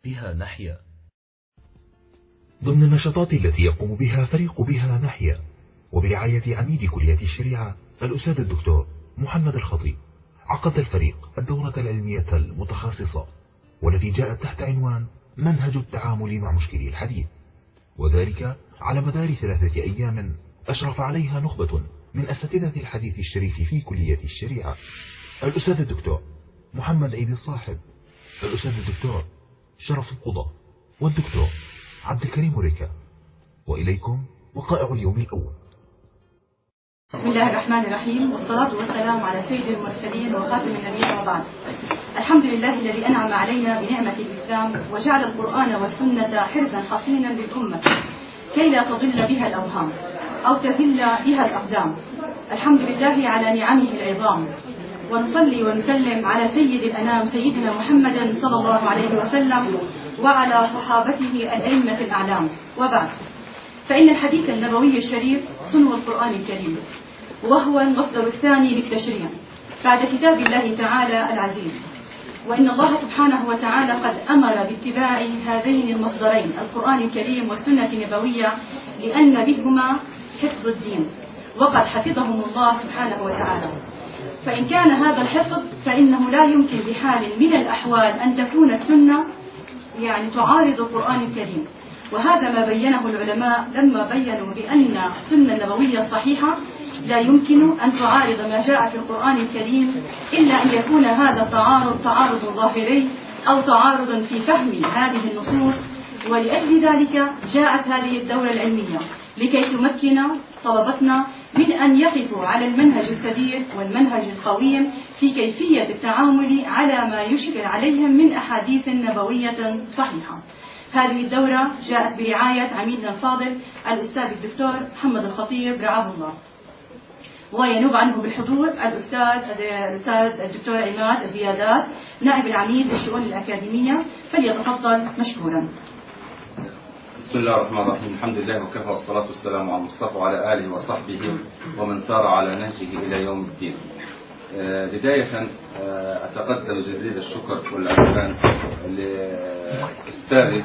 بها نحيا. ضمن النشاطات التي يقوم بها فريق بها نحيا وبرعاية عميد كلية الشريعة الأستاذ الدكتور محمد الخطيب، عقد الفريق الدورة العلمية المتخصصة والتي جاءت تحت عنوان منهج التعامل مع مشكلي الحديث، وذلك على مدار 3 أيام أشرف عليها نخبة من أساتذة الحديث الشريف في كلية الشريعة: الأستاذ الدكتور محمد عيد الصاحب، الأستاذ الدكتور شرف القضاة، والدكتور عبد الكريم ريكا. وإليكم وقائع اليوم الأول. بسم الله الرحمن الرحيم، والصلاة والسلام على سيد المرسلين وخاتم النبيين وبعد. الحمد لله الذي أنعم علينا بنعمة الإسلام وجعل القرآن والسنة حرزا حصينا للأمة كي لا تضل بها الأوهام أو تزل بها الأقدام. الحمد لله على نعمه العظام، ونصلي ونسلم على سيد الأنام سيدنا محمد صلى الله عليه وسلم وعلى صحابته الأئمة الأعلام، وبعد. فإن الحديث النبوي الشريف صنو القرآن الكريم، وهو المصدر الثاني للتشريع بعد كتاب الله تعالى العزيز. وإن الله سبحانه وتعالى قد أمر باتباع هذين المصدرين القرآن الكريم والسنة النبوية لأن بهما حفظ الدين، وقد حفظهم الله سبحانه وتعالى. فإن كان هذا الحفظ فإنه لا يمكن بحال من الأحوال أن تكون السنة تعارض القرآن الكريم، وهذا ما بينه العلماء لما بينوا بأن السنة النبوية الصحيحة لا يمكن أن تعارض ما جاء في القرآن الكريم إلا أن يكون هذا التعارض تعارض ظاهري أو تعارض في فهم هذه النصوص. ولأجل ذلك جاءت هذه الدورة العلمية لكي تمكن طلبتنا من أن يقفوا على المنهج السديد والمنهج القويم في كيفية التعامل على ما يشكل عليهم من أحاديث نبوية صحيحة. هذه الدورة جاءت برعاية عميدنا الفاضل الأستاذ الدكتور محمد الخطيب رعاه الله، وينوب عنه بالحضور الأستاذ الدكتور عماد الزيادات نائب العميد للشؤون الأكاديمية، فليتفضل مشكورا. بسم الله الرحمن الرحيم، الحمد لله وكفى، والصلاة والسلام على المصطفى وعلى آله وصحبه ومن سار على نهجه إلى يوم الدين. بداية أتقدم جزيل الشكر والعرفان لأستاذي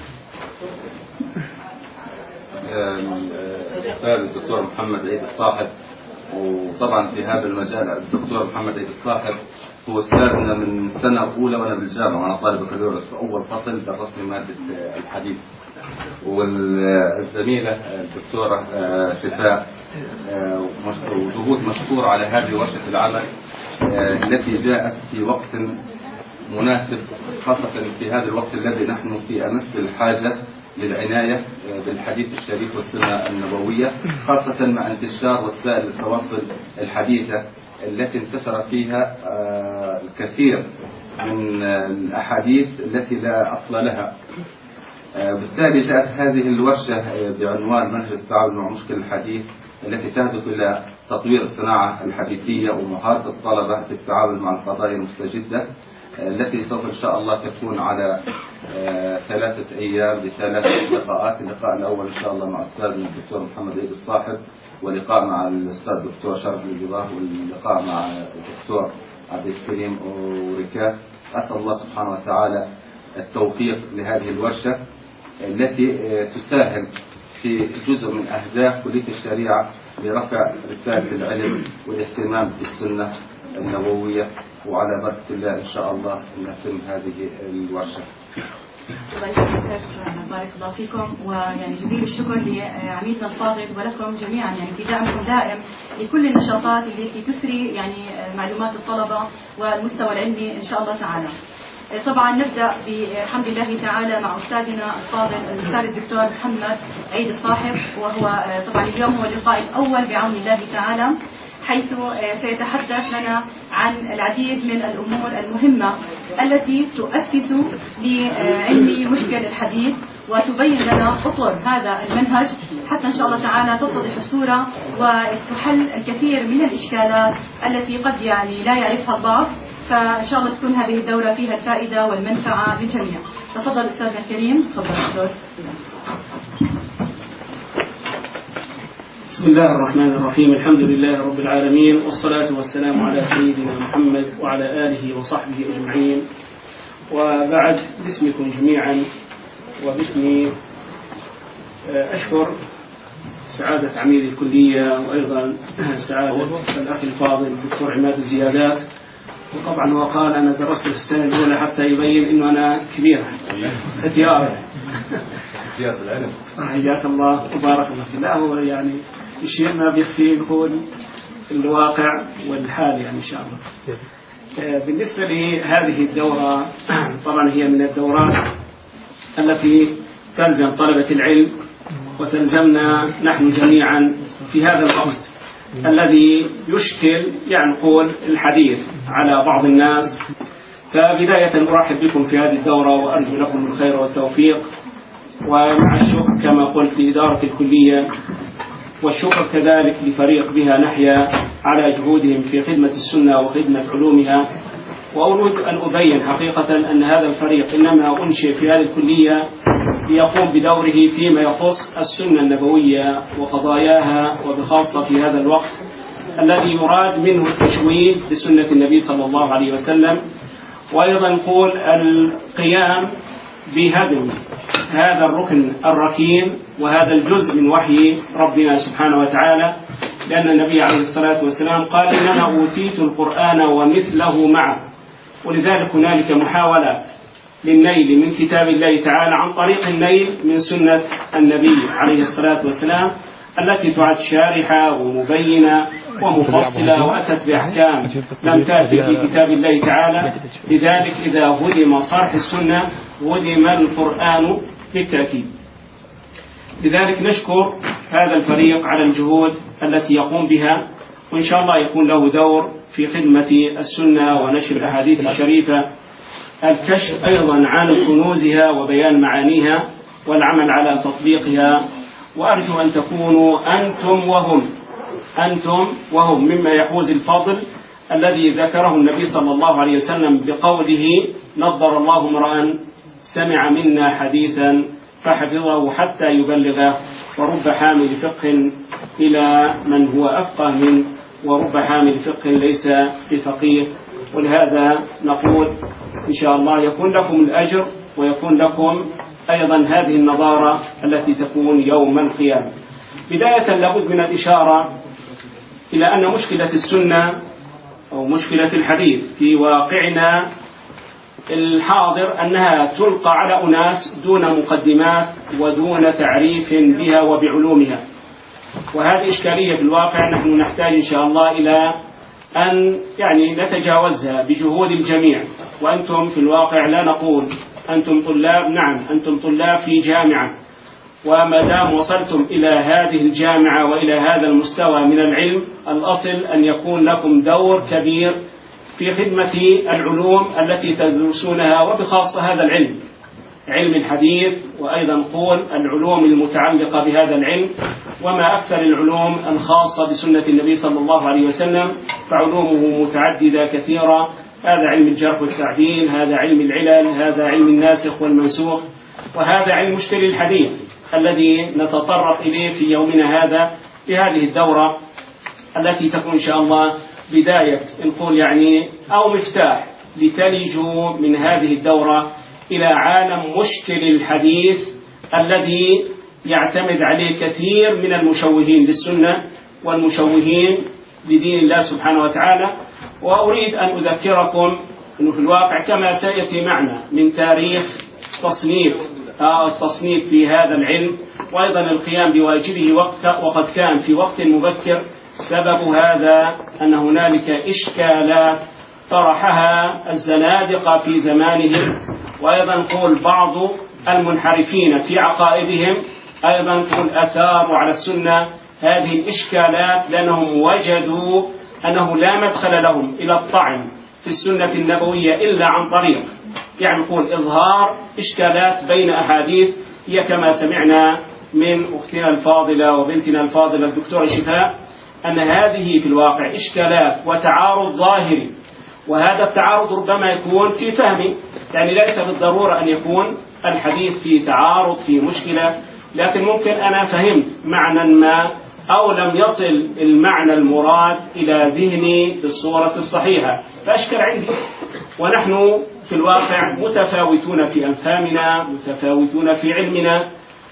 الأستاذ الدكتور محمد عيد الصاحب. وطبعا في هذا المجال الدكتور محمد عيد الصاحب هو أستاذنا من سنة أولى وأنا بالجامعة وأنا طالب بكالوريوس في أول فصل درسني مادة الحديث، والزميلة الدكتورة شفاء، وجهود مشكور على هذه ورشة العمل التي جاءت في وقت مناسب، خاصة في هذا الوقت الذي نحن في أمس الحاجة للعناية بالحديث الشريف والسنة النبوية، خاصة مع انتشار وسائل التواصل الحديثة التي انتشر فيها الكثير من الأحاديث التي لا أصل لها. بالتالي جاءت هذه الورشة بعنوان منهج التعامل مع مشكل الحديث التي تهدف إلى تطوير الصناعة الحديثية ومهارة الطلبة في التعامل مع القضايا المستجدة، التي سوف إن شاء الله تكون على 3 أيام ب3 لقاءات. اللقاء الأول إن شاء الله مع أستاذنا الدكتور محمد عيد الصاحب، ولقاء مع الأستاذ الدكتور شرف القضاة، واللقاء مع الدكتور عبد الكريم ريكا. أسأل الله سبحانه وتعالى التوفيق لهذه الورشة التي تساهم في جزء من أهداف كلية الشريعة لرفع رسالة العلم والاهتمام بالسنة النبوية، وعلى بركة الله إن شاء الله نتم هذه الورشة. بارك الله فيكم، جزيل الشكر لعميدنا الفاضل ولكم جميعا في دعمكم دائم لكل النشاطات التي تثري معلومات الطلبة والمستوى العلمي إن شاء الله تعالى. طبعا نبدأ بحمد الله تعالى مع أستاذنا الفاضل الأستاذ الدكتور محمد عيد الصاحب، وهو طبعا اليوم هو اللقاء الأول بعون الله تعالى، حيث سيتحدث لنا عن العديد من الأمور المهمة التي تؤسس لعلم مشكل الحديث وتبين لنا أطر هذا المنهج حتى إن شاء الله تعالى تتضح الصورة وتحل الكثير من الإشكالات التي قد لا يعرفها البعض. فإن شاء الله تكون هذه الدورة فيها الفائدة والمنفعة للجميع. تفضل أستاذنا الكريم. تفضل دكتور. بسم الله الرحمن الرحيم، الحمد لله رب العالمين، والصلاة والسلام على سيدنا محمد وعلى آله وصحبه أجمعين. وبعد باسمكم جميعا وباسمي أشكر سعادة عميد الكلية وأيضا سعادة الأخ الفاضل الدكتور عماد الزيادات. وطبعا هو قال أنا درست في السنة الأولى حتى يبين إنه أنا كبير ختيار بالعلم. حياك الله وبارك الله فيك. لا هو يعني الشيء ما بيخفي يكون الواقع والحال يعني إن شاء الله. بالنسبة لهذه الدورة طبعا هي من الدورات التي تلزم طلبة العلم وتلزمنا نحن جميعا في هذا الوقت الذي يشكل يعني نقول الحديث على بعض الناس. فبداية أرحب بكم في هذه الدورة وأرجو لكم الخير والتوفيق، ومع الشكر كما قلت لإدارة الكلية، والشكر كذلك لفريق بها نحيا على جهودهم في خدمة السنة وخدمة علومها. وأريد أن أبين حقيقة أن هذا الفريق إنما أنشئ في هذه الكلية ليقوم بدوره فيما يخص السنة النبوية وقضاياها، وبخاصة في هذا الوقت الذي يراد منه التشويه بسنة النبي صلى الله عليه وسلم، وأيضا نقول القيام بهدم هذا الركن الركين وهذا الجزء من وحي ربنا سبحانه وتعالى، لأن النبي عليه الصلاة والسلام قال إنما أوتيت القرآن ومثله معه. ولذلك هنالك محاولات للنيل من كتاب الله تعالى عن طريق النيل من سنة النبي عليه الصلاة والسلام التي تعد شارحة ومبينة ومفصلة وأتت بأحكام لم تأتي في كتاب الله تعالى. لذلك إذا هدم صرح السنة هدم القرآن بالتأكيد. لذلك نشكر هذا الفريق على الجهود التي يقوم بها، وإن شاء الله يكون له دور في خدمة السنة ونشر الأحاديث الشريفة، الكشف أيضا عن كنوزها وبيان معانيها والعمل على تطبيقها. وأرجو أن تكونوا أنتم وهم مما يحوز الفضل الذي ذكره النبي صلى الله عليه وسلم بقوله نضر الله امرأ سمع منا حديثا فحفظه حتى يبلغه، ورب حامل فقه إلى من هو أفقه منه، ورب حامل فقه ليس بفقيه. ولهذا نقول إن شاء الله يكون لكم الأجر ويكون لكم أيضا هذه النظارة التي تكون يوم القيامة. بداية لابد من الإشارة إلى أن مشكلة السنة أو مشكلة الحديث في واقعنا الحاضر أنها تلقى على أناس دون مقدمات ودون تعريف بها وبعلومها، وهذه إشكالية في الواقع نحن نحتاج إن شاء الله إلى أن يعني نتجاوزها بجهود الجميع. وأنتم في الواقع لا نقول أنتم طلاب، نعم أنتم طلاب في جامعة، وما دام وصلتم إلى هذه الجامعة وإلى هذا المستوى من العلم الأصل أن يكون لكم دور كبير في خدمة العلوم التي تدرسونها، وبخاصة هذا العلم علم الحديث، وأيضا نقول العلوم المتعلقة بهذا العلم، وما أكثر العلوم الخاصة بسنة النبي صلى الله عليه وسلم فعلومه متعددة كثيرة. هذا علم الجرح والتعديل، هذا علم العلل، هذا علم الناسخ والمنسوخ، وهذا علم مشكل الحديث الذي نتطرق إليه في يومنا هذا في هذه الدورة التي تكون إن شاء الله بداية نقول يعني أو مفتاح لتلجوا من هذه الدورة إلى عالم مشكل الحديث الذي يعتمد عليه كثير من المشوهين للسنة والمشوهين لدين الله سبحانه وتعالى. وأريد أن أذكركم أنه في الواقع كما سيأتي معنا من تاريخ التصنيف في هذا العلم وأيضا القيام بواجبه وقد كان في وقت مبكر، سبب هذا أن هنالك إشكالات طرحها الزنادقة في زمانهم، وأيضا نقول بعض المنحرفين في عقائدهم أيضا نقول أثاروا على السنة هذه الإشكالات، لأنهم وجدوا أنه لا مدخل لهم إلى الطعن في السنة النبوية إلا عن طريق يعني نقول إظهار إشكالات بين أحاديث، هي كما سمعنا من أختنا الفاضلة وبنتنا الفاضلة الدكتورة شفاء أن هذه في الواقع إشكالات وتعارض ظاهري، وهذا التعارض ربما يكون في فهم، يعني ليس بالضرورة أن يكون الحديث في تعارض في مشكلة، لكن ممكن أنا فهمت معنى ما أو لم يصل المعنى المراد إلى ذهني بالصورة الصحيحة فأشكل عندي. ونحن في الواقع متفاوتون في أفهامنا، متفاوتون في علمنا،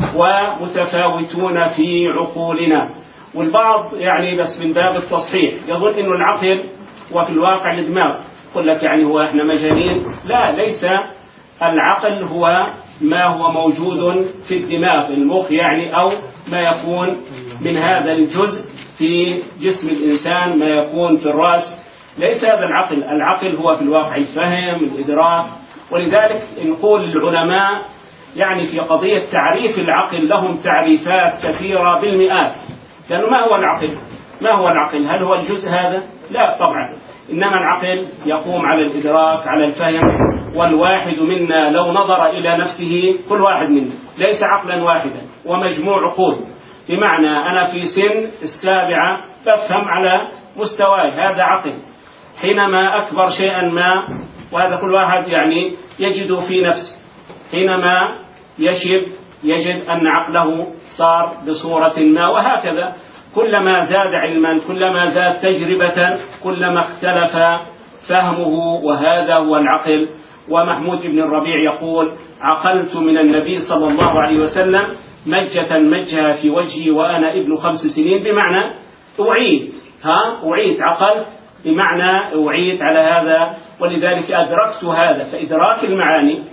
ومتفاوتون في عقولنا. والبعض يعني بس من باب التصحيح يظن إنه العقل هو في الواقع الدماغ، يقول لك يعني هو إحنا مجانين. لا، ليس العقل هو ما هو موجود في الدماغ، المخ يعني، أو ما يكون من هذا الجزء في جسم الإنسان، ما يكون في الرأس. ليس هذا العقل. العقل هو في الواقع الفهم، الإدراك. ولذلك نقول العلماء يعني في قضية تعريف العقل لهم تعريفات كثيرة بالمئات. لأنه ما هو العقل؟ ما هو العقل؟ هل هو الجزء هذا؟ لا طبعا. إنما العقل يقوم على الإدراك، على الفهم. والواحد منا لو نظر إلى نفسه، كل واحد منا ليس عقلا واحدا ومجموع عقول. بمعنى أنا في سن 7 بفهم على مستواي، هذا عقل. حينما أكبر شيئا ما، وهذا كل واحد يعني يجد في نفسه، حينما يشب يجد أن عقله صار بصورة ما، وهكذا. كلما زاد علما، كلما زاد تجربة، كلما اختلف فهمه، وهذا هو العقل. ومحمود بن الربيع يقول: عقلت من النبي صلى الله عليه وسلم مجة مجها في وجهي وأنا ابن 5 سنين. بمعنى أعيد، أعيد، عقلت بمعنى أعيد على هذا. ولذلك أدركت هذا. فإدراك المعاني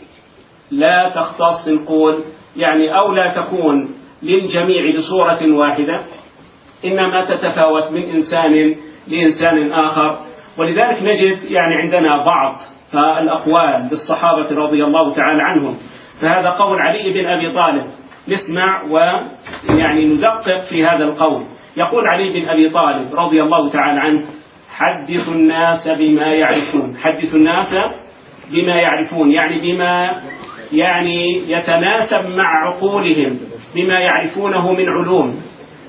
لا تختص نقول يعني، أو لا تكون للجميع بصورة واحدة، إنما تتفاوت من إنسان لإنسان آخر. ولذلك نجد يعني عندنا بعض الأقوال للصحابة رضي الله تعالى عنهم. فهذا قول علي بن أبي طالب. نسمع ويعني ندقق في هذا القول. يقول علي بن أبي طالب رضي الله تعالى عنه: حدثوا الناس بما يعرفون. حدثوا الناس بما يعرفون، يعني بما يعني يتناسب مع عقولهم، بما يعرفونه من علوم.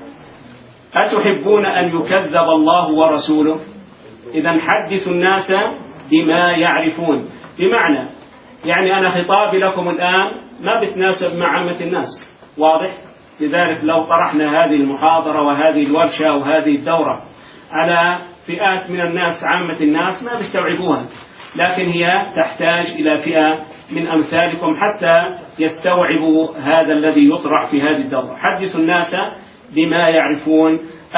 أتحبون أن يكذب الله ورسوله؟ إذا حدثوا الناس بما يعرفون. بمعنى يعني أنا خطابي لكم الآن ما بتناسب مع عامة الناس، واضح؟ لذلك لو طرحنا هذه المحاضرة وهذه الورشة وهذه الدورة على فئات من الناس، عامة الناس ما بيستوعبوها، لكن هي تحتاج إلى فئة من أمثالكم حتى يستوعبوا هذا الذي يطرح في هذه الدورة. حدثوا الناس بما يعرفون.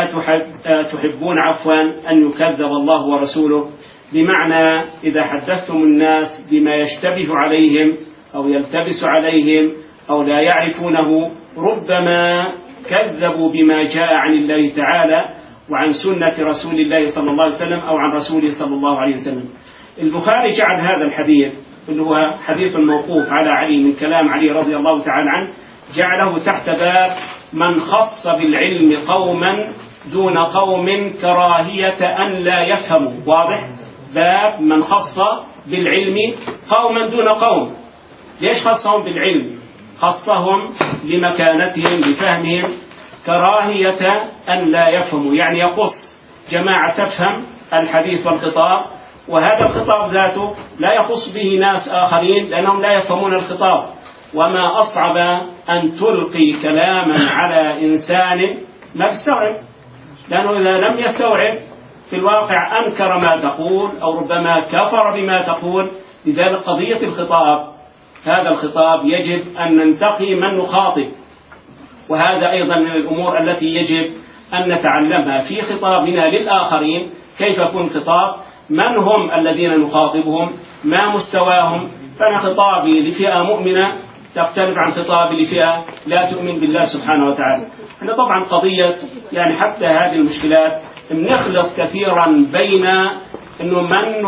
تحبون أن يكذب الله ورسوله. بمعنى إذا حدثتم الناس بما يشتبه عليهم أو يلتبس عليهم أو لا يعرفونه، ربما كذبوا بما جاء عن الله تعالى وعن سنة رسول الله صلى الله عليه وسلم أو عن رسوله صلى الله عليه وسلم. البخاري جعل هذا الحديث اللي هو حديث موقوف على علي من كلام علي رضي الله تعالى عنه، جعله تحت باب من خص بالعلم قوما دون قوم كراهية أن لا يفهموا. واضح؟ باب من خص بالعلم قوما دون قوم. ليش خصهم بالعلم؟ خصهم لمكانتهم، بفهمهم، كراهية أن لا يفهموا، يعني يخص جماعة تفهم الحديث والخطاب، وهذا الخطاب ذاته لا يخص به ناس آخرين لأنهم لا يفهمون الخطاب. وما أصعب أن تلقي كلاما على إنسان ما يستوعب، لأنه إذا لم يستوعب في الواقع أنكر ما تقول أو ربما كفر بما تقول. لذلك قضية الخطاب، هذا الخطاب يجب أن ننتقي من نخاطب، وهذا أيضا من الأمور التي يجب أن نتعلمها في خطابنا للآخرين. كيف يكون خطاب؟ من هم الذين نخاطبهم؟ ما مستواهم؟ فأنا خطابي لفئة مؤمنة تختلف عن خطابي لفئة لا تؤمن بالله سبحانه وتعالى. احنا طبعا قضية يعني حتى هذه المشكلات بنخلط كثيرا بين انه من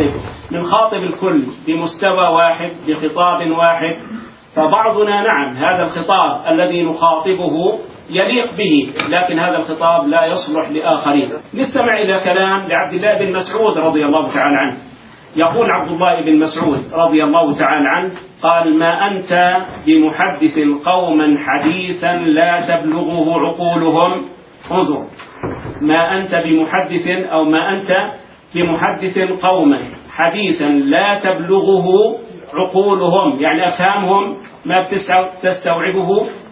نخاطب الكل بمستوى واحد بخطاب واحد. فبعضنا نعم هذا الخطاب الذي نخاطبه يليق به، لكن هذا الخطاب لا يصلح لآخرين. نستمع إلى كلام لعبد الله بن مسعود رضي الله تعالى عنه. يقول عبد الله بن مسعود رضي الله تعالى عنه قال: ما أنت بمحدث قوما حديثا لا تبلغه عقولهم. انظر، ما أنت بمحدث أو ما أنت بمحدث قوما حديثا لا تبلغه عقولهم، يعني أفهامهم ما تستوعبه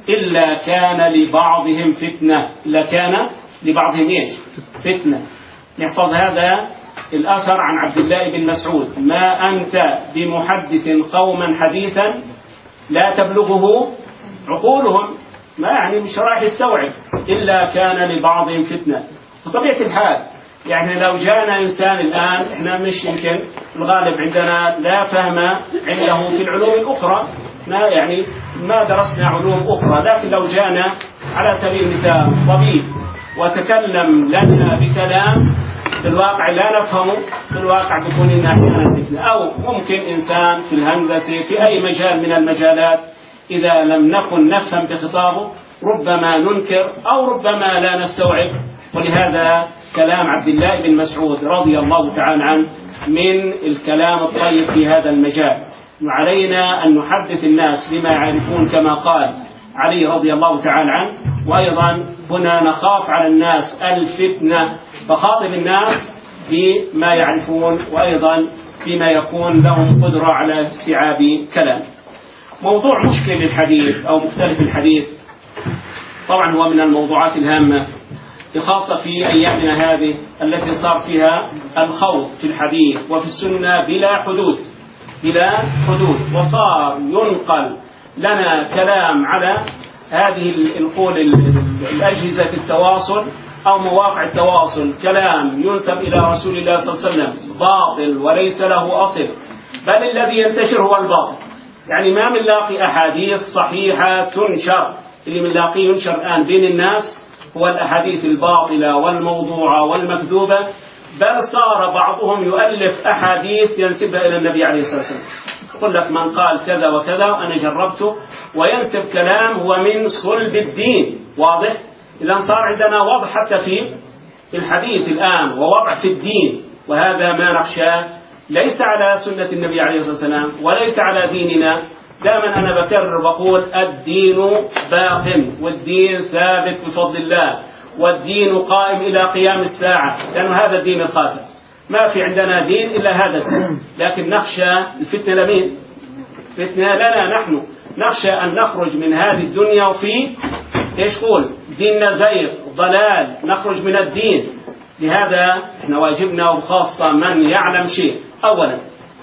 إلا كان لبعضهم فتنة. إلا كان لبعضهم إيش؟ فتنة. نحفظ هذا الأثر عن عبد الله بن مسعود: ما أنت بمحدث قوما حديثا لا تبلغه عقولهم. ما يعني مش راح يستوعب. إلا كان لبعضهم فتنة. بطبيعة الحال يعني لو جاءنا إنسان الآن، إحنا مش يمكن الغالب عندنا لا فهم عنده في العلوم الأخرى، يعني ما درسنا علوم أخرى، لكن لو جاءنا على سبيل المثال طبيب وتكلم لنا بكلام في الواقع لا نفهمه، في الواقع بيكون لنا أحيانا فتنة. أو ممكن إنسان في الهندسة في أي مجال من المجالات إذا لم نكن نفهم بخطابه ربما ننكر أو ربما لا نستوعب. ولهذا كلام عبد الله بن مسعود رضي الله تعالى عنه من الكلام الطيب في هذا المجال. وعلينا أن نحدث الناس بما يعرفون كما قال علي رضي الله تعالى عنه. وأيضا هنا نخاف على الناس الفتنة، فخاطب الناس بما يعرفون وأيضا بما يكون لهم قدرة على استيعاب كلام. موضوع مشكل للحديث أو مختلف الحديث طبعا هو من الموضوعات الهامة، خاصة في أيامنا هذه التي صار فيها الخوض في الحديث وفي السنة بلا حدود، وصار ينقل لنا كلام على هذه الأجهزة التواصل أو مواقع التواصل، كلام ينسب إلى رسول الله صلى الله عليه وسلم باطل وليس له أصل، بل الذي ينتشر هو الباطل. يعني ما منلاقي أحاديث صحيحة تنشر، اللي منلاقيه ينشر الآن بين الناس هو الأحاديث الباطلة والموضوعة والمكذوبة، بل صار بعضهم يؤلف أحاديث ينسبها إلى النبي عليه الصلاة والسلام. يقول لك من قال كذا وكذا وأنا جربته، وينسب كلام هو من صلب الدين. واضح؟ إذا صار عندنا وضع حتى في الحديث الآن ووضع في الدين، وهذا ما نخشاه ليس على سنة النبي عليه الصلاة والسلام وليس على ديننا. دائما أنا بكرر بقول الدين باق والدين ثابت بفضل الله والدين قائم إلى قيام الساعة، لأن هذا الدين الخاتم. ما في عندنا دين إلا هذا الدين، لكن نخشى الفتنة لمين؟ فتنة لنا نحن. نخشى أن نخرج من هذه الدنيا وفي إيش قول ديننا زيغ ضلال، نخرج من الدين. لهذا احنا واجبنا وخاصة من يعلم شيء. أولا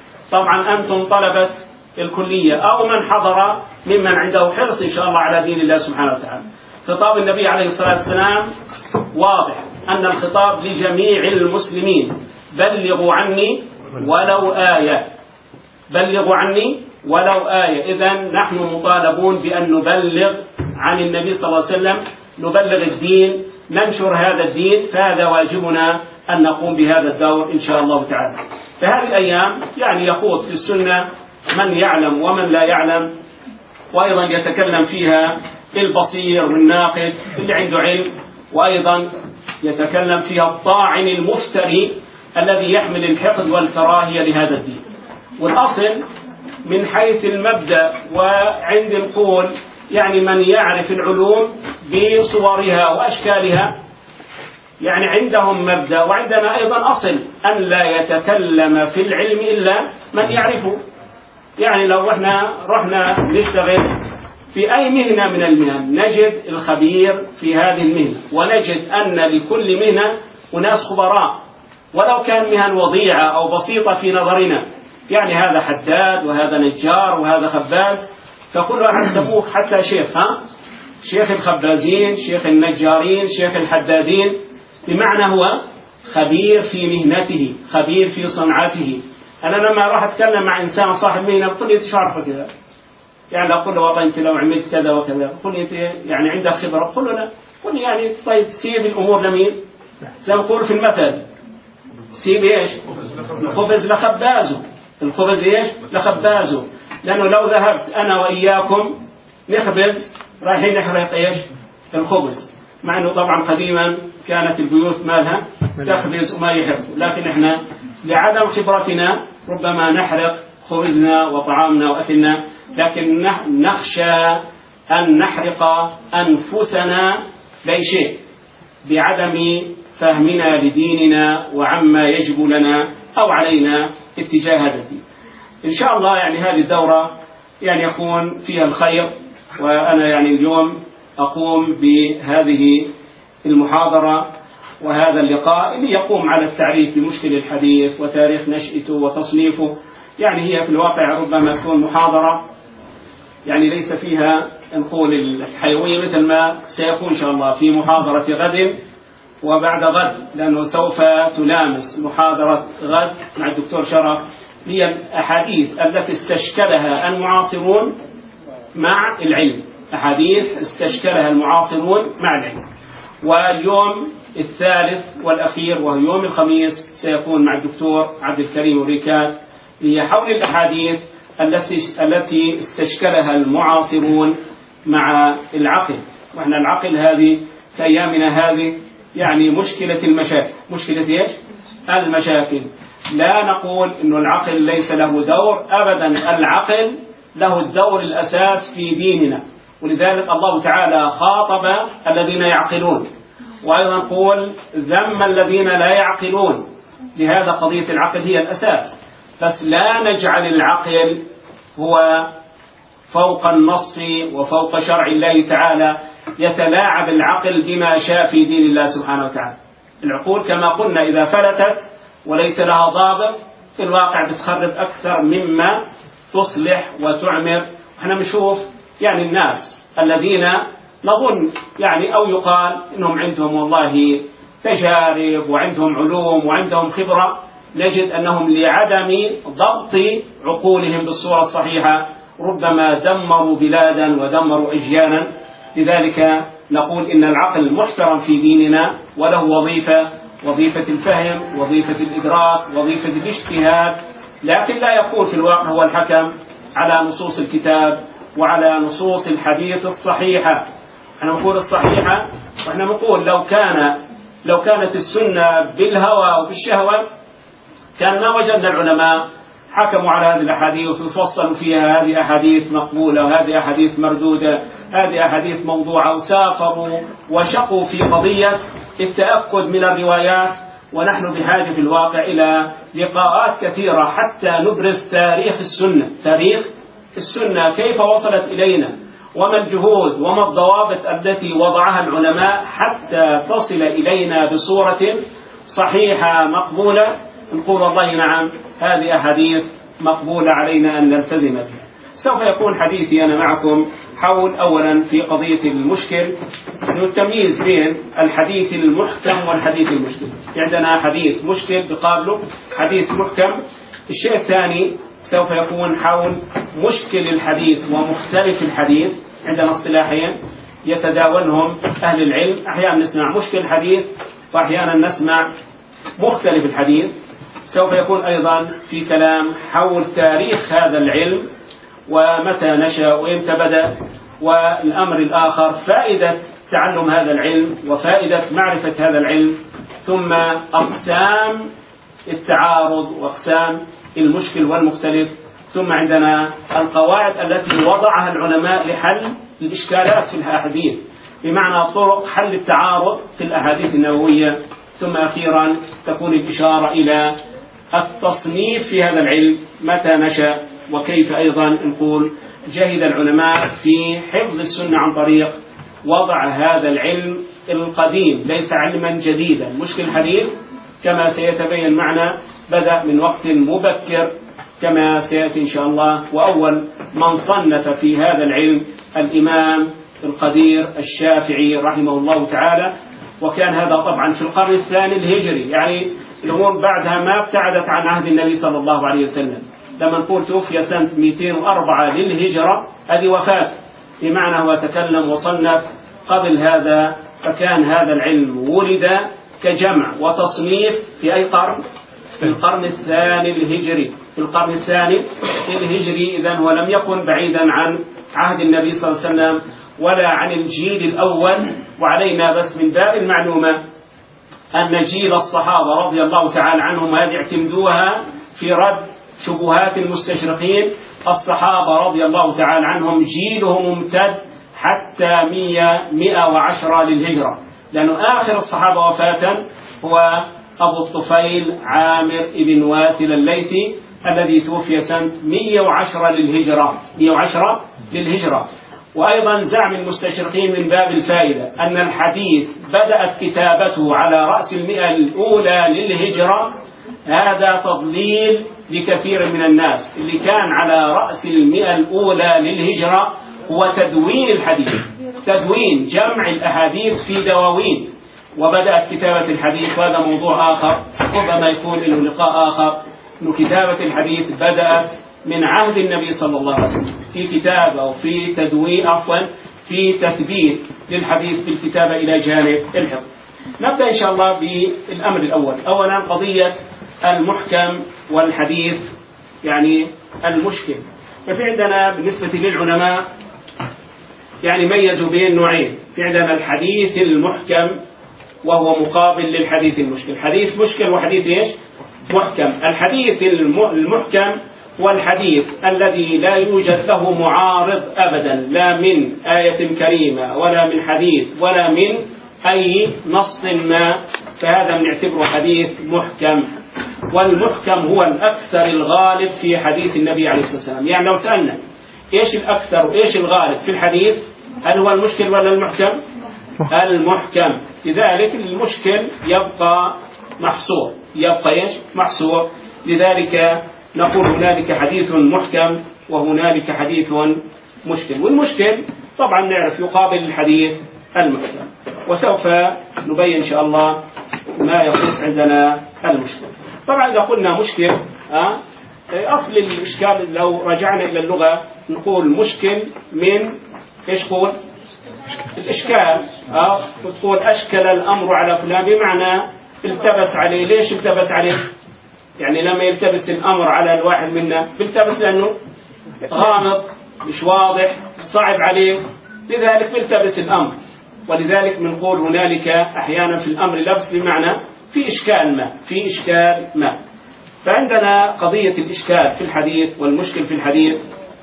طبعا أنتم طلبة الكلية أو من حضر ممن عنده حرص إن شاء الله على دين الله سبحانه وتعالى، خطاب النبي عليه الصلاة والسلام واضح أن الخطاب لجميع المسلمين: بلغوا عني ولو آية، بلغوا عني ولو آية. إذن نحن مطالبون بأن نبلغ عن النبي صلى الله عليه وسلم، نبلغ الدين، ننشر هذا الدين، فهذا واجبنا أن نقوم بهذا الدور إن شاء الله تعالى. فهذه الأيام يعني يخوض في السنة من يعلم ومن لا يعلم، وأيضا يتكلم فيها البصير والناقد اللي عنده علم، وأيضا يتكلم فيها الطاعن المفتري الذي يحمل الحقد والكراهية لهذا الدين. والأصل من حيث المبدأ وعند القول يعني من يعرف العلوم بصورها وأشكالها يعني عندهم مبدأ، وعندنا أيضا أصل أن لا يتكلم في العلم إلا من يعرفه. يعني لو رحنا نشتغل في أي مهنة من المهن نجد الخبير في هذه المهنة، ونجد أن لكل مهنة أناس خبراء ولو كان مهن وضيعة أو بسيطة في نظرنا. يعني هذا حداد وهذا نجار وهذا خباز، فكل واحد سموه حتى شيخ، شيخ الخبازين، شيخ النجارين، شيخ الحدادين، بمعنى هو خبير في مهنته، خبير في صنعته. أنا لما أروح أتكلم مع إنسان صاحب مهنة بقول لي تشارفه كذا، يعني أقول له والله أنت لو عملت كذا وكذا، بقول لي أنت يعني عندك خبرة، بقول له لا، بقول لي يعني طيب سيب الأمور لمين؟ زي ما نقول في المثل سيب إيش؟ الخبز لخبازه، الخبز إيش؟ لخبازه. لأنه لو ذهبت أنا وإياكم نخبز رايحين نحرق إيش؟ الخبز، مع أنه طبعا قديما كانت البيوت مالها تخبز وما يحرق، لكن إحنا لعدم خبرتنا ربما نحرق خبزنا وطعامنا وأكلنا، لكن نخشى أن نحرق أنفسنا لأي شيء بعدم فهمنا لديننا وعما يجب لنا أو علينا اتجاه هذا الدين. إن شاء الله يعني هذه الدورة يعني يكون فيها الخير وأنا يعني اليوم أقوم بهذه المحاضرة وهذا اللقاء اللي يقوم على التعريف بمشكل الحديث وتاريخ نشأته وتصنيفه. يعني هي في الواقع ربما تكون محاضرة يعني ليس فيها نقول الحيوية مثل ما سيكون إن شاء الله في محاضرة غد وبعد غد، لأنه سوف تلامس محاضرة غد مع الدكتور شرف هي الأحاديث التي استشكلها المعاصرون مع العلم، أحاديث استشكلها المعاصرون مع العلم. واليوم الثالث والأخير وهو يوم الخميس سيكون مع الدكتور عبد الكريم وريكات هي حول الأحاديث التي استشكلها المعاصرون مع العقل. وإحنا العقل هذه في أيامنا هذه يعني مشكلة المشاكل. مشكلة إيش؟ المشاكل. لا نقول إنه العقل ليس له دور أبدا، العقل له الدور الأساس في ديننا، ولذلك الله تعالى خاطب الذين يعقلون، وأيضا نقول ذم الذين لا يعقلون. لهذا قضية العقل هي الأساس، بس لا نجعل العقل هو فوق النص وفوق شرع الله تعالى، يتلاعب العقل بما شاء في دين الله سبحانه وتعالى. العقول كما قلنا إذا فلتت وليس لها ضابط في الواقع بتخرب أكثر مما تصلح وتعمر. احنا بنشوف يعني الناس الذين نظن يعني أو يقال إنهم عندهم والله تجارب وعندهم علوم وعندهم خبرة، نجد أنهم لعدم ضبط عقولهم بالصورة الصحيحة ربما دمروا بلادا ودمروا أجيانا. لذلك نقول إن العقل محترم في ديننا وله وظيفة الفهم، وظيفة الإدراك، وظيفة الاجتهاد، لكن لا يكون في الواقع هو الحكم على نصوص الكتاب وعلى نصوص الحديث الصحيحة. أنا نقول الصحيحة، وإحنا نقول لو كانت السنة بالهوى وبالشهوة كان ما وجدنا العلماء حكموا على هذه الأحاديث وفصلوا فيها هذه أحاديث مقبولة وهذه أحاديث مردودة، هذه أحاديث موضوعة، وسافروا وشقوا في قضية التأكد من الروايات. ونحن بحاجة في الواقع إلى لقاءات كثيرة حتى نبرز تاريخ السنة كيف وصلت إلينا، وما الجهود وما الضوابط التي وضعها العلماء حتى تصل إلينا بصورة صحيحة مقبولة نقول والله نعم هذه أحاديث مقبولة علينا أن نلتزم بها. سوف يكون حديثي أنا معكم حول أولا في قضية المشكل، التمييز بين الحديث المحكم والحديث المشكل. عندنا حديث مشكل بقابله حديث محكم. الشيء الثاني سوف يكون حول مشكل الحديث ومختلف الحديث. عندنا اصطلاحين يتداولهم أهل العلم، أحيانا نسمع مشكل الحديث وأحيانا نسمع مختلف الحديث. سوف يكون أيضا في كلام حول تاريخ هذا العلم ومتى نشأ وإمتى بدأ، والأمر الآخر فائدة تعلم هذا العلم وفائدة معرفة هذا العلم، ثم أقسام التعارض وأقسام المشكل والمختلف، ثم عندنا القواعد التي وضعها العلماء لحل الإشكالات في الأحاديث، بمعنى طرق حل التعارض في الأحاديث النبوية، ثم أخيرا تكون الإشارة إلى التصنيف في هذا العلم متى نشأ وكيف أيضا نقول جهد العلماء في حفظ السنة عن طريق وضع هذا العلم القديم، ليس علما جديدا. مشكل الحديث كما سيتبين معنا بدأ من وقت مبكر كما سيأتي إن شاء الله، وأول من صنف في هذا العلم الإمام القدير الشافعي رحمه الله تعالى، وكان هذا طبعا في القرن الثاني الهجري، يعني الأمور بعدها ما ابتعدت عن عهد النبي صلى الله عليه وسلم. لما نقول توفي سنة 204 للهجرة هذه وفاة، بمعنى هو تكلم وصنف قبل هذا، فكان هذا العلم ولد كجمع وتصنيف في أي قرن؟ في القرن الثاني الهجري. في القرن الثاني الهجري، إذن هو لم يكن بعيدا عن عهد النبي صلى الله عليه وسلم ولا عن الجيل الأول. وعلينا بس من باب المعلومة أن جيل الصحابة رضي الله تعالى عنهم هذه اعتمدوها في رد شبهات المستشرقين. الصحابة رضي الله تعالى عنهم جيلهم ممتد حتى 110 للهجرة، لأنه آخر الصحابة وفاة هو أبو الطفيل عامر بن واثل الليثي الذي توفي سنة 110 للهجرة. 110 للهجرة. وأيضا زعم المستشرقين من باب الفائدة أن الحديث بدأت كتابته على رأس 100 الأولى للهجرة، هذا تضليل لكثير من الناس. اللي كان على رأس 100 الأولى للهجرة هو تدوين الحديث، تدوين جمع الأحاديث في دواوين، وبدأت كتابة الحديث. وهذا موضوع آخر ربما يكون له لقاء آخر، أن كتابة الحديث بدأت من عهد النبي صلى الله عليه وسلم في كتابة وفي تدوين في تثبيت للحديث بالكتابة إلى جانب الحفظ. نبدأ إن شاء الله بالأمر الأول. أولا قضية المحكم والحديث يعني المشكل. ففي عندنا بالنسبة للعلماء يعني ميزوا بين نوعين. في عندنا الحديث المحكم وهو مقابل للحديث المشكل. حديث مشكل وحديث إيش؟ محكم. الحديث المحكم والحديث الذي لا يوجد له معارض أبدا، لا من آية كريمة ولا من حديث ولا من أي نص ما، فهذا بنعتبره حديث محكم. والمحكم هو الأكثر الغالب في حديث النبي عليه الصلاة والسلام. يعني لو سألنا إيش الأكثر وإيش الغالب في الحديث، هل هو المشكل ولا المحكم؟ المحكم. لذلك المشكل يبقى محصور، يبقى إيش؟ محصور. لذلك نقول هنالك حديث محكم وهنالك حديث مشكل. والمشكل طبعا نعرف يقابل الحديث المحكم، وسوف نبين إن شاء الله ما يخص عندنا المشكل. طبعا إذا قلنا مشكل أصل الإشكال لو رجعنا إلى اللغة نقول مشكل من إيش قول؟ الإشكال. تقول أشكل الأمر على فلان، بمعنى التبس عليه. ليش التبس عليه؟ يعني لما يلتبس الأمر على الواحد منا بيلتبس لأنه غامض مش واضح صعب عليه، لذلك بيلتبس الأمر. ولذلك بنقول هنالك أحيانا في الأمر لبس بمعنى في إشكال ما. فعندنا قضية الإشكال في الحديث والمشكل في الحديث،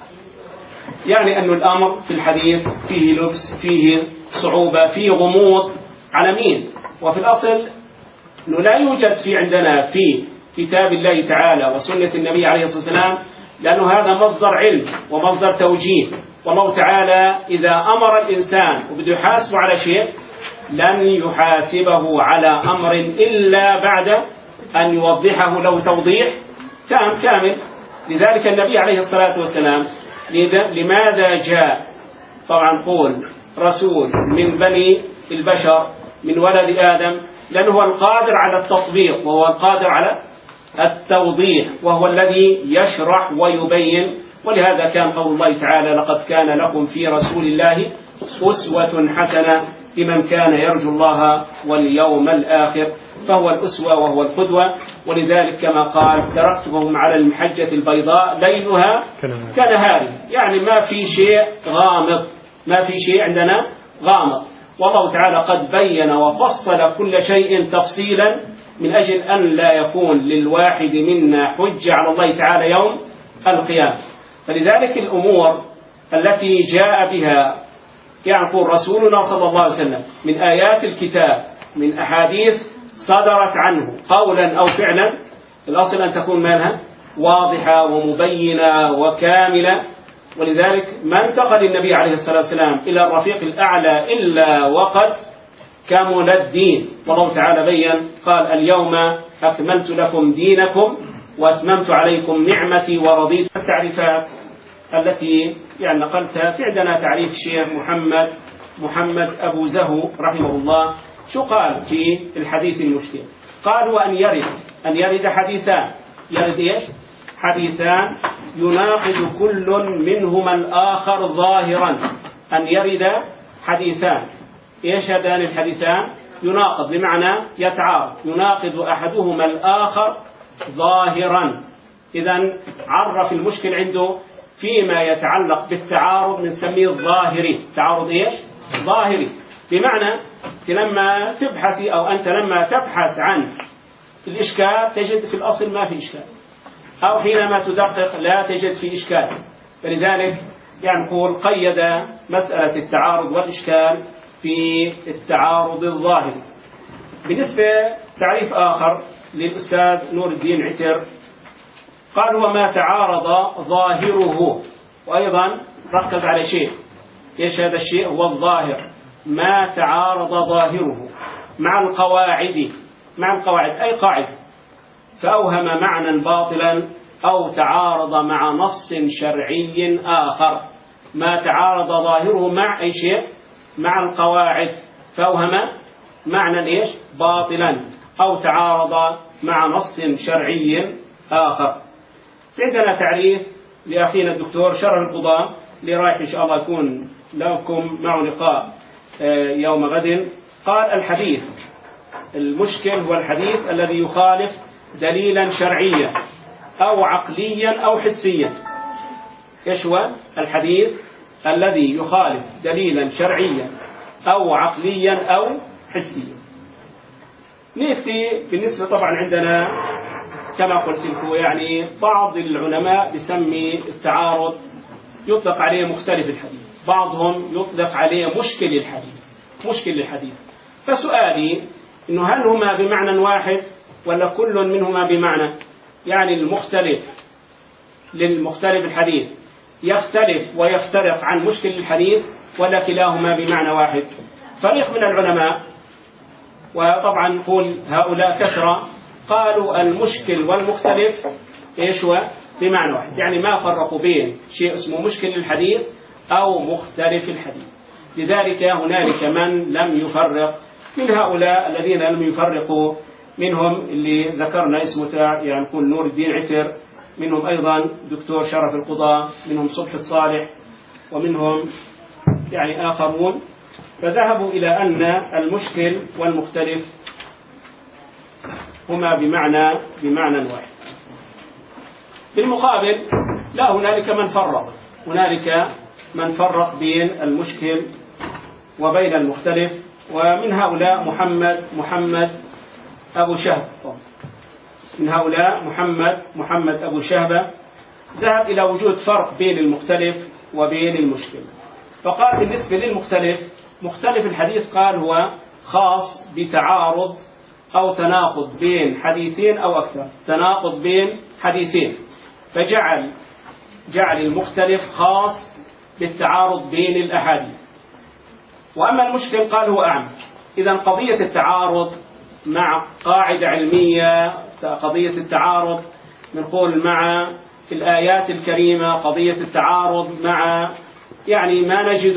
يعني أن الأمر في الحديث فيه لبس، فيه صعوبة، فيه غموض على مين. وفي الأصل أنه لا يوجد في عندنا في كتاب الله تعالى وسنة النبي عليه الصلاة والسلام، لأنه هذا مصدر علم ومصدر توجيه. والله تعالى إذا أمر الإنسان وبده يحاسبه على شيء لن يحاسبه على أمر إلا بعد أن يوضحه له توضيح كامل. لذلك النبي عليه الصلاة والسلام لماذا جاء؟ طبعا قول رسول من بني البشر من ولد آدم، لأنه هو القادر على التطبيق وهو القادر على التوضيح وهو الذي يشرح ويبين. ولهذا كان قول الله تعالى لقد كان لكم في رسول الله أسوة حسنة لمن كان يرجو الله واليوم الآخر، فهو الأسوة وهو القدوة. ولذلك كما قال تركتهم على المحجة البيضاء ليلها كنهارها، يعني ما في شيء غامض، ما في شيء عندنا غامض. والله تعالى قد بين وفصل كل شيء تفصيلا من أجل أن لا يكون للواحد منا حجة على الله تعالى يوم القيامة. فلذلك الأمور التي جاء بها يقول رسولنا صلى الله عليه وسلم من آيات الكتاب من أحاديث صدرت عنه قولا أو فعلا، الأصل أن تكون منها واضحة ومبينة وكاملة. ولذلك ما انتقل النبي عليه الصلاة والسلام إلى الرفيق الأعلى إلا وقد كمل الدين. والله تعالى بين قال اليوم أكملت لكم دينكم وأتممت عليكم نعمتي ورضيت. التعريفات التي يعني نقلتها في عندنا تعريف الشيخ محمد أبو زهو رحمه الله. شو قال في الحديث المشكل؟ قال وأن يرد حديثان. يرد إيش؟ حديثان يناقض كل منهما الآخر ظاهرا. أن يرد حديثان. إيش هذان الحديثان؟ يناقض بمعنى يتعارض، يناقض أحدهما الآخر ظاهرا. إذن عرف المشكل عنده فيما يتعلق بالتعارض نسميه الظاهري. تعارض إيش؟ ظاهري. بمعنى لما تبحثي أو أنت لما تبحث عن الإشكال تجد في الأصل ما في إشكال، أو حينما تدقق لا تجد في إشكال. فلذلك يعني نقول قيد مسألة التعارض والإشكال في التعارض الظاهري. بالنسبة تعريف آخر للأستاذ نور الدين عتر قال وما تعارض ظاهره. وأيضا ركز على شيء إيش هذا الشيء؟ هو الظاهر، ما تعارض ظاهره مع القواعد أي قاعدة فأوهم معنى باطلا أو تعارض مع نص شرعي آخر. ما تعارض ظاهره مع أي شيء؟ مع القواعد فأوهم معنى إيش؟ باطلا أو تعارض مع نص شرعي آخر. عندنا تعريف لأخينا الدكتور شرف القضاء اللي رايح إن شاء الله يكون لكم معه لقاء يوم غد. قال الحديث المشكل هو الحديث الذي يخالف دليلا شرعيا أو عقليا أو حسيا. إيش هو الحديث الذي يخالف دليلا شرعيا أو عقليا أو حسيا؟ نفتي بالنسبة طبعا عندنا كما قلت لكم يعني بعض العلماء بسمي التعارض يطلق عليه مختلف الحديث، بعضهم يطلق عليه مشكل الحديث. فسؤالي إنه هل هما بمعنى واحد ولا كل منهما بمعنى؟ يعني المختلف للمختلف الحديث يختلف ويفترق عن مشكل الحديث ولا كلاهما بمعنى واحد؟ فريق من العلماء وطبعا نقول هؤلاء كثرة قالوا المشكل والمختلف إيش هو؟ بمعنى واحد، يعني ما فرقوا بين شيء اسمه مشكل الحديث أو مختلف الحديث. لذلك هنالك من لم يفرق من هؤلاء الذين لم يفرقوا، منهم اللي ذكرنا اسمه يعني نقول نور الدين عثر، منهم أيضا دكتور شرف القضاء، منهم صبح الصالح، ومنهم يعني آخرون، فذهبوا إلى أن المشكل والمختلف هما بمعنى واحد. بالمقابل لا هنالك من فرق بين المشكل وبين المختلف، ومن هؤلاء محمد أبو شهبة، محمد أبو شهبة ذهب إلى وجود فرق بين المختلف وبين المشكل. فقال بالنسبة للمختلف مختلف الحديث قال هو خاص بتعارض أو تناقض بين حديثين أو أكثر، تناقض بين حديثين، فجعل المختلف خاص بالتعارض بين الأحاديث. وأما المشكل قال هو أعم. إذن قضية التعارض مع قاعدة علمية، قضية التعارض نقول مع الآيات الكريمة، قضية التعارض مع يعني ما نجد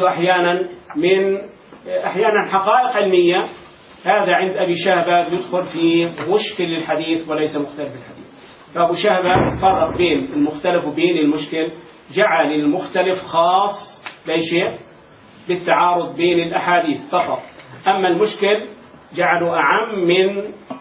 أحيانا حقائق علمية، هذا عند أبي شهبة يدخل في مشكل الحديث وليس مختلف الحديث. فأبو شهبة فرق بين المختلف وبين المشكل، جعل المختلف خاص بشيء بالتعارض بين الأحاديث فقط، أما المشكل جعله أعم من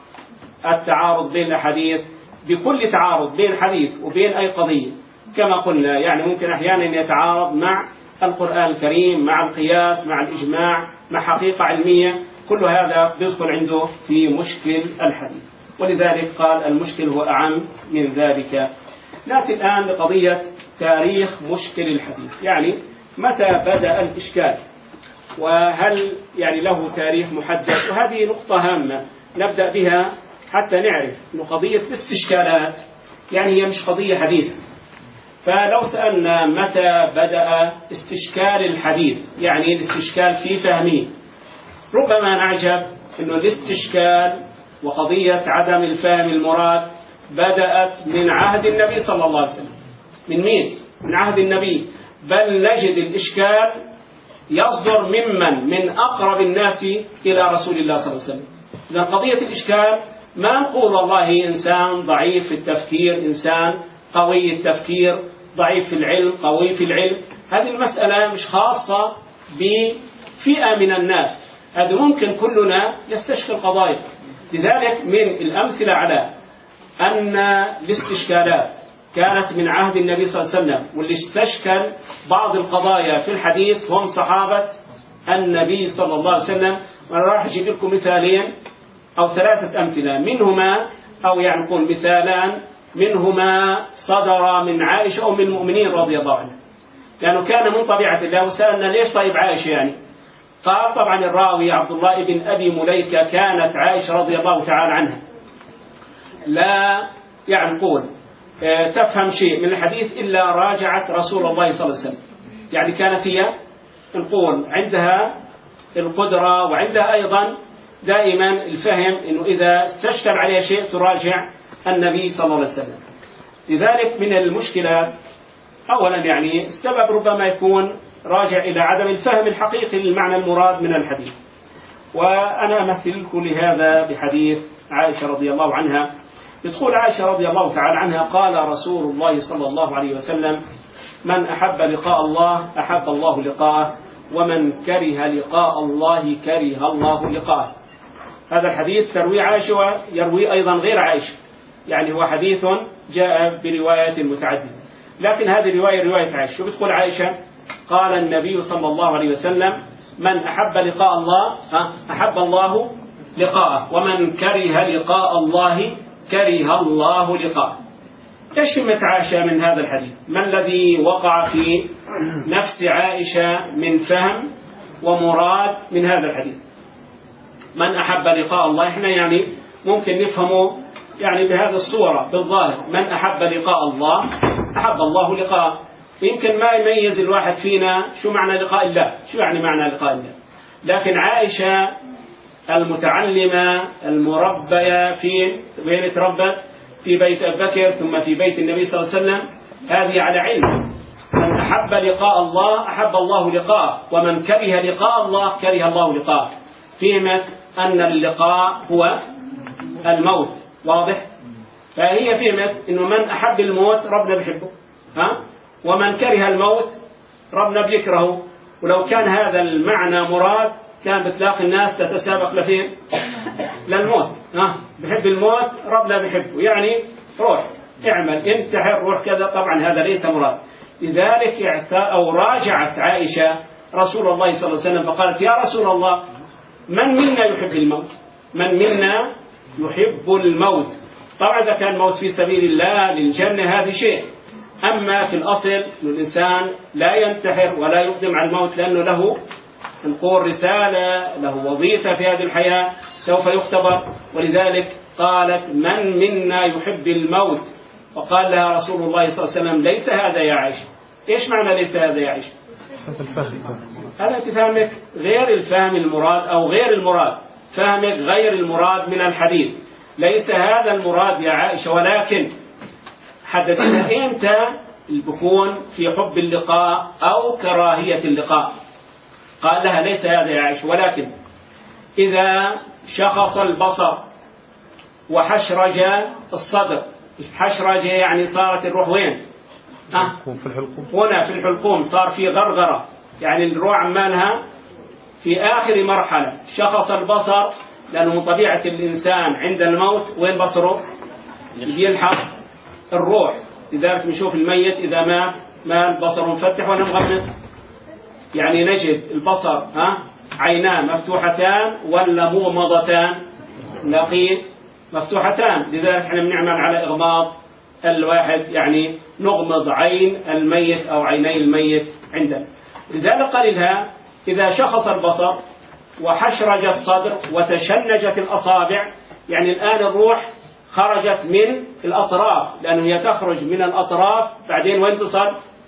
التعارض بين الأحاديث بكل تعارض بين حديث وبين أي قضية. كما قلنا يعني ممكن أحيانا يتعارض مع القرآن الكريم، مع القياس، مع الإجماع، مع حقيقة علمية، كل هذا يدخل عنده في مشكل الحديث، ولذلك قال المشكل هو أعم من ذلك. نأتي الآن لقضية تاريخ مشكل الحديث، يعني متى بدأ الإشكال وهل يعني له تاريخ محدد. وهذه نقطة هامة نبدأ بها حتى نعرف أن قضية الاستشكالات يعني هي مش قضية حديثة. فلو سألنا متى بدأ استشكال الحديث، يعني الاستشكال في فهمه، ربما نعجب أنه الاستشكال وقضية عدم الفهم المراد بدأت من عهد النبي صلى الله عليه وسلم. من مين؟ من عهد النبي. بل نجد الإشكال يصدر من أقرب الناس إلى رسول الله صلى الله عليه وسلم. إذن قضية الإشكال ما نقول والله إنسان ضعيف في التفكير، إنسان قوي التفكير، ضعيف في العلم، قوي في العلم. هذه المسألة مش خاصة بفئة من الناس، هذا ممكن كلنا يستشكل قضايا. لذلك من الأمثلة على أن الاستشكالات كانت من عهد النبي صلى الله عليه وسلم، واللي استشكل بعض القضايا في الحديث هم صحابة النبي صلى الله عليه وسلم. وأنا راح أجيب لكم مثالين أو 3 أمثلة منهما، أو يعني نقول مثالان منهما صدر من عائشة أم المؤمنين رضي الله عنها، لأنه كان من طبيعة الله. وسألنا ليش طيب عائشة يعني؟ قال طبعا الراوي عبد الله بن أبي مليكة كانت عائشة رضي الله تعالى عنها لا يعني نقول تفهم شيء من الحديث إلا راجعت رسول الله صلى الله عليه وسلم، يعني كانت هي نقول عندها القدرة وعندها أيضا دائما الفهم أنه إذا استشكل عليها شيء تراجع النبي صلى الله عليه وسلم. لذلك من المشكلات أولا يعني السبب ربما يكون راجع إلى عدم الفهم الحقيقي للمعنى المراد من الحديث. وأنا أمثل لكم لهذا بحديث عائشة رضي الله عنها. بتقول عائشة رضي الله تعالى عنها: قال رسول الله صلى الله عليه وسلم: من أحب لقاء الله أحب الله لقاءه، ومن كره لقاء الله كره الله لقاءه. هذا الحديث تروي عائشة ويروي أيضا غير عائشة، يعني هو حديث جاء برواية متعددة، لكن هذه رواية عائشة. شو بتقول عائشة؟ قال النبي صلى الله عليه وسلم: من أحب لقاء الله أحب الله لقاءه، ومن كره لقاء الله كره الله لقاءه. ايش فهمت عائشة من هذا الحديث؟ ما الذي وقع في نفس عائشة من فهم ومراد من هذا الحديث؟ من أحب لقاء الله، احنا يعني ممكن نفهمه يعني بهذه الصورة بالظاهر: من أحب لقاء الله أحب الله لقاءه. يمكن ما يميز الواحد فينا شو معنى لقاء الله، شو يعني معنى لقاء الله. لكن عائشة المتعلمة المربية في وين تربت؟ في بيت أبي بكر ثم في بيت النبي صلى الله عليه وسلم، هذه على علم. من أحب لقاء الله أحب الله لقاءه، ومن كره لقاء الله كره الله لقاءه. فهمت أن اللقاء هو الموت، واضح؟ فهي فهمت إنه من أحب الموت ربنا بيحبه، ومن كره الموت ربنا بيكرهه. ولو كان هذا المعنى مراد كان بتلاقي الناس تتسابق لفين؟ للموت. بحب الموت ربنا بيحبه، يعني روح اعمل انتحر روح كذا. طبعا هذا ليس مراد. لذلك راجعت عائشة رسول الله صلى الله عليه وسلم فقالت: يا رسول الله، من منا يحب الموت؟ من منا يحب الموت؟ طبعا إذا كان الموت في سبيل الله للجنة هذا شيء، أما في الأصل أن الإنسان لا ينتحر ولا يقدم على الموت، لأنه له نقول رسالة، له وظيفة في هذه الحياة، سوف يختبر. ولذلك قالت: من منا يحب الموت؟ وقال لها رسول الله صلى الله عليه وسلم: ليس هذا يا عائشة. إيش معنى ليس هذا يا عائشة؟ هذا تفهمك غير الفهم المراد أو غير المراد، فهمك غير المراد من الحديث. ليس هذا المراد يا عائشة، ولكن حددنا إمتى بكون في حب اللقاء أو كراهية اللقاء. قال لها: ليس هذا يا عائشة، ولكن إذا شخص البصر وحشرج الصدر. حشرج يعني صارت الروح وين؟ في الحلقوم. هنا في الحلقوم صار في غرغرة، يعني الروح عمالها في آخر مرحلة. شخص البصر لأنه من طبيعة الإنسان عند الموت وين بصره؟ يلحق الروح. لذلك نشوف الميت إذا مات ما البصر مفتح ولا مغمض، يعني نجد البصر عينان مفتوحتان ولا مغمضتان؟ نقيل مفتوحتان. لذلك احنا بنعمل على إغماض الواحد، يعني نغمض عين الميت أو عيني الميت عندنا. لذلك قال لها: إذا شخص البصر وحشرج الصدر وتشنجت الأصابع، يعني الآن الروح خرجت من الأطراف، لأنه هي تخرج من الأطراف بعدين وين تصل؟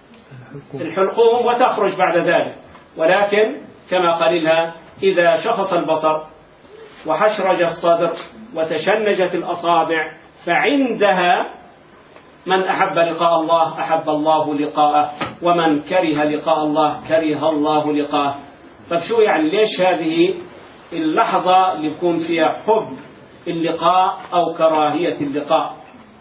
الحلقوم وتخرج بعد ذلك. ولكن كما قال لها: إذا شخص البصر وحشرج الصدر وتشنجت الأصابع فعندها من أحب لقاء الله أحب الله لقاءه، ومن كره لقاء الله كره الله لقاءه. طيب شو يعني؟ ليش هذه اللحظة اللي يكون فيها حب اللقاء أو كراهية اللقاء؟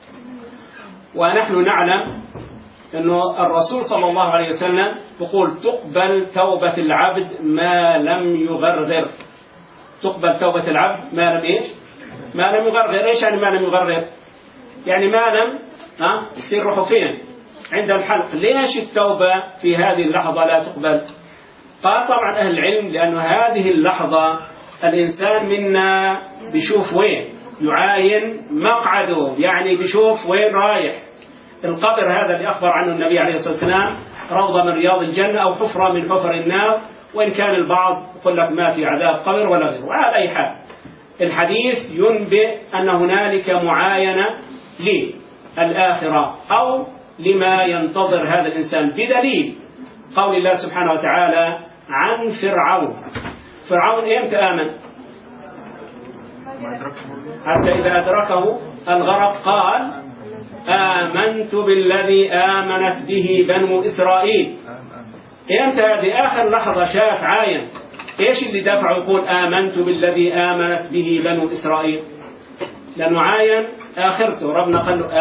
ونحن نعلم أنه الرسول صلى الله عليه وسلم يقول: تقبل توبة العبد ما لم يغرغر. تقبل توبة العبد ما لم إيش؟ ما لم يغرغر. إيش يعني ما لم يغرغر؟ يعني ما لم يصير روحه فين؟ عند الحلق. ليش التوبة في هذه اللحظة لا تقبل؟ قال طبعا أهل العلم: لأن هذه اللحظة الإنسان منا بيشوف وين، يعاين مقعده، يعني بيشوف وين رايح. القبر هذا اللي أخبر عنه النبي عليه الصلاة والسلام روضة من رياض الجنة أو حفرة من حفر النار، وإن كان البعض يقول لك ما في عذاب قبر ولا غيره. وعلى أي حال الحديث ينبئ أن هنالك معاينة للآخرة أو لما ينتظر هذا الإنسان، بدليل قول الله سبحانه وتعالى: عن فرعون. فرعون إمتى آمن؟ حتى إذا أدركه الغرق قال آمنت بالذي آمنت به بنو إسرائيل. إمتى؟ هذه آخر لحظة شاف عاين. إيش اللي دفعه يقول آمنت بالذي آمنت به بنو إسرائيل؟ لأنه عاين آخرته. ربنا قال له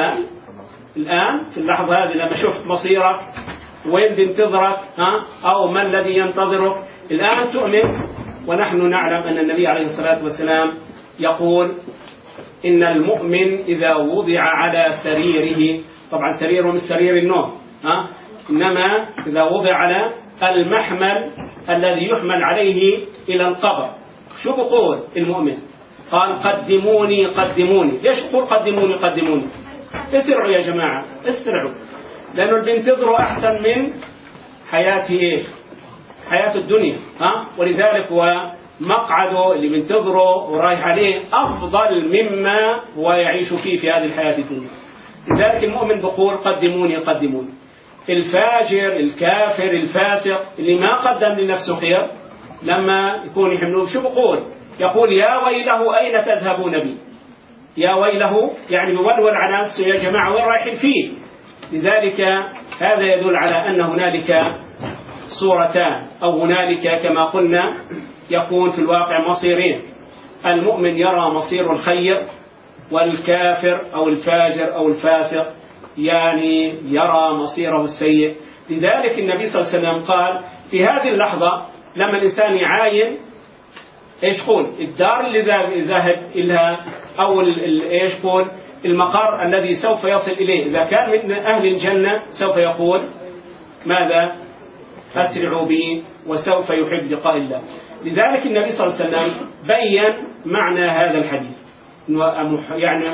الآن في اللحظة هذه لما شفت مصيرك وين بينتظرك أو ما الذي ينتظرك الآن تؤمن. ونحن نعلم أن النبي عليه الصلاة والسلام يقول إن المؤمن إذا وضع على سريره، طبعا سريره مش سرير النوم إنما إذا وضع على المحمل الذي يحمل عليه إلى القبر، شو بقول المؤمن؟ قال قدموني قدموني. ليش يقول قدموني قدموني؟ اسرعوا يا جماعة اسرعوا، لأنه اللي بينتظروا أحسن من حياته إيش؟ حياة الدنيا ولذلك هو مقعده اللي بينتظره ورايح عليه أفضل مما هو يعيش فيه في هذه الحياة الدنيا. لذلك المؤمن بقول قدموني قدموني. الفاجر الكافر الفاسق اللي ما قدم لنفسه خير لما يكون يحملوه شو بقول؟ يقول يا ويله أين تذهبون بي؟ يا ويله يعني بيولول على نفسه يا جماعة وين رايحين فيه؟ لذلك هذا يدل على أن هنالك صورتان أو هنالك كما قلنا يكون في الواقع مصيرين. المؤمن يرى مصير الخير والكافر أو الفاجر أو الفاسق يعني يرى مصيره السيء. لذلك النبي صلى الله عليه وسلم قال في هذه اللحظة لما الإنسان يعاين إيش قول الدار اللي ذاهب إليها أو إيش قول المقر الذي سوف يصل إليه. إذا كان من أهل الجنة سوف يقول ماذا؟ أسرعوا بي وسوف يحب لقاء الله. لذلك النبي صلى الله عليه وسلم بين معنى هذا الحديث يعني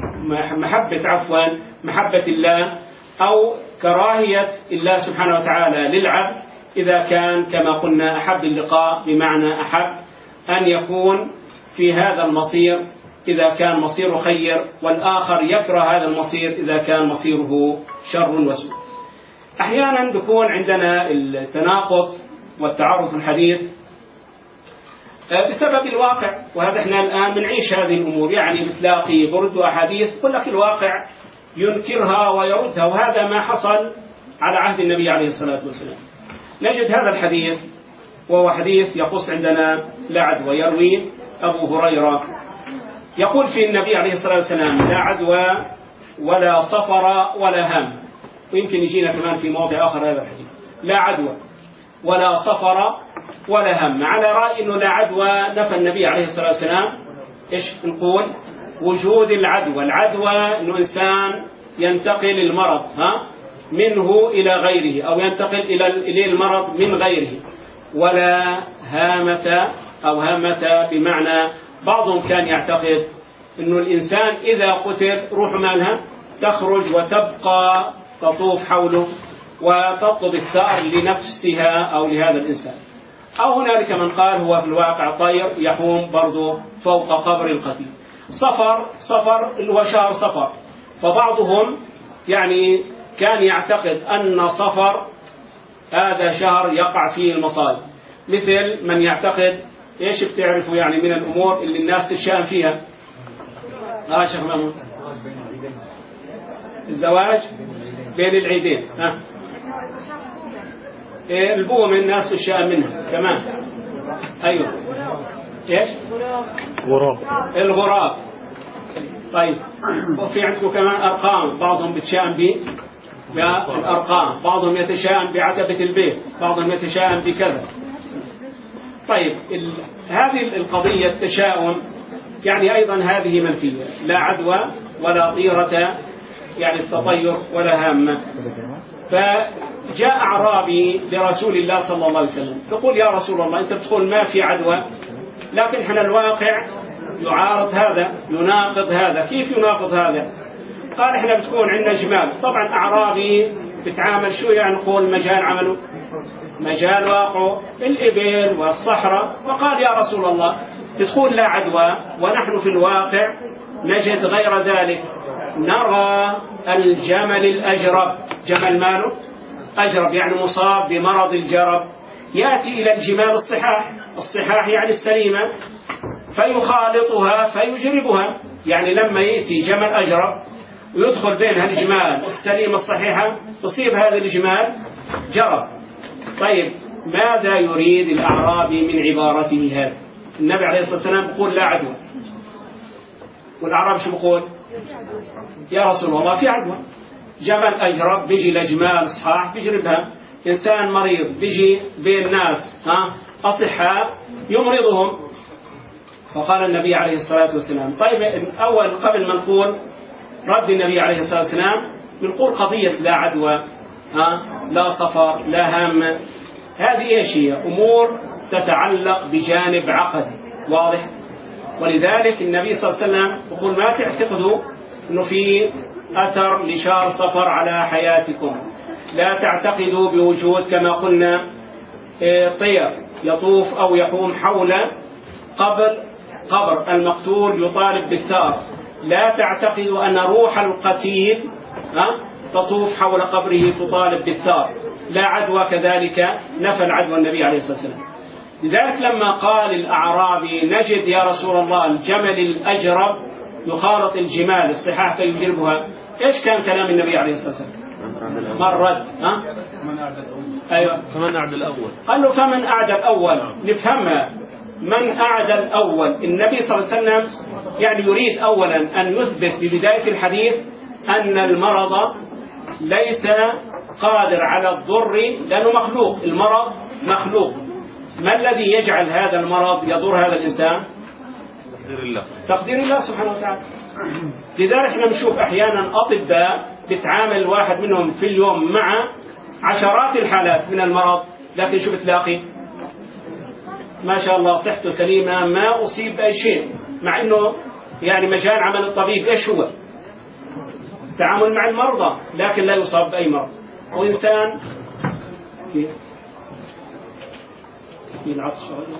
محبة الله أو كراهية الله سبحانه وتعالى للعبد إذا كان كما قلنا أحب اللقاء بمعنى أحب أن يكون في هذا المصير إذا كان مصيره خير، والآخر يكره هذا المصير إذا كان مصيره شر وسوء. أحيانا بيكون عندنا التناقض والتعارض في الحديث بسبب الواقع، وهذا احنا الآن بنعيش هذه الأمور. يعني بتلاقي برد أحاديث يقول لك الواقع ينكرها ويردها، وهذا ما حصل على عهد النبي عليه الصلاة والسلام. نجد هذا الحديث وهو حديث يقص عندنا لا عدوى، يروي أبو هريرة يقول في النبي عليه الصلاة والسلام لا عدوى ولا صفر ولا هم. ويمكن يجينا كمان في موضع آخر هذا الحديث لا عدوى ولا صفر ولا هم. على رأي أنه لا عدوى نفى النبي عليه الصلاة والسلام إيش نقول؟ وجود العدوى. العدوى أنه إنسان ينتقل المرض منه إلى غيره أو ينتقل إلى المرض من غيره. ولا هامة أو هامة بمعنى بعضهم كان يعتقد أنه الإنسان إذا قتل روح مالها تخرج وتبقى تطوف حوله وتطلب الثأر لنفسها أو لهذا الإنسان. أو هنالك من قال هو في الواقع طير يحوم برضه فوق قبر القتيل. صفر اللي هو شهر صفر، فبعضهم يعني كان يعتقد أن صفر هذا شهر يقع فيه المصائب، مثل من يعتقد إيش بتعرفوا يعني من الأمور اللي الناس تتشائم فيها شيخ محمود الزواج بين العيدين البوم الناس تتشائم منها كمان. أيوه إيش الغراب. طيب وفي عندكم كمان أرقام بعضهم بتشائم به الأرقام، بعضهم يتشائم بعتبة البيت، بعضهم يتشائم بكذا. طيب هذه القضية التشاؤم يعني أيضا هذه منفية. لا عدوى ولا طيرة يعني التطير ولا هامة. فجاء أعرابي لرسول الله صلى الله عليه وسلم يقول يا رسول الله أنت بتقول ما في عدوى، لكن احنا الواقع يعارض هذا يناقض هذا. كيف يناقض هذا؟ قال احنا بتكون عندنا جمال. طبعا أعرابي بتعامل شو يعني نقول مجال عمله مجال واقعه الإبل والصحراء. وقال يا رسول الله بتقول لا عدوى ونحن في الواقع نجد غير ذلك، نرى الجمل الأجرب. جمل ماله أجرب يعني مصاب بمرض الجرب، يأتي إلى الجمال الصحاح يعني السليمة، فيخالطها فيجربها. يعني لما يأتي جمل أجرب ويدخل بينها الجمال السليمة الصحيحة تصيب هذا الجمال جرب. طيب ماذا يريد الأعرابي من عبارته هذا؟ النبي عليه الصلاة والسلام يقول لا عدوى، والأعرابي شو بقول؟ يا رسول الله في عدوى. جمل أجرب بيجي لجمال صحاح بيجربها، إنسان مريض بيجي بين ناس أصحاء يمرضهم. فقال النبي عليه الصلاة والسلام طيب أول قبل ما نقول رد النبي عليه الصلاة والسلام نقول قضية لا عدوى لا صفر لا هامة، هذه إيش هي؟ أمور تتعلق بجانب عقدي واضح. ولذلك النبي صلى الله عليه وسلم يقول ما تعتقدوا أنه في أثر لشهر صفر على حياتكم، لا تعتقدوا بوجود كما قلنا طير يطوف أو يحوم حول قبر المقتول يطالب بالثار، لا تعتقدوا أن روح القتيل تطوف حول قبره تطالب بالثار، لا عدوى كذلك نفى العدوى النبي عليه الصلاة والسلام. لذلك لما قال الأعرابي نجد يا رسول الله الجمل الأجرب يخالط الجمال الصحاح فيجربها، إيش كان كلام النبي عليه الصلاة والسلام؟ مرد أيوة فمن أعدى الأول، قال له فمن أعدى الأول. نفهمها من أعدى الأول. النبي صلى الله عليه وسلم يعني يريد أولا أن يثبت ببداية الحديث أن المرض ليس قادر على الضر لأنه مخلوق، المرض مخلوق. ما الذي يجعل هذا المرض يضر هذا الإنسان؟ تقدير الله سبحانه وتعالى. لذلك احنا نشوف أحيانا أطباء بتعامل الواحد منهم في اليوم مع عشرات الحالات من المرض، لكن شو بتلاقي؟ ما شاء الله صحته سليمة ما أصيب بأي شيء، مع أنه يعني مجال عمل الطبيب إيش هو؟ التعامل مع المرضى، لكن لا يصاب بأي مرض. وإنسان في العطش.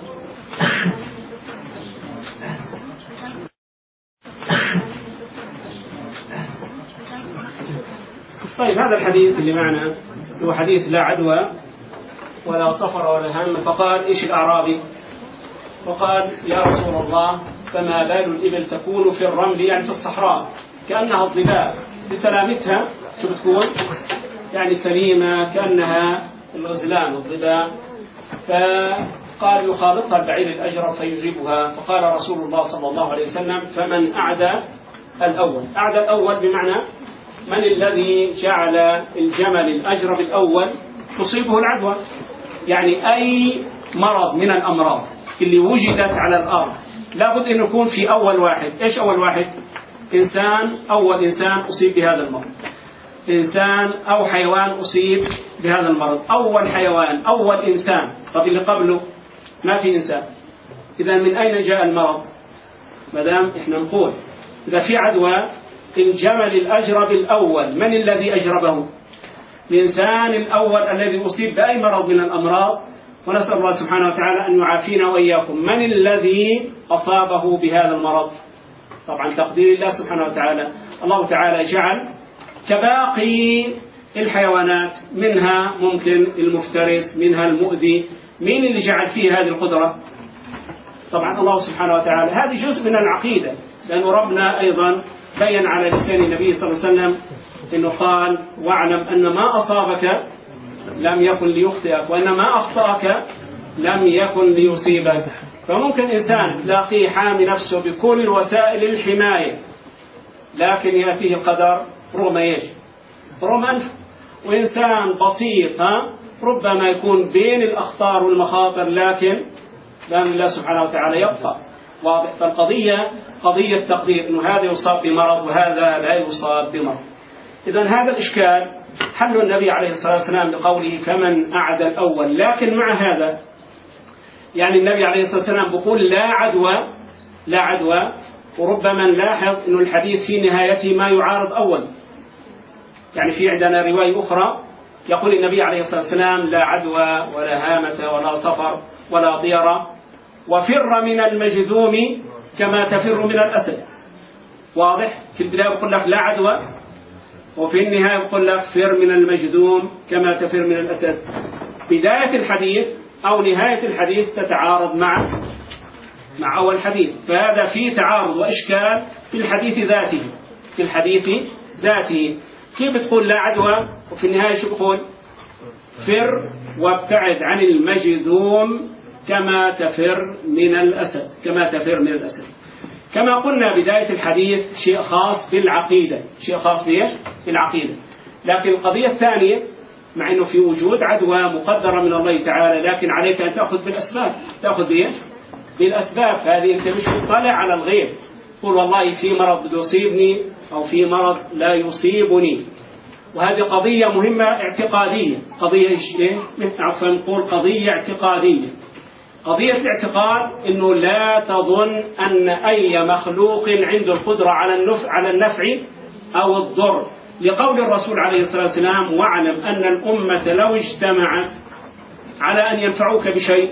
طيب هذا الحديث اللي معنا هو حديث لا عدوى ولا صفر ولا هم. فقال إيش الأعرابي؟ فقال يا رسول الله فما بال الإبل تكون في الرمل يعني في الصحراء كأنها الظباء بسلامتها، شو بتكون؟ يعني سليمة كأنها الغزلان الظباء. فقال يخالطها البعير الأجرب فيجيبها. فقال رسول الله صلى الله عليه وسلم فمن أعدى الأول. أعدى الأول بمعنى من الذي جعل الجمل الأجرب الأول تصيبه العدوى. يعني أي مرض من الأمراض اللي وجدت على الأرض لابد أن يكون في أول واحد. إيش أول واحد؟ إنسان، أول إنسان أصيب بهذا المرض، إنسان أو حيوان أصيب بهذا المرض، أول حيوان أول إنسان. طب اللي قبله ما في إنسان، إذا من أين جاء المرض؟ مدام إحنا نقول إذا في عدوى الجمل الأجرب الأول، من الذي أجربه؟ الإنسان الأول الذي أصيب بأي مرض من الأمراض، ونسأل الله سبحانه وتعالى أن يعافينا وإياكم. من الذي أصابه بهذا المرض؟ طبعا تقدير الله سبحانه وتعالى. الله تعالى جعل كباقي الحيوانات، منها ممكن المفترس، منها المؤذي. مين اللي جعل فيه هذه القدرة؟ طبعا الله سبحانه وتعالى. هذه جزء من العقيدة، لأن ربنا أيضا بين على لسان النبي صلى الله عليه وسلم إنه قال واعلم أن ما أصابك لم يكن ليخطئك وأن ما أخطأك لم يكن ليصيبك. فممكن إنسان تلاقيه حامي نفسه بكل وسائل الحماية، لكن يأتيه القدر رغم إيش؟ رغم أنف. وإنسان بسيط ربما يكون بين الأخطار والمخاطر، لكن بأمر الله سبحانه وتعالى يبقى واضح. فالقضية قضية تقدير، إنه هذا يصاب بمرض وهذا لا يصاب بمرض. إذن هذا الإشكال حل النبي عليه الصلاة والسلام بقوله فمن أعدى الأول. لكن مع هذا يعني النبي عليه الصلاة والسلام بيقول لا عدوى، وربما نلاحظ أن الحديث في نهايته ما يعارض أول. يعني في عندنا رواية أخرى يقول النبي عليه الصلاة والسلام لا عدوى ولا هامة ولا صفر ولا ضيرة، وفر من المجذوم كما تفر من الأسد. واضح؟ في البداية يقول لك لا عدوى، وفي النهاية يقول لك فر من المجذوم كما تفر من الأسد. بداية الحديث أو نهاية الحديث تتعارض مع أول حديث، فهذا فيه تعارض وإشكال في الحديث ذاته. كيف تقول لا عدوى وفي النهاية شو بقول؟ فر وابتعد عن المجذوم كما تفر من الأسد. كما قلنا بداية الحديث شيء خاص بالعقيدة، لكن القضية الثانية مع أنه في وجود عدوى مقدرة من الله تعالى، لكن عليك أن تأخذ بالأسباب. بالأسباب. فهذه أنت مش تطلع على الغيب تقول والله في مرض يصيبني أو في مرض لا يصيبني. وهذه قضية مهمة اعتقادية، قضية الاعتقاد أنه لا تظن أن أي مخلوق عنده القدرة على النفع أو الضر، لقول الرسول عليه الصلاة والسلام: واعلم أن الأمة لو اجتمعت على أن ينفعوك بشيء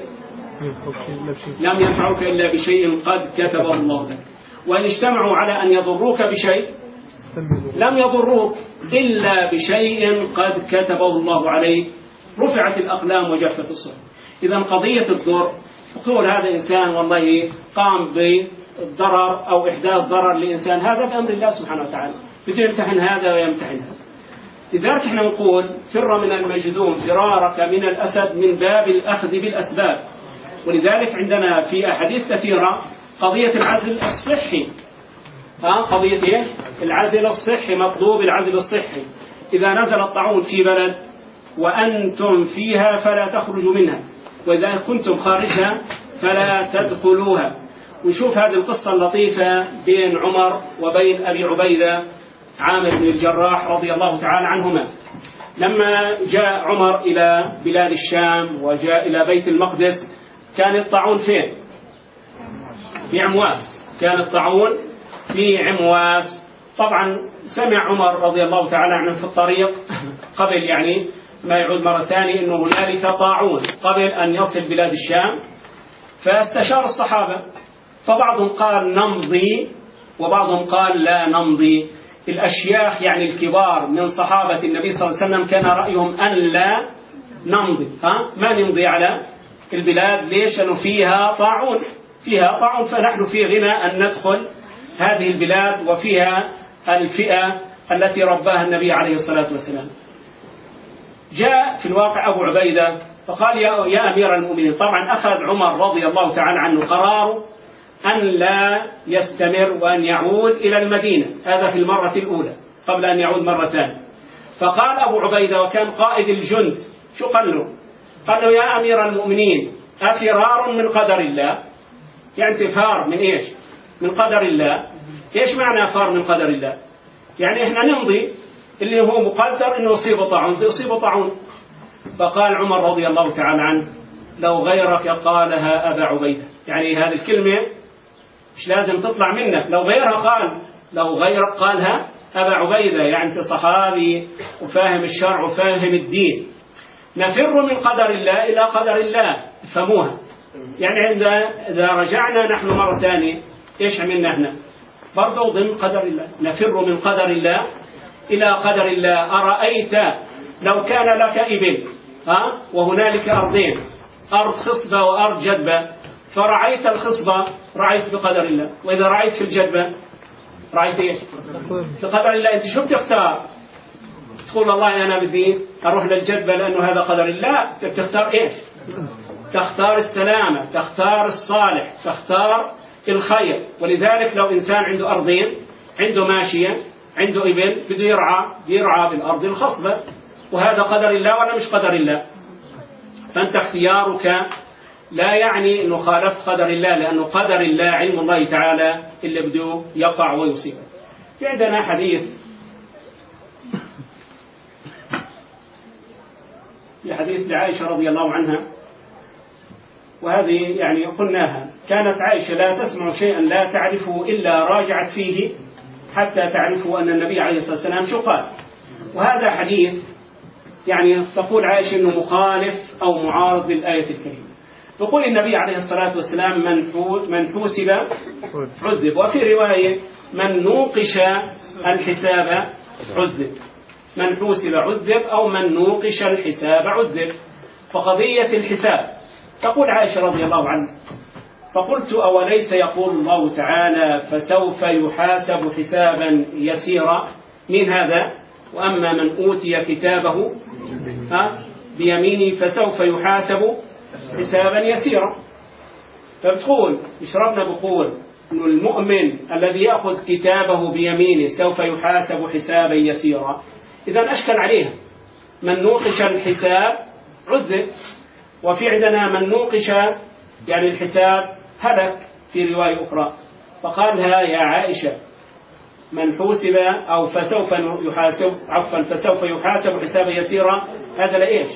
لم ينفعوك إلا بشيء قد كتبه الله لك، وإن اجتمعوا على أن يضروك بشيء لم يضروك إلا بشيء قد كتبه الله عليك، رفعت الأقلام وجفت الصحف. إذا قضية الضر، تقول هذا إنسان والله قام بالضرر أو إحداث ضرر لإنسان، هذا بأمر الله سبحانه وتعالى، بده يمتحن هذا ويمتحن هذا. لذلك احنا نقول فر من المجذوم فرارك من الأسد من باب الأخذ بالأسباب. ولذلك عندنا في أحاديث كثيرة قضية العزل الصحي. قضية إيش؟ العزل الصحي، مطلوب العزل الصحي. إذا نزل الطاعون في بلد وأنتم فيها فلا تخرجوا منها، وإذا كنتم خارجها فلا تدخلوها. ونشوف هذه القصة اللطيفة بين عمر وبين أبي عبيدة عامر بن الجراح رضي الله تعالى عنهما. لما جاء عمر إلى بلاد الشام وجاء إلى بيت المقدس كان الطاعون فين؟ في عمواس. كان الطاعون في عمواس. طبعا سمع عمر رضي الله تعالى عنه في الطريق قبل يعني ما يعود مرة ثانية أنه هنالك طاعون قبل أن يصل بلاد الشام، فاستشار الصحابة، فبعضهم قال نمضي وبعضهم قال لا نمضي. الأشياخ يعني الكبار من صحابة النبي صلى الله عليه وسلم كان رأيهم أن لا نمضي، ما نمضي على البلاد. ليش؟ أنه فيها طاعون، فنحن في غنى أن ندخل هذه البلاد وفيها الفئة التي رباها النبي عليه الصلاة والسلام. جاء في الواقع أبو عبيدة فقال يا أمير المؤمنين. طبعا أخذ عمر رضي الله تعالى عنه قرار أن لا يستمر وأن يعود إلى المدينة، هذا في المرة الأولى قبل أن يعود مرة ثانية. فقال أبو عبيدة وكان قائد الجند، شو قال له؟ قال له يا أمير المؤمنين أفرار من قدر الله؟ يعني تفار من إيش؟ من قدر الله. إيش معنى فار من قدر الله؟ يعني إحنا نمضي اللي هو مقدر إنه يصيب طاعون. فقال عمر رضي الله تعالى عنه لو غيرك قالها أبا عبيدة، يعني هذه الكلمة مش لازم تطلع منك، لو غيرك قالها أبا عبيدة، يعني أنت صحابي وفاهم الشرع وفاهم الدين. نفر من قدر الله إلى قدر الله، فهموها. يعني إذا رجعنا نحن مرة ثانية إيش عملنا إحنا؟ برضو ضمن قدر الله، نفر من قدر الله إلى قدر الله. أرأيت لو كان لك إبل وهنالك أرضين، أرض خصبة وأرض جدبة، فرعيت الخصبة رعيت بقدر الله، وإذا رعيت في الجدبة رعيت إيش؟ بقدر الله. أنت شو بتختار؟ تقول والله أنا بدي أروح للجدبة لأنه هذا قدر الله. تختار إيش؟ تختار السلامة، تختار الصالح، تختار الخير. ولذلك لو إنسان عنده أرضين، عنده ماشية، عنده إبل، بده يرعى بالأرض الخصبة، وهذا قدر الله ولا مش قدر الله؟ فأنت اختيارك لا يعني أنه خالفت قدر الله، لأنه قدر الله علم الله تعالى اللي بده يقع ويصيب. في عندنا حديث لعائشة رضي الله عنها، وهذه يعني قلناها، كانت عائشة لا تسمع شيئا لا تعرفه إلا راجعت فيه حتى تعرفوا أن النبي عليه الصلاة والسلام شو قال. وهذا حديث يعني تقول عائشة أنه مخالف أو معارض للآية الكريمة. يقول النبي عليه الصلاة والسلام من حوسب عذب، وفي رواية من نوقش الحساب عذب. من حوسب عذب أو من نوقش الحساب عذب. فقضية الحساب تقول عائشة رضي الله عنها: فقلت: أوليس يقول الله تعالى فسوف يحاسب حسابا يسيرا؟ من هذا؟ وأما من أوتي كتابه بيمينه فسوف يحاسب حسابا يسيرا. فبتقول يشربنا بقول إنه المؤمن الذي يأخذ كتابه بيمينه سوف يحاسب حسابا يسيرا. إذا أشكل عليها من نوقش الحساب عذب، وفي عندنا من نوقش يعني الحساب هلك في رواية أخرى. فقالها: يا عائشة من حوسب أو فسوف يحاسب حسابا يسيرا، هذا لإيش؟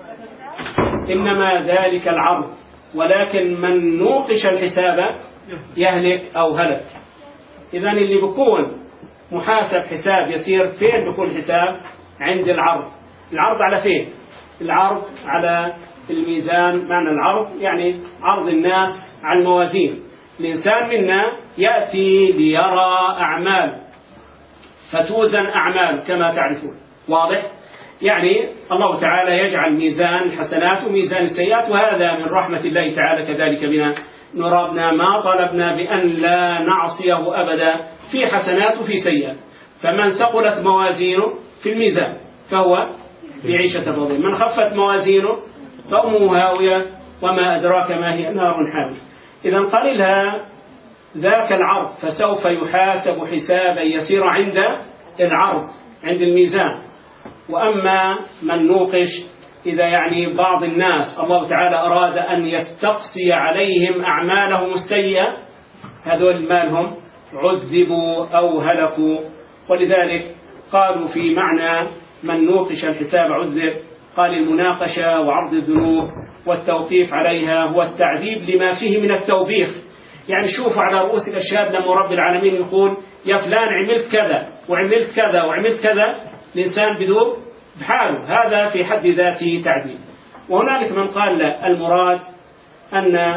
إنما ذلك العرض، ولكن من نوقش الحساب يهلك أو هلك. إذن اللي بيكون محاسب حساب يسير فين بيكون الحساب؟ عند العرض. العرض على فين؟ العرض على الميزان. معنى العرض يعني عرض الناس على الموازين. الإنسان منا يأتي ليرى أعمال فتوزن أعمال كما تعرفون. واضح؟ يعني الله تعالى يجعل ميزان الحسنات وميزان السيئات، وهذا من رحمة الله تعالى كذلك بنا. نرابنا ما طلبنا بأن لا نعصيه أبدا في حسنات وفي سيئات. فمن ثقلت موازينه في الميزان فهو بعيشة راضية، من خفت موازينه فأمه هاوية وما أدراك ما هي نار حامية. إذا قليلها ذاك العرض فسوف يحاسب حسابا يسيرا عند العرض، عند الميزان. وأما من نوقش إذا يعني بعض الناس الله تعالى أراد أن يستقصي عليهم أعمالهم السيئة، هذول مالهم عذبوا أو هلكوا. ولذلك قالوا في معنى من نوقش الحساب عذب، قال المناقشة وعرض الذنوب والتوقيف عليها هو التعذيب لما فيه من التوبيخ. يعني شوفوا على رؤوس الأشهاد لما رب العالمين يقول: يا فلان عملت كذا وعملت كذا وعملت كذا، الإنسان بدوب بحاله، هذا في حد ذاته تعذيب. وهنالك من قال لا، المراد أن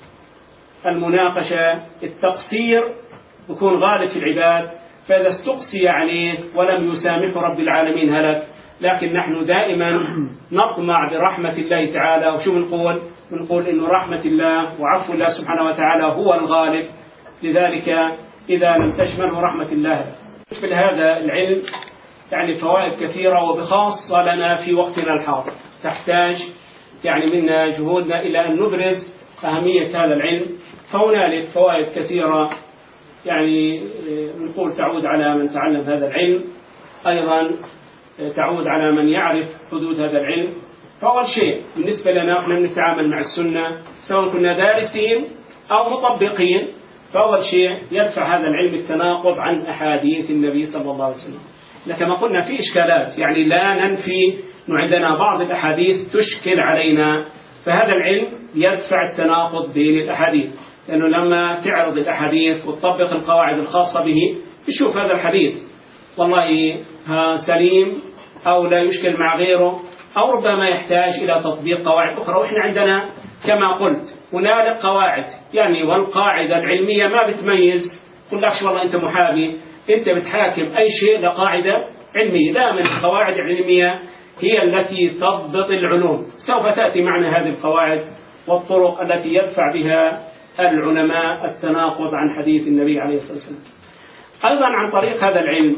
المناقشة التقصير يكون غالب في العباد، فإذا استقصي عليه ولم يسامح رب العالمين هلك. لكن نحن دائما نطمع برحمة الله تعالى. وشو بنقول إنه رحمة الله وعفو الله سبحانه وتعالى هو الغالب، لذلك إذا لم تشمله رحمة الله. مثل هذا العلم يعني فوائد كثيرة، وبخاصة لنا في وقتنا الحاضر تحتاج يعني منا جهودنا إلى أن نبرز أهمية هذا العلم. فهنالك فوائد كثيرة يعني نقول تعود على من تعلم هذا العلم، أيضا تعود على من يعرف حدود هذا العلم. فأول شيء بالنسبة لنا احنا نتعامل مع السنة سواء كنا دارسين أو مطبقين، فأول شيء يدفع هذا العلم التناقض عن أحاديث النبي صلى الله عليه وسلم. لكما قلنا في إشكالات، يعني لا ننفي أنه عندنا بعض الأحاديث تشكل علينا، فهذا العلم يدفع التناقض بين الأحاديث. لأنه لما تعرض الأحاديث وتطبق القواعد الخاصة به تشوف هذا الحديث والله سليم أو لا يشكل مع غيره، أو ربما يحتاج إلى تطبيق قواعد أخرى. وإحنا عندنا كما قلت هنالك قواعد، يعني والقاعدة العلمية ما بتميز. قل لكش والله أنت محامي أنت بتحاكم أي شيء لقاعدة علمية، لا، من القواعد العلمية هي التي تضبط العلوم. سوف تأتي معنا هذه القواعد والطرق التي يدفع بها العلماء التناقض عن حديث النبي عليه الصلاة والسلام. أيضا عن طريق هذا العلم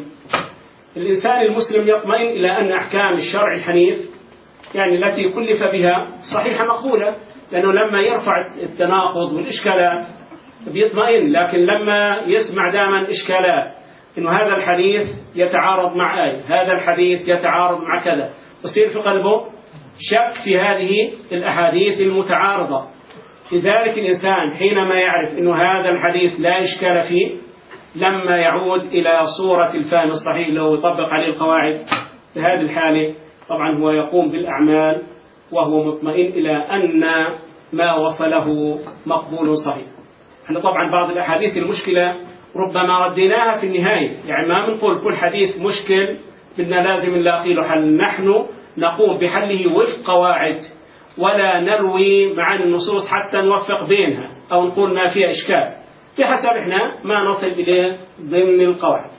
الإنسان المسلم يطمئن إلى أن أحكام الشرع الحنيف يعني التي كلف بها صحيحة مقبولة، لأنه لما يرفع التناقض والإشكالات بيطمئن. لكن لما يسمع دائما إشكالات إنه هذا الحديث يتعارض مع آية، هذا الحديث يتعارض مع كذا، ويصير في قلبه شك في هذه الأحاديث المتعارضة. لذلك الإنسان حينما يعرف إنه هذا الحديث لا إشكال فيه، لما يعود إلى صورة الفهم الصحيح لو يطبق عليه القواعد، في هذه الحالة طبعا هو يقوم بالأعمال وهو مطمئن إلى أن ما وصله مقبول صحيح. احنا طبعا بعض الأحاديث المشكلة ربما رديناها في النهاية، يعني ما بنقول كل حديث مشكل بدنا لازم نلاقي له حل، نحن نقوم بحله وفق قواعد ولا نروي معاني النصوص حتى نوفق بينها أو نقول ما فيها إشكال، بحسب إحنا ما نصل إليه ضمن القواعد.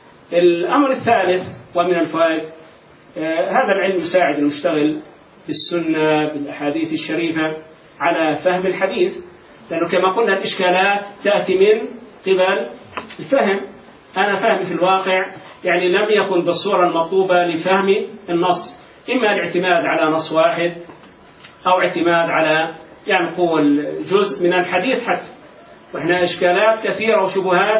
الأمر الثالث ومن الفوائد هذا العلم يساعد المشتغل بالسنة بالأحاديث الشريفة على فهم الحديث، لأنه كما قلنا الإشكالات تأتي من قبل الفهم. أنا فهمي في الواقع يعني لم يكن بالصورة المطلوبة لفهم النص، إما الاعتماد على نص واحد أو اعتماد على يعني نقول جزء من الحديث حتى. وإحنا إشكالات كثيرة وشبهات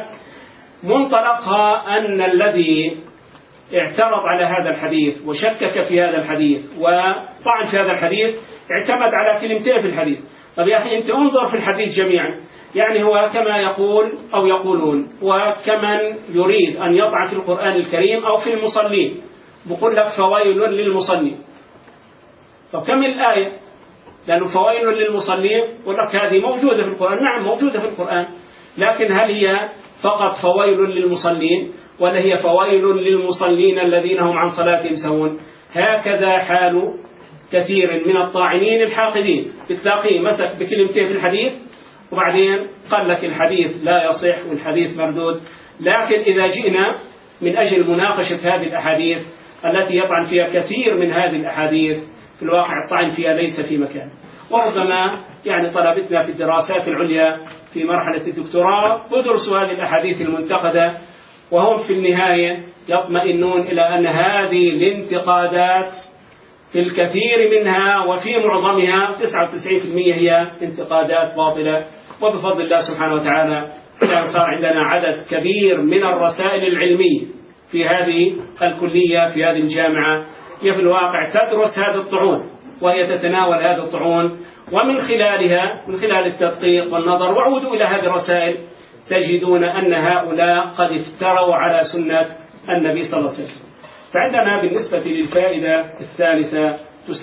منطلقها أن الذي اعترض على هذا الحديث وشكك في هذا الحديث وطعن في هذا الحديث اعتمد على كلمتين في الحديث. طب يا أخي أنت انظر في الحديث جميعا، يعني هو كما يقول أو يقولون وكمن يريد أن يطعن في القرآن الكريم أو في المصلين بقول لك فويل للمصلين. طب كم الآية؟ لأنه فويل للمصلين يقول لك هذه موجودة في القرآن. نعم موجودة في القرآن، لكن هل هي فقط فويل للمصلين ولا هي فويل للمصلين الذين هم عن صلاتهم سهون؟ هكذا حال كثير من الطاعنين الحاقدين، بتلاقيه مسك بكلمتين في الحديث وبعدين قال لك الحديث لا يصح والحديث مردود. لكن إذا جئنا من أجل مناقشة هذه الأحاديث التي يطعن فيها كثير من هذه الأحاديث، في الواقع الطعن فيها ليس في مكان. وربما يعني طلبتنا في الدراسات العليا في مرحلة الدكتوراه بدرسوا هذه الأحاديث المنتقدة، وهم في النهاية يطمئنون إلى أن هذه الانتقادات في الكثير منها وفي معظمها 99% هي انتقادات باطلة. وبفضل الله سبحانه وتعالى كان صار عندنا عدد كبير من الرسائل العلمية في هذه الكلية في هذه الجامعة هي في الواقع تدرس هذا الطعون، وهي تتناول هذا الطعون، ومن خلالها من خلال التدقيق والنظر وعودوا إلى هذه الرسائل تجدون أن هؤلاء قد افتروا على سنة النبي صلى الله عليه وسلم. فعندنا بالنسبة للفائدة الثالثة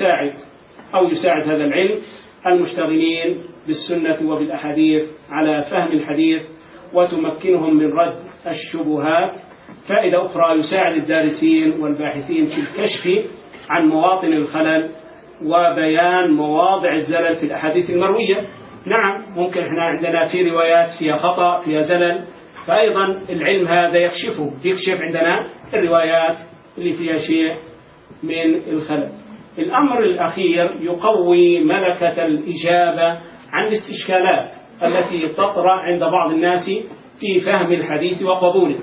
يساعد هذا العلم المشتغلين بالسنة وبالأحاديث على فهم الحديث وتمكنهم من رد الشبهات. فائدة أخرى يساعد الدارسين والباحثين في الكشف عن مواطن الخلل وبيان مواضع الزلل في الأحاديث المروية. نعم ممكن احنا عندنا في روايات فيها خطأ فيها زلل، فأيضا العلم هذا يكشف عندنا الروايات اللي فيها شيء من الخلل. الأمر الأخير يقوي ملكة الإجابة عن الاستشكالات التي تطرأ عند بعض الناس في فهم الحديث وقبوله،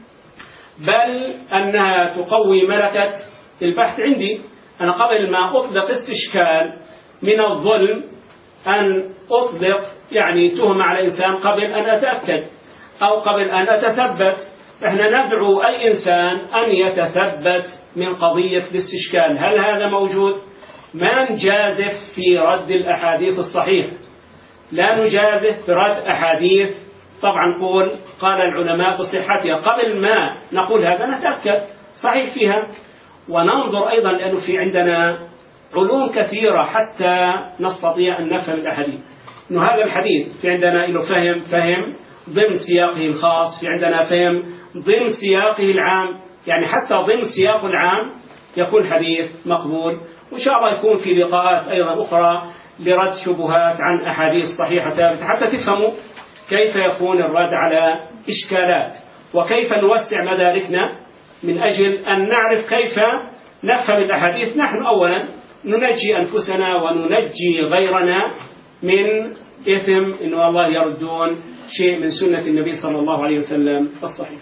بل أنها تقوي ملكة البحث عندي. أنا قبل ما أطلق استشكال من الظلم أن أطلق يعني تهمة على إنسان قبل أن أتأكد أو قبل أن أتثبت. إحنا ندعو أي إنسان أن يتثبت من قضية الاستشكال، هل هذا موجود؟ ما نجازف في رد الأحاديث الصحيحة، لا نجازف في رد أحاديث طبعا نقول قال العلماء بصحتها، قبل ما نقول هذا نتأكد صحيح فيها وننظر أيضا، لأنه في عندنا علوم كثيرة حتى نستطيع أن نفهم الأحاديث. إنه هذا الحديث في عندنا له فهم ضمن سياقه الخاص، في عندنا فهم ضمن سياقه العام، يعني حتى ضمن سياقه العام يكون حديث مقبول. وإن شاء الله يكون في لقاءات أيضا أخرى لرد شبهات عن أحاديث صحيحة ثابتة حتى تفهموا كيف يكون الرد على إشكالات وكيف نوسع مداركنا من أجل أن نعرف كيف نفهم الأحاديث. نحن أولا ننجي أنفسنا وننجي غيرنا من إثم إنه الله يردون شيء من سنة النبي صلى الله عليه وسلم الصحيح.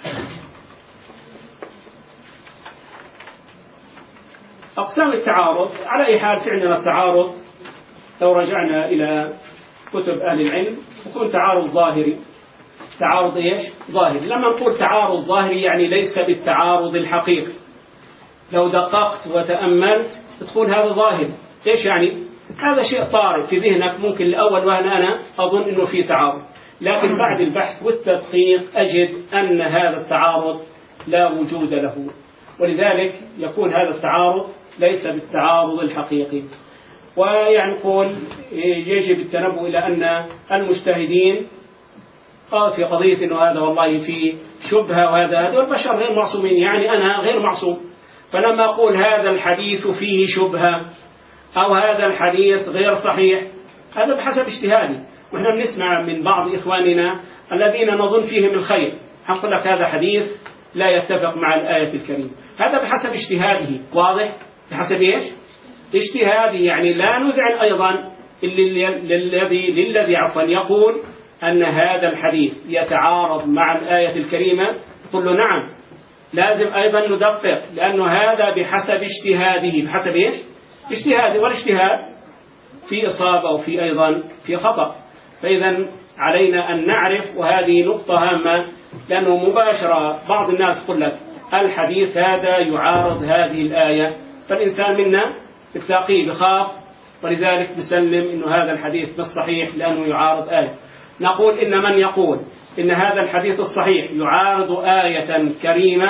أقسام التعارض على أي حال في عندنا التعارض لو رجعنا إلى كتب أهل العلم يكون تعارض ظاهري. تعارض إيش؟ ظاهري. لما نقول تعارض ظاهري يعني ليس بالتعارض الحقيقي. لو دققت وتأملت تقول هذا ظاهر. إيش يعني؟ هذا شيء طارئ في ذهنك، ممكن الأول وأنا أظن أنه في تعارض، لكن بعد البحث والتدقيق أجد أن هذا التعارض لا وجود له، ولذلك يكون هذا التعارض ليس بالتعارض الحقيقي. ويعني نقول يجب التنبؤ إلى أن المجتهدين قال في قضية أنه هذا والله في شبهة وهذا والبشر غير معصومين، يعني أنا غير معصوم، فلما أقول هذا الحديث فيه شبهة أو هذا الحديث غير صحيح هذا بحسب اجتهادي. ونحن بنسمع من بعض إخواننا الذين نظن فيهم الخير نقول لك هذا حديث لا يتفق مع الآية الكريمة، هذا بحسب اجتهاده. واضح؟ بحسب إيش؟ اجتهادي، يعني لا نذعن أيضا للذي عفوا يقول أن هذا الحديث يتعارض مع الآية الكريمة، قل له نعم، لازم أيضا ندقق، لأنه هذا بحسب اجتهاده. بحسب إيش؟ اجتهاده، والاجتهاد في إصابة وفي أيضا في خطأ. فإذا علينا أن نعرف، وهذه نقطة هامة، لأنه مباشرة بعض الناس يقول لك الحديث هذا يعارض هذه الآية، فالإنسان منا بتلاقيه بخاف، ولذلك بسلم إنه هذا الحديث مش صحيح لأنه يعارض آية. نقول إن من يقول إن هذا الحديث الصحيح يعارض آية كريمة،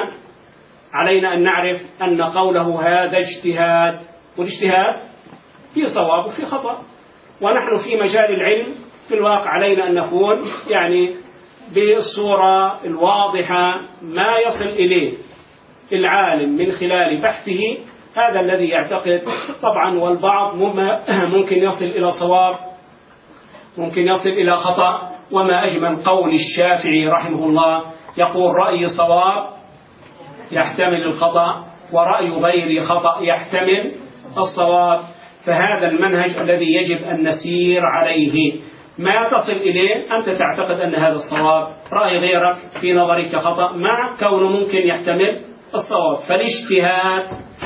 علينا أن نعرف أن قوله هذا اجتهاد، والاجتهاد في صواب وفي خطأ، ونحن في مجال العلم في الواقع علينا أن نكون يعني بالصورة الواضحة ما يصل إليه العالم من خلال بحثه، هذا الذي يعتقد. طبعا والبعض ممكن يصل إلى صواب، ممكن يصل إلى خطأ، وما أجمل قول الشافعي رحمه الله، يقول رأي صواب يحتمل الخطأ، ورأي غير خطأ يحتمل الصواب. فهذا المنهج الذي يجب أن نسير عليه، ما تصل إليه أنت تعتقد أن هذا الصواب، رأي غيرك في نظرك خطأ، مع كونه ممكن يحتمل الصواب. فالاجتهاد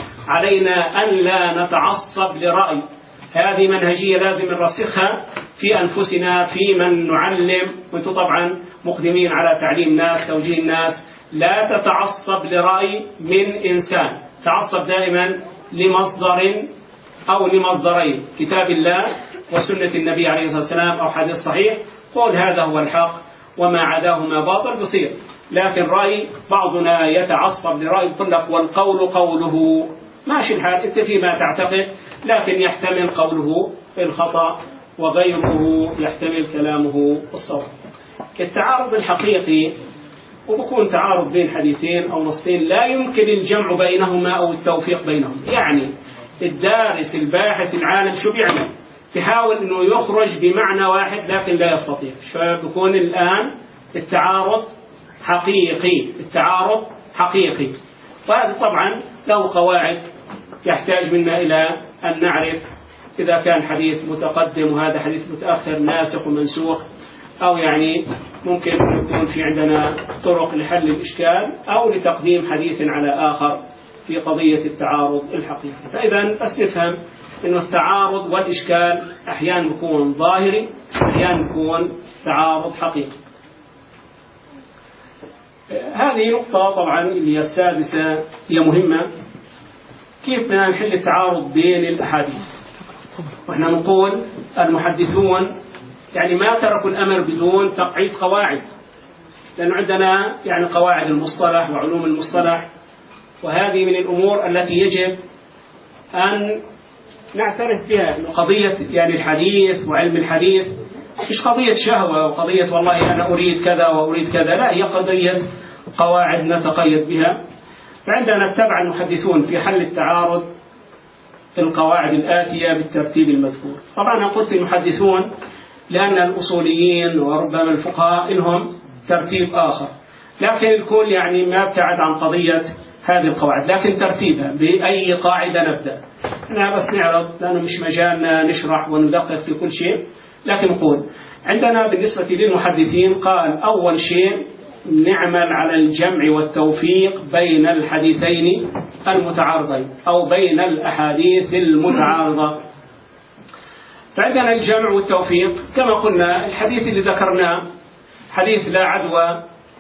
علينا أن لا نتعصب لرأي، هذه منهجية لازم نرسخها في أنفسنا، في من نعلم، وأنتم طبعا مقدمين على تعليم الناس، توجيه الناس. لا تتعصب لرأي من إنسان، تعصب دائما لمصدر أو لمصدرين، كتاب الله وسنة النبي عليه الصلاة والسلام أو حديث صحيح، قول هذا هو الحق وما عداهما باطل بصير. لكن رأي بعضنا يتعصب لرأي، يقول لك والقول قوله، ماشي الحال أنت فيما تعتقد، لكن يحتمل قوله الخطأ وغيره يحتمل كلامه الصواب. التعارض الحقيقي وبكون تعارض بين حديثين أو نصين لا يمكن الجمع بينهما أو التوفيق بينهم. يعني الدارس الباحث العالم شو بيعمل؟ يحاول أنه يخرج بمعنى واحد لكن لا يستطيع. فبكون الآن التعارض حقيقي، التعارض حقيقي، وهذا طبعا له قواعد يحتاج منا إلى أن نعرف إذا كان حديث متقدم وهذا حديث متأخر، ناسخ ومنسوخ، أو يعني ممكن يكون في عندنا طرق لحل الإشكال أو لتقديم حديث على آخر في قضية التعارض الحقيقي. فإذا بس نفهم إنه التعارض والإشكال أحيانا يكون ظاهري، أحيانا يكون تعارض حقيقي. هذه نقطة طبعا اللي هي السادسة، هي مهمة، كيف بدنا نحل التعارض بين الأحاديث. وإحنا نقول المحدثون يعني ما تركوا الأمر بدون تقعيد قواعد، لأن عندنا يعني قواعد المصطلح وعلوم المصطلح، وهذه من الأمور التي يجب أن نعترف بها. قضية يعني الحديث وعلم الحديث مش قضية شهوة وقضية والله أنا أريد كذا وأريد كذا، لا، هي قضية قواعد نتقيد بها. فعندنا اتبع المحدثون في حل التعارض القواعد الآتية بالترتيب المذكور. طبعا أنا قلت المحدثون لأن الأصوليين وربما الفقهاء لهم ترتيب آخر، لكن الكل يعني ما ابتعد عن قضية هذه القواعد، لكن ترتيبها بأي قاعدة نبدأ. أنا بس نعرض لأنه مش مجالنا نشرح وندقق في كل شيء، لكن نقول عندنا بالنسبة للمحدثين قال أول شيء نعمل على الجمع والتوفيق بين الحديثين المتعارضين أو بين الأحاديث المتعارضة. فعندنا الجمع والتوفيق كما قلنا، الحديث اللي ذكرناه حديث لا عدوى،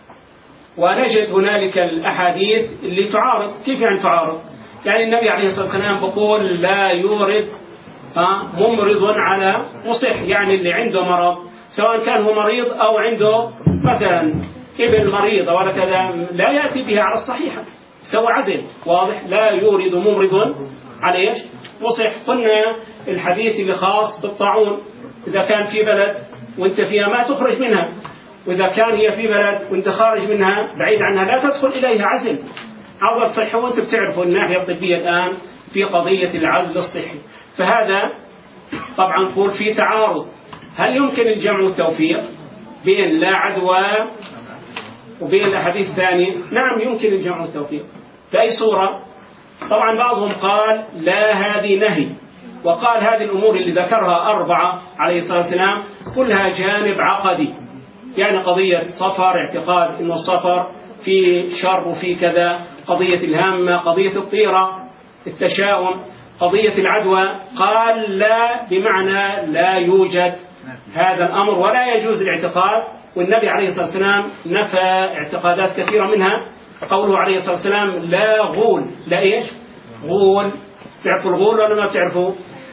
ونجد هنالك الأحاديث اللي تعارض. كيف يعني تعارض؟ يعني النبي عليه الصلاة والسلام بقول لا يورد ممرض على مصح، يعني اللي عنده مرض سواء كان هو مريض أو عنده مثلا ابن مريض ولا كذا لا يأتي بها على الصحيحة، سوى عزل واضح، لا يورد ممرض على ايش؟ مصح. قلنا الحديث اللي خاص بالطاعون، إذا كان في بلد وانت فيها ما تخرج منها، وإذا كان هي في بلد وانت خارج منها بعيد عنها لا تدخل إليها عزل، عزل صحي. وانتم بتعرفوا الناحية الطبية الآن في قضية العزل الصحي. فهذا طبعا نقول في تعارض. هل يمكن الجمع والتوفيق بين لا عدوى وبين الأحاديث الثانية؟ نعم يمكن الجمع والتوفيق. بأي صورة؟ طبعا بعضهم قال لا هذه نهي وقال هذه الأمور اللي ذكرها 4 عليه الصلاة والسلام كلها جانب عقدي، يعني قضية صفر، اعتقاد أنه الصفر في شر وفي كذا، قضية الهامة، قضية الطيرة، التشاؤم، قضية العدوى. قال لا بمعنى لا يوجد هذا الأمر ولا يجوز الاعتقاد. والنبي عليه الصلاة والسلام نفى اعتقادات كثيرة منها. قوله عليه الصلاة والسلام لا غول، لا إيش؟ غول. تعرفوا الغول ولا ما تعرفوا؟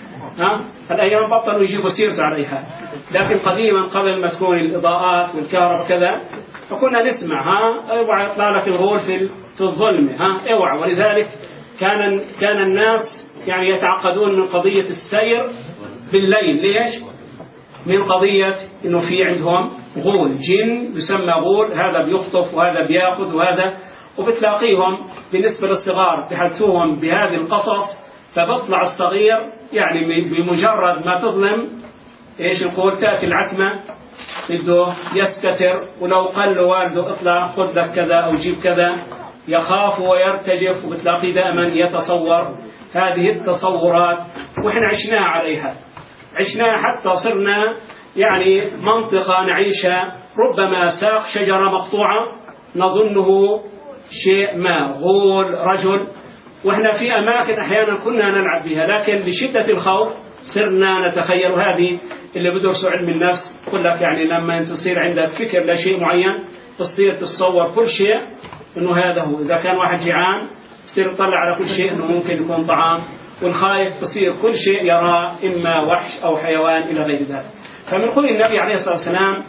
الأيام بطلوا يجيبوا سيرته عليها، لكن قديما قبل ما تكون الإضاءات والكهرباء كذا فكنا نسمع اوعى يطلع لك الغول في الظلمة، اوعى. ولذلك كان الناس يعني يتعقدون من قضية السير بالليل. ليش؟ من قضية إنه في عندهم غول، جن يسمى غول، هذا بيخطف وهذا بياخذ وهذا، وبتلاقيهم بالنسبة للصغار تحدثوهم بهذه القصص، فبطلع الصغير يعني بمجرد ما تظلم ايش نقول تأتي العتمة بده يستتر، ولو قال له والده اطلع خذ لك كذا أو جيب كذا يخاف ويرتجف، وبتلاقيه دائما يتصور هذه التصورات. وإحنا عشناها عليها، عشناها حتى صرنا يعني منطقة نعيشها ربما ساق شجرة مقطوعة نظنه شيء ما غول رجل، وإحنا في أماكن أحيانا كنا نلعب بها، لكن لشدة الخوف صرنا نتخيل. هذه اللي بدرسوا علم النفس يقول لك يعني لما أنت تصير عندك فكر لشيء معين تصير تتصور كل شيء إنه هذا هو. إذا كان واحد جيعان تصير تطلع على كل شيء إنه ممكن يكون طعام، والخايف تصير كل شيء يراه إما وحش أو حيوان إلى غير ذلك. فمن قول النبي عليه الصلاة والسلام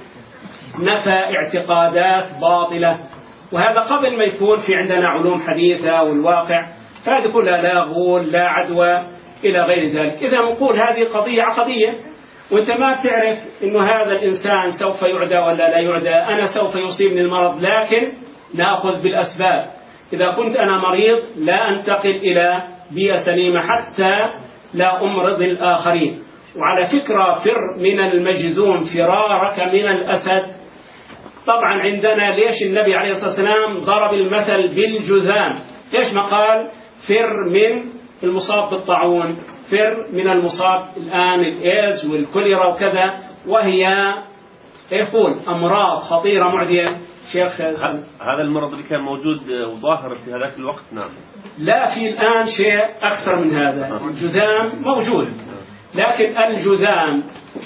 نفى اعتقادات باطلة، وهذا قبل ما يكون في عندنا علوم حديثة والواقع، فهذه كلها لا غول لا عدوى إلى غير ذلك. إذا نقول هذه قضية عقدية، وأنت ما تعرف إنه هذا الإنسان سوف يعدى ولا لا يعدى، أنا سوف يصيبني المرض، لكن نأخذ بالأسباب. إذا كنت أنا مريض لا أنتقل إلى بيئة سليمة حتى لا أمرض الآخرين. وعلى فكرة فر من المجذوم فرارك من الأسد. طبعا عندنا ليش النبي عليه الصلاة والسلام ضرب المثل بالجذام؟ ليش ما قال فر من المصاب بالطاعون، فر من المصاب الآن الإيز والكوليرا وكذا، وهي يقول أمراض خطيرة معدية. شيخ هذا المرض اللي كان موجود وظاهر في هذاك الوقت؟ نعم. لا، في الآن شيء أكثر من هذا. الجذام موجود، لكن الجذام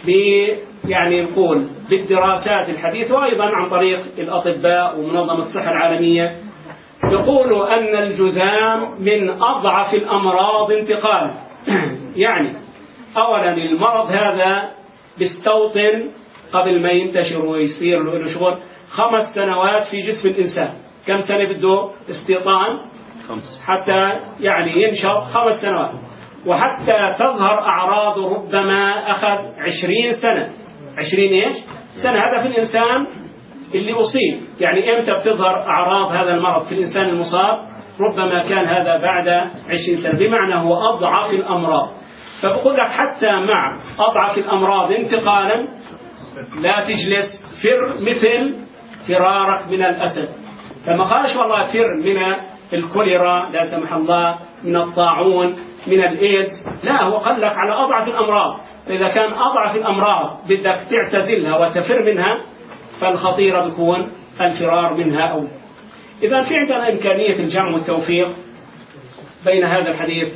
يعني نقول بالدراسات الحديثة وأيضا عن طريق الأطباء ومنظمة الصحة العالمية يقولوا أن الجذام من أضعف الأمراض انتقالا. يعني أولا المرض هذا بيستوطن قبل ما ينتشر ويصير له شغل 5 سنوات في جسم الإنسان. كم سنة بده استيطان؟ 5 حتى يعني ينشط 5 سنوات، وحتى تظهر أعراضه ربما أخذ 20 سنة. 20 إيش؟ سنة. هذا في الإنسان اللي أصيب. يعني إمتى بتظهر أعراض هذا المرض في الإنسان المصاب؟ ربما كان هذا بعد 20 سنة، بمعنى هو أضعف الأمراض. فبقول لك حتى مع أضعف الأمراض انتقالا لا تجلس فر مثل فرارك من الأسد. فما قالش والله فر من الكوليرا لا سمح الله، من الطاعون، من الإيدز، لا، هو قال لك على أضعف الأمراض. فإذا كان أضعف الأمراض بدك تعتزلها وتفر منها فالخطيرة بيكون الفرار منها أولى. إذا في عندنا إمكانية الجمع والتوفيق بين هذا الحديث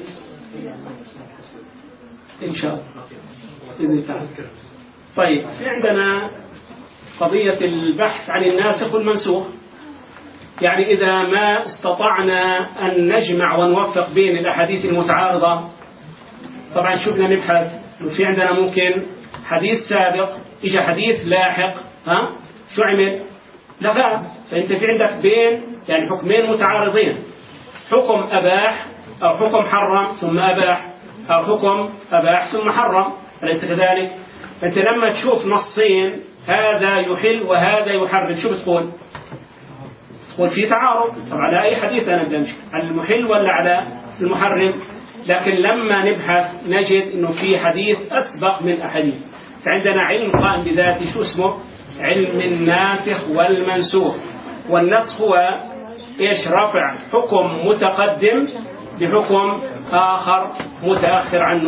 إن شاء الله بإذن الله. طيب، في عندنا قضية البحث عن الناسخ والمنسوخ. يعني إذا ما استطعنا أن نجمع ونوفق بين الأحاديث المتعارضة، طبعا شفنا نبحث في عندنا ممكن حديث سابق إجا حديث لاحق، شو عمل؟ لغاه. فأنت في عندك بين يعني حكمين متعارضين، حكم أباح أو حكم حرم ثم أباح، أو حكم أباح ثم حرم، أليس كذلك؟ فأنت لما تشوف نصين هذا يحل وهذا يحرم شو بتقول؟ تقول في تعارض. طبعا على أي حديث أنا بدي أمشي، على المحل ولا على المحرم؟ لكن لما نبحث نجد إنه في حديث أسبق من أحاديث. فعندنا علم قائم بذاته شو اسمه؟ علم الناسخ والمنسوخ. والنسخ هو إيش؟ رفع حكم متقدم بحكم آخر متأخر عنه.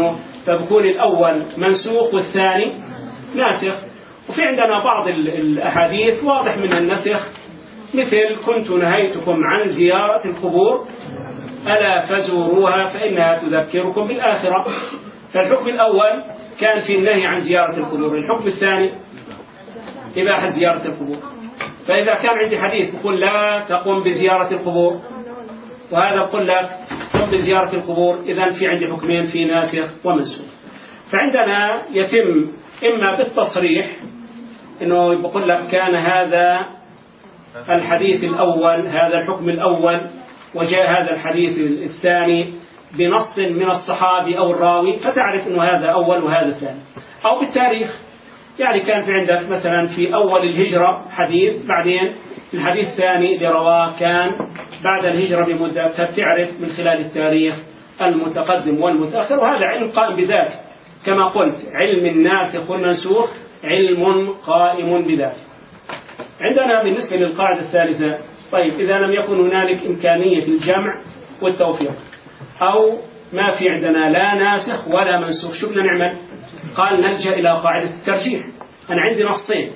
فبكون الأول منسوخ والثاني ناسخ. وفي عندنا بعض الأحاديث واضح منها النسخ، مثل كنت نهيتكم عن زيارة القبور ألا فزوروها فإنها تذكركم بالآخرة. فالحكم الأول كان في النهي عن زيارة القبور، الحكم الثاني إباحة زيارة القبور. فإذا كان عندي حديث يقول لا تقوم بزيارة القبور، وهذا يقول لك قم بزيارة القبور، إذن في عندي حكمين، في ناسخ ومنسوخ. فعندنا يتم إما بالتصريح إنه يقول لك كان هذا الحديث الأول، هذا الحكم الأول، وجاء هذا الحديث الثاني بنص من الصحابي أو الراوي، فتعرف إنه هذا أول وهذا ثاني. أو بالتاريخ، يعني كان في عندك مثلا في أول الهجرة حديث، بعدين الحديث الثاني اللي رواه كان بعد الهجرة بمدة، فبتعرف من خلال التاريخ المتقدم والمتأخر. وهذا علم قائم بذاته، كما قلت علم الناسخ والمنسوخ علم قائم بذاته. عندنا بالنسبة للقاعدة الثالثة، طيب إذا لم يكن هنالك إمكانية الجمع والتوفيق، أو ما في عندنا لا ناسخ ولا منسوخ، شو بدنا نعمل؟ قال نلجأ إلى قاعدة الترجيح. أنا عندي نصين،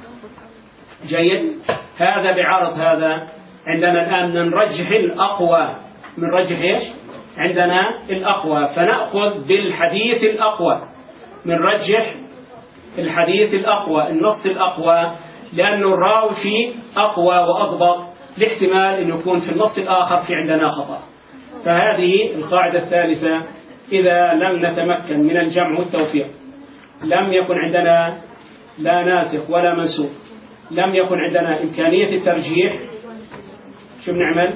جيد، هذا بعرض هذا. عندنا الآن نرجح الأقوى، نرجح إيش؟ عندنا الأقوى، فنأخذ بالحديث الأقوى، نرجح الحديث الأقوى، النص الأقوى، لأنه الراوي فيه أقوى وأضبط، لاحتمال أن يكون في النص الآخر في عندنا خطأ. فهذه القاعدة الثالثة، إذا لم نتمكن من الجمع والتوفيق، لم يكن عندنا لا ناسخ ولا منسوخ، لم يكن عندنا إمكانية الترجيح، شو بنعمل؟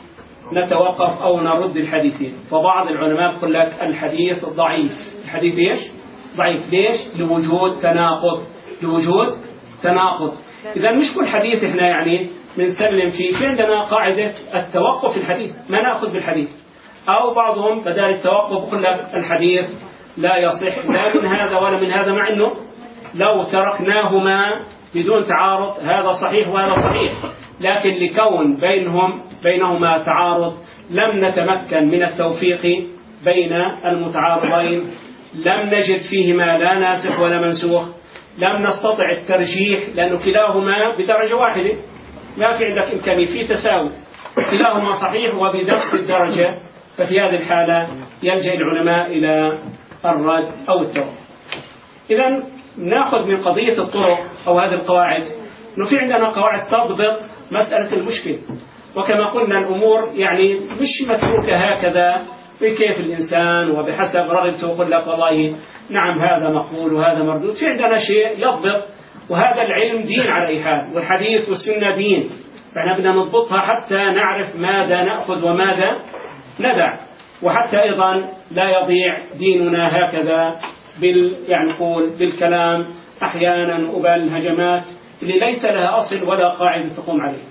نتوقف أو نرد الحديثين. فبعض العلماء يقول لك الحديث ضعيف. الحديث إيش؟ ضعيف. ليش؟ لوجود تناقض، لوجود تناقض. إذا مش كل حديث إحنا يعني بنسلم فيه، في عندنا قاعدة التوقف في الحديث، ما نأخذ بالحديث. أو بعضهم بدل التوقف يقول لك الحديث لا يصح لا من هذا ولا من هذا، مع أنه لو تركناهما بدون تعارض هذا صحيح وهذا صحيح، لكن لكون بينهما تعارض لم نتمكن من التوفيق بين المتعارضين، لم نجد فيهما لا ناسخ ولا منسوخ، لم نستطع الترجيح، لأنه كلاهما بدرجة واحدة، ما في عندك إمكانية في تساوي، كلاهما صحيح وبنفس الدرجة. ففي هذه الحالة يلجأ العلماء إلى الرد أو التوقف. إذن نأخذ من قضية الطرق أو هذه القواعد أنه في عندنا قواعد تضبط مسألة المشكل. وكما قلنا الأمور يعني مش متروكة هكذا بكيف الإنسان وبحسب رغبته يقول لك والله نعم هذا مقبول وهذا مردود. في عندنا شيء يضبط، وهذا العلم دين على أي حال، والحديث والسنة دين، فإحنا بدنا نضبطها حتى نعرف ماذا نأخذ وماذا ندع، وحتى أيضا لا يضيع ديننا هكذا يعني نقول بالكلام أحيانا وبالهجمات اللي ليس لها أصل ولا قاعدة تقوم عليه.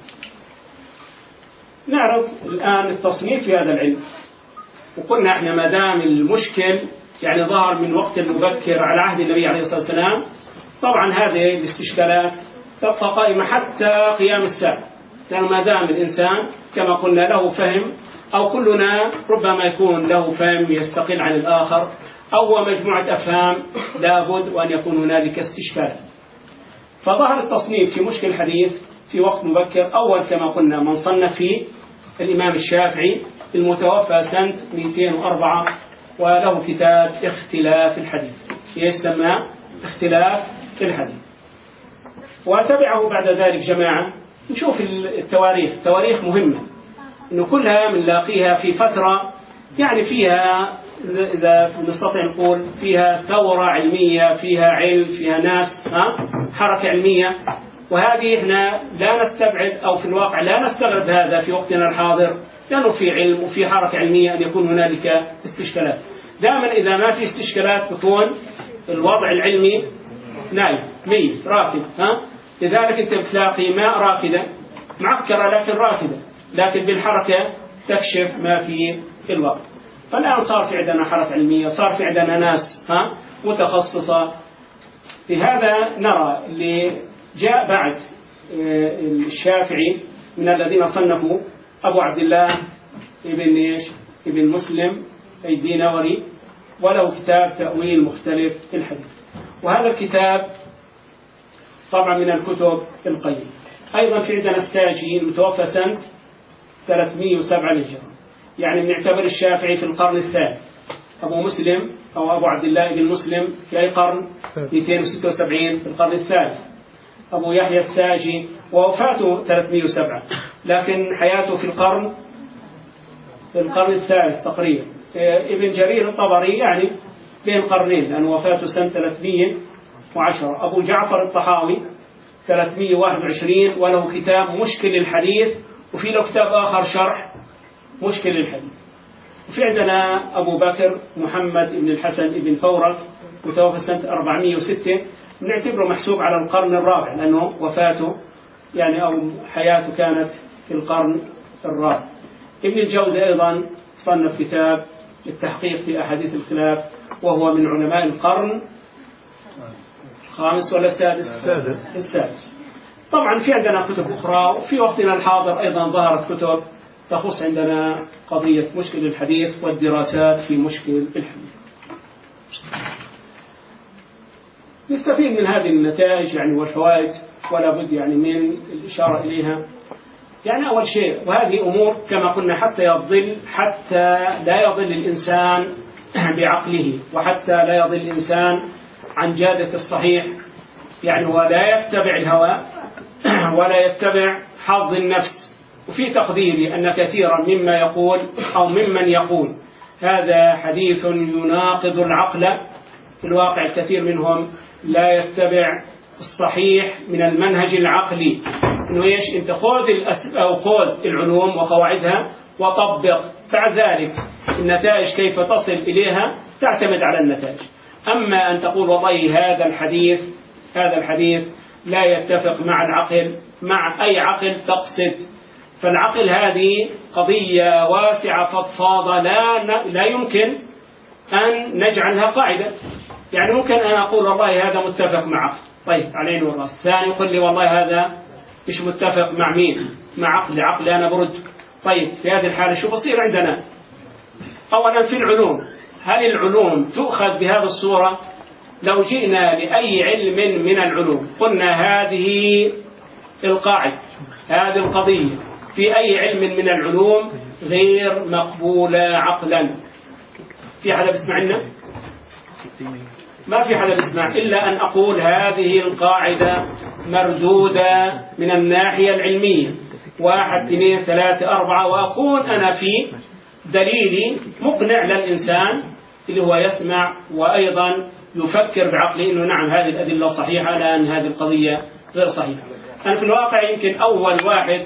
نعرف الآن التصنيف في هذا العلم، وقلنا احنا ما دام المشكل يعني ظهر من وقت مبكر على عهد النبي عليه الصلاة والسلام، طبعا هذه الاستشكالات تبقى قائمة حتى قيام الساعة، لأن ما دام الإنسان كما قلنا له فهم، أو كلنا ربما يكون له فهم يستقل عن الآخر، أو مجموعة أفهام، لابد وأن يكون هنالك استشكال. فظهر التصنيف في مشكل الحديث في وقت مبكر. أول كما قلنا من صنف فيه الإمام الشافعي المتوفى سنة 204، وله كتاب اختلاف الحديث، يسمى اختلاف الحديث. وتبعه بعد ذلك جماعة. نشوف التواريخ، التواريخ مهمة، إنه كلها بنلاقيها في فترة يعني فيها، إذا نستطيع نقول فيها ثورة علمية، فيها علم، فيها ناس حركة علمية. وهذه احنا لا نستبعد، أو في الواقع لا نستغرب هذا في وقتنا الحاضر، لأنه في علم وفي حركة علمية أن يكون هنالك استشكالات. دائما إذا ما في استشكالات بكون الوضع العلمي نايم ميت راكد. لذلك أنت بتلاقي ماء راكدة معكرة لكن راكدة، لكن بالحركة تكشف ما في الوقت. فالآن صار في عندنا حركة علمية، صار في عندنا ناس متخصصة في هذا. نرى اللي جاء بعد الشافعي من الذين صنفوا أبو عبد الله ابن مسلم الدينوري، وله كتاب تأويل مختلف الحديث. وهذا الكتاب طبعا من الكتب القيمة. أيضا في عندنا الساجي المتوفى سنة 307 للهجرة، يعني بنعتبر الشافعي في القرن الثالث، أبو مسلم أو أبو عبد الله بن مسلم في أي قرن؟ 276 في القرن الثالث. أبو يحيى الساجي ووفاته 307، لكن حياته في القرن الثالث تقريبا. ابن جرير الطبري يعني بين قرنين لأن وفاته سنة 310. أبو جعفر الطحاوي 321 وله كتاب مشكل الحديث، وفي له كتاب آخر شرح مشكل الحديث. وفي عندنا أبو بكر محمد بن الحسن بن فورك متوفى سنة 406، نعتبره محسوب على القرن الرابع لأنه وفاته يعني أو حياته كانت في القرن الرابع. ابن الجوزي أيضا صنف كتاب للتحقيق في أحاديث الخلاف، وهو من علماء القرن الخامس ولا السادس؟ السادس. طبعا في عندنا كتب أخرى، وفي وقتنا الحاضر أيضا ظهرت كتب تخص عندنا قضية مشكل الحديث والدراسات في مشكل الحديث. نستفيد من هذه النتائج يعني والفوائد، ولا بد يعني من الإشارة إليها. يعني أول شيء، وهذه أمور كما قلنا حتى لا يضل الإنسان بعقله، وحتى لا يضل الإنسان عن جادة الصحيح، يعني ولا يتبع الهوى ولا يتبع حظ النفس. وفي تقديري أن كثيرا مما يقول أو ممن يقول هذا حديث يناقض العقل، في الواقع الكثير منهم لا يتبع الصحيح من المنهج العقلي، إنه إيش؟ أنت خذ العلوم وقواعدها وطبق، بعد ذلك النتائج كيف تصل إليها تعتمد على النتائج. أما أن تقول والله هذا الحديث لا يتفق مع العقل، مع أي عقل تقصد؟ فالعقل هذه قضية واسعة فضفاضة لا يمكن أن نجعلها قاعدة. يعني ممكن أن أقول والله هذا متفق مع عقل، طيب علينا والراس. الثاني يقول لي والله هذا مش متفق مع مين؟ مع عقلي أنا برد. طيب في هذه الحالة شو بصير عندنا؟ أولا في العلوم، هل العلوم تؤخذ بهذه الصورة؟ لو جئنا لأي علم من العلوم قلنا هذه القاعدة، هذه القضية في أي علم من العلوم غير مقبولة عقلا، في حدا بيسمع لنا؟ ما في حدا بيسمع، إلا أن أقول هذه القاعدة مردودة من الناحية العلمية، 1 2 3 4، وأكون أنا في دليلي مقنع للإنسان اللي هو يسمع وأيضا يفكر بعقله إنه نعم هذه الأدلة صحيحة، لأن هذه القضية غير صحيحة. أنا في الواقع يمكن أول واحد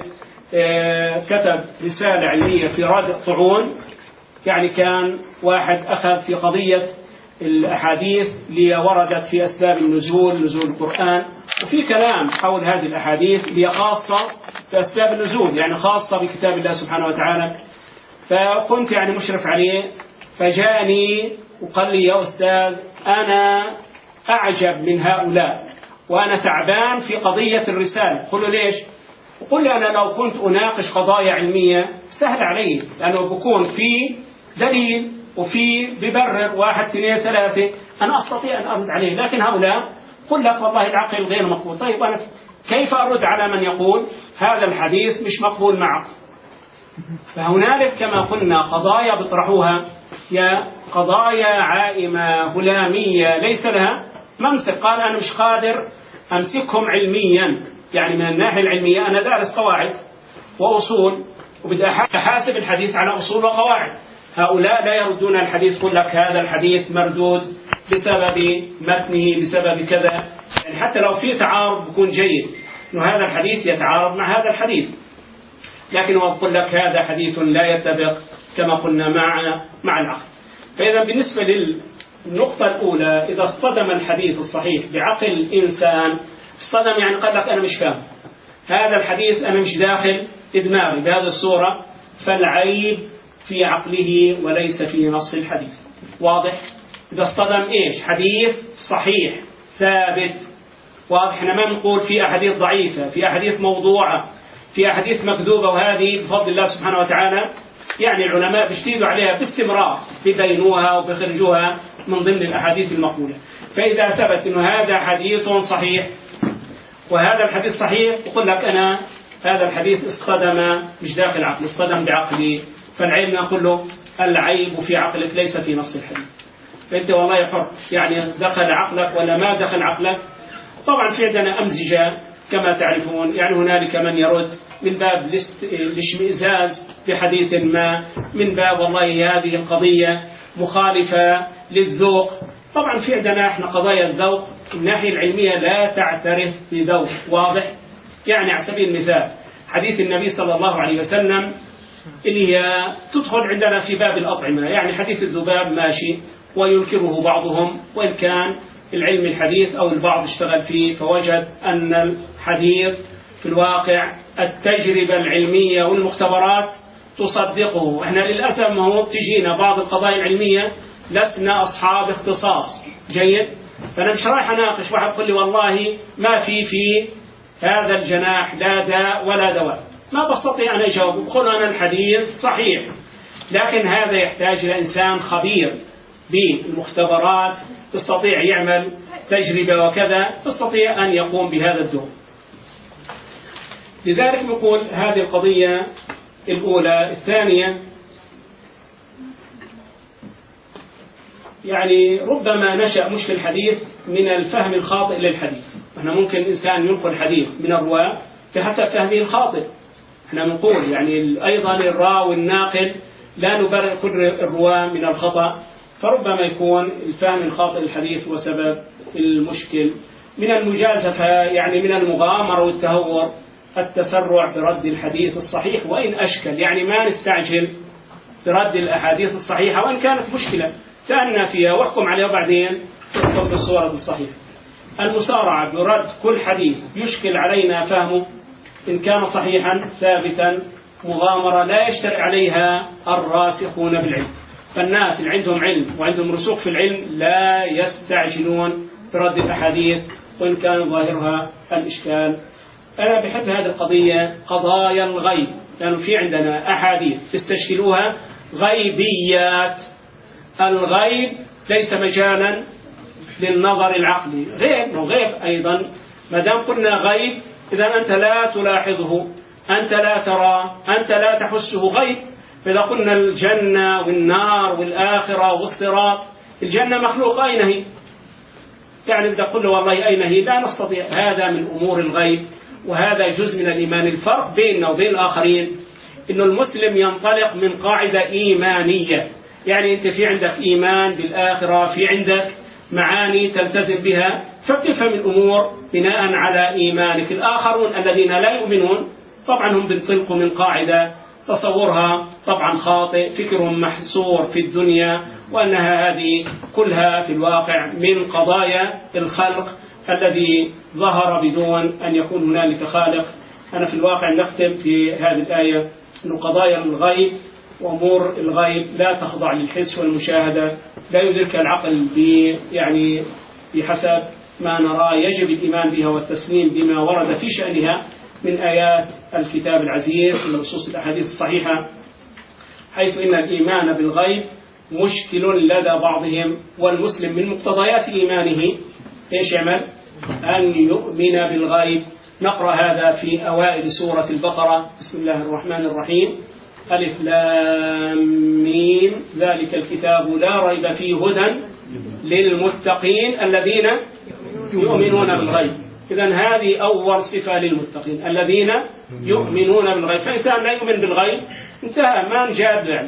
كتب رسالة علمية في رد الطعون، يعني كان واحد أخذ في قضية الأحاديث اللي وردت في أسباب النزول، نزول القرآن، وفي كلام حول هذه الأحاديث اللي خاصة بأسباب النزول، يعني خاصة بكتاب الله سبحانه وتعالى. فكنت يعني مشرف عليه، فجاني وقال لي يا أستاذ أنا أعجب من هؤلاء وأنا تعبان في قضية الرسالة. قل له ليش؟ وقل لي أنا لو كنت أناقش قضايا علمية سهل علي، لأنه بكون في دليل وفي ببرر 1 2 3 أنا أستطيع أن أرد عليه، لكن هؤلاء قل لك والله العقل غير مقبول. طيب أنا كيف أرد على من يقول هذا الحديث مش مقبول معه؟ فهنالك كما قلنا قضايا بيطرحوها هي قضايا عائمة هلامية ليس لها ممسك. قال أنا مش قادر أمسكهم علميا، يعني من الناحية العلمية أنا دارس قواعد وأصول وبدي أحاسب الحديث على أصول وقواعد. هؤلاء لا يردون الحديث، يقول لك هذا الحديث مردود بسبب متنه بسبب كذا، يعني حتى لو في تعارض بيكون جيد إنه هذا الحديث يتعارض مع هذا الحديث، لكن هو يقول لك هذا حديث لا يتفق كما قلنا مع العقل. فإذا بالنسبة للنقطة الأولى، إذا اصطدم الحديث الصحيح بعقل الإنسان، اصطدم يعني قال لك أنا مش فاهم هذا الحديث، أنا مش داخل دماغي بهذه الصورة، فالعيب في عقله وليس في نص الحديث. واضح؟ إذا اصطدم إيش؟ حديث صحيح ثابت واضح. احنا ما نقول في أحاديث ضعيفة، في أحاديث موضوعة، في أحاديث مكذوبة، وهذه بفضل الله سبحانه وتعالى يعني العلماء بيشتيدوا عليها باستمرار، بيبينوها وبيخرجوها من ضمن الأحاديث المقبولة. فإذا ثبت أنه هذا حديث صحيح وهذا الحديث صحيح، يقول لك أنا هذا الحديث اصطدم مش داخل عقلي، اصطدم بعقلي، فالعلم نقول له العيب في عقلك ليس في نص الحديث، فأنت والله حر، يعني دخل عقلك ولا ما دخل عقلك. طبعا في عندنا أمزجة كما تعرفون، يعني هنالك من يرد من باب الاشمئزاز بحديث ما، من باب والله هذه القضية مخالفة للذوق. طبعا في عندنا احنا قضايا الذوق الناحية العلمية لا تعترف بذوق واضح. يعني على سبيل المثال حديث النبي صلى الله عليه وسلم اللي هي تدخل عندنا في باب الأطعمة، يعني حديث الذباب ماشي وينكره بعضهم، وإن كان العلم الحديث أو البعض اشتغل فيه فوجد أن الحديث في الواقع التجربة العلمية والمختبرات تصدقه. احنا للأسف ما هو بتجينا بعض القضايا العلمية لسنا أصحاب اختصاص جيد، فأنا مش رايح أناقش واحد يقول لي والله ما في هذا الجناح لا داء ولا دواء، ما بستطيع أن أجاوب، بقول أنا الحديث صحيح، لكن هذا يحتاج إلى إنسان خبير بالمختبرات يستطيع يعمل تجربة وكذا، يستطيع أن يقوم بهذا الدور. لذلك نقول هذه القضية الأولى. الثانية يعني ربما نشأ مشكل الحديث من الفهم الخاطئ للحديث. احنا ممكن إنسان ينقل حديث من الرواة بحسب فهمه الخاطئ، احنا نقول يعني أيضا الراوي الناقل لا نبرئ كل الرواة من الخطأ، فربما يكون الفهم الخاطئ للحديث هو سبب المشكل. من المجازفة يعني من المغامرة والتهور التسرع برد الحديث الصحيح وإن أشكل، يعني ما نستعجل برد الأحاديث الصحيحة وإن كانت مشكلة تأنى فيها واحكم عليها وبعدين تحكم بالصورة الصحيحة. المسارعة برد كل حديث يشكل علينا فهمه إن كان صحيحا ثابتا مغامرة لا يشترع عليها الراسخون بالعلم. فالناس اللي عندهم علم وعندهم رسوخ في العلم لا يستعجلون برد الأحاديث وإن كان ظاهرها الإشكال. أنا بحب هذه القضية قضايا الغيب، لأنه في عندنا أحاديث تستشكلوها غيبيات. الغيب ليس مجالا للنظر العقلي، غيب وغيب أيضا. ما دام قلنا غيب إذا أنت لا تلاحظه، أنت لا ترى، أنت لا تحسه، غيب. فإذا قلنا الجنة والنار والآخرة والصراط، الجنة مخلوقة أين هي؟ يعني إذا قلنا والله أين هي لا نستطيع، هذا من أمور الغيب وهذا جزء من الإيمان. الفرق بيننا وبين الآخرين إنه المسلم ينطلق من قاعدة إيمانية، يعني أنت في عندك إيمان بالآخرة، في عندك معاني تلتزم بها فبتفهم الأمور بناء على إيمانك. الآخرون الذين لا يؤمنون طبعا هم بينطلقوا من قاعدة تصورها طبعا خاطئ، فكرهم محصور في الدنيا وأنها هذه كلها في الواقع من قضايا الخلق الذي ظهر بدون أن يكون هنالك خالق. أنا في الواقع نختم في هذه الآية أن قضايا الغيب وأمور الغيب لا تخضع للحس والمشاهدة، لا يدرك العقل يعني بحسب ما نرى. يجب الإيمان بها والتسليم بما ورد في شأنها من آيات الكتاب العزيز من نصوص الأحاديث الصحيحة، حيث إن الإيمان بالغيب مشكل لدى بعضهم، والمسلم من مقتضيات إيمانه إيش يعمل؟ أن يؤمن بالغيب. نقرأ هذا في أوائل سورة البقرة. بسم الله الرحمن الرحيم. ألف لام ميم ذلك الكتاب لا ريب فيه هدى للمتقين الذين يؤمنون بالغيب. إذن هذه أول صفة للمتقين الذين يؤمنون بالغيب. فإنسان لا يؤمن بالغيب انتهى، ما نجاب،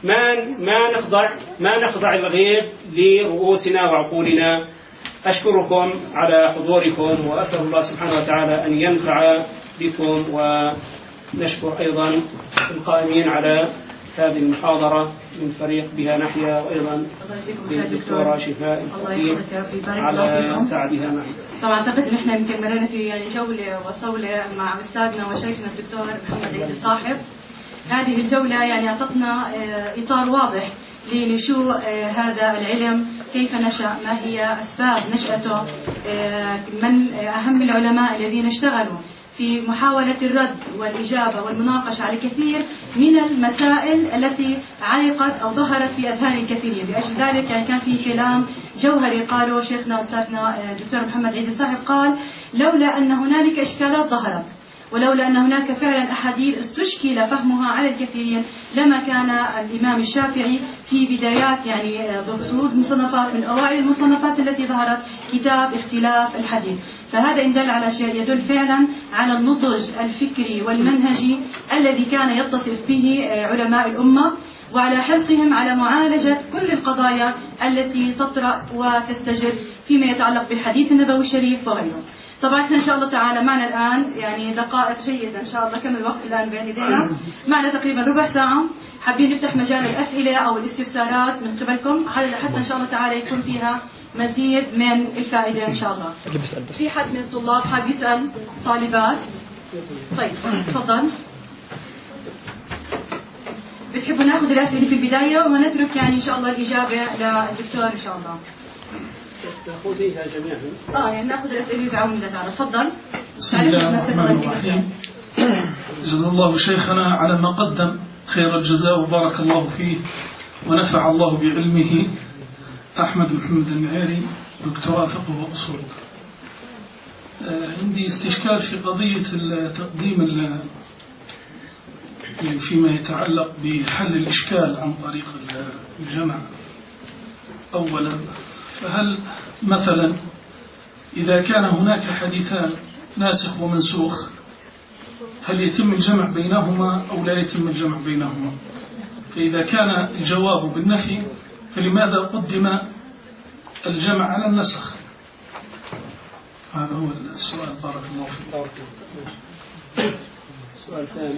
ما نخضع الغيب لرؤوسنا وعقولنا. أشكركم على حضوركم وأسأل الله سبحانه وتعالى أن ينفع بكم، ونشكر أيضا القائمين على هذه المحاضرة من فريق بها نحيا، وأيضا للدكتورة شفاء الخطيب على تعبها معي. طبعا أعتقد أن احنا يمكن مرينا في جولة وصولة مع أستاذنا وشيخنا الدكتور محمد عيد الصاحب. هذه الجولة يعني أعطتنا إطار واضح لنشوء هذا العلم، كيف نشأ، ما هي أسباب نشأته، من أهم العلماء الذين اشتغلوا في محاولة الرد والإجابة والمناقشة على كثير من المسائل التي علقت أو ظهرت في أذهان الكثيرين. لأجل ذلك يعني كان في كلام جوهري قاله شيخنا أستاذنا الدكتور محمد عيد صاحب، قال لولا أن هنالك إشكالات ظهرت ولولا أن هناك فعلا أحاديث استشكل فهمها على الكثيرين لما كان الإمام الشافعي في بدايات يعني بصدور مصنفات من أوائل المصنفات التي ظهرت كتاب اختلاف الحديث. فهذا إن دل على شيء يدل فعلا على النضج الفكري والمنهجي الذي كان يتصف به علماء الأمة، وعلى حرصهم على معالجة كل القضايا التي تطرأ وتستجد فيما يتعلق بالحديث النبوي الشريف وغيره. طبعا احنا ان شاء الله تعالى معنا الان يعني دقائق جيده ان شاء الله، كم الوقت الان بين يدينا؟ معنا تقريبا ربع ساعه، حابين نفتح مجال الاسئله او الاستفسارات من قبلكم حتى ان شاء الله تعالى يكون فيها مزيد من الفائده ان شاء الله. في حد من الطلاب حاب يسال؟ طالبات؟ طيب تفضل. بتحبوا ناخذ الاسئله في البدايه ونترك يعني ان شاء الله الاجابه للدكتور ان شاء الله. تأخذيها جميعا. يعني ناخذ الاسئله بعون الله تعالى. تفضل. بسم الله الرحمن الرحيم. جزا الله شيخنا على ما قدم خير الجزاء وبارك الله فيه ونفع الله بعلمه. أحمد محمد المعيري، دكتوراه فقه وأصول. عندي استشكال في قضية تقديم فيما يتعلق بحل الإشكال عن طريق الجمع. أولا، فهل مثلا إذا كان هناك حديثان ناسخ ومنسوخ هل يتم الجمع بينهما أو لا يتم الجمع بينهما؟ فإذا كان الجواب بالنفي فلماذا قدم الجمع على النسخ؟ هذا هو السؤال. بارك الله فيك. السؤال الثاني.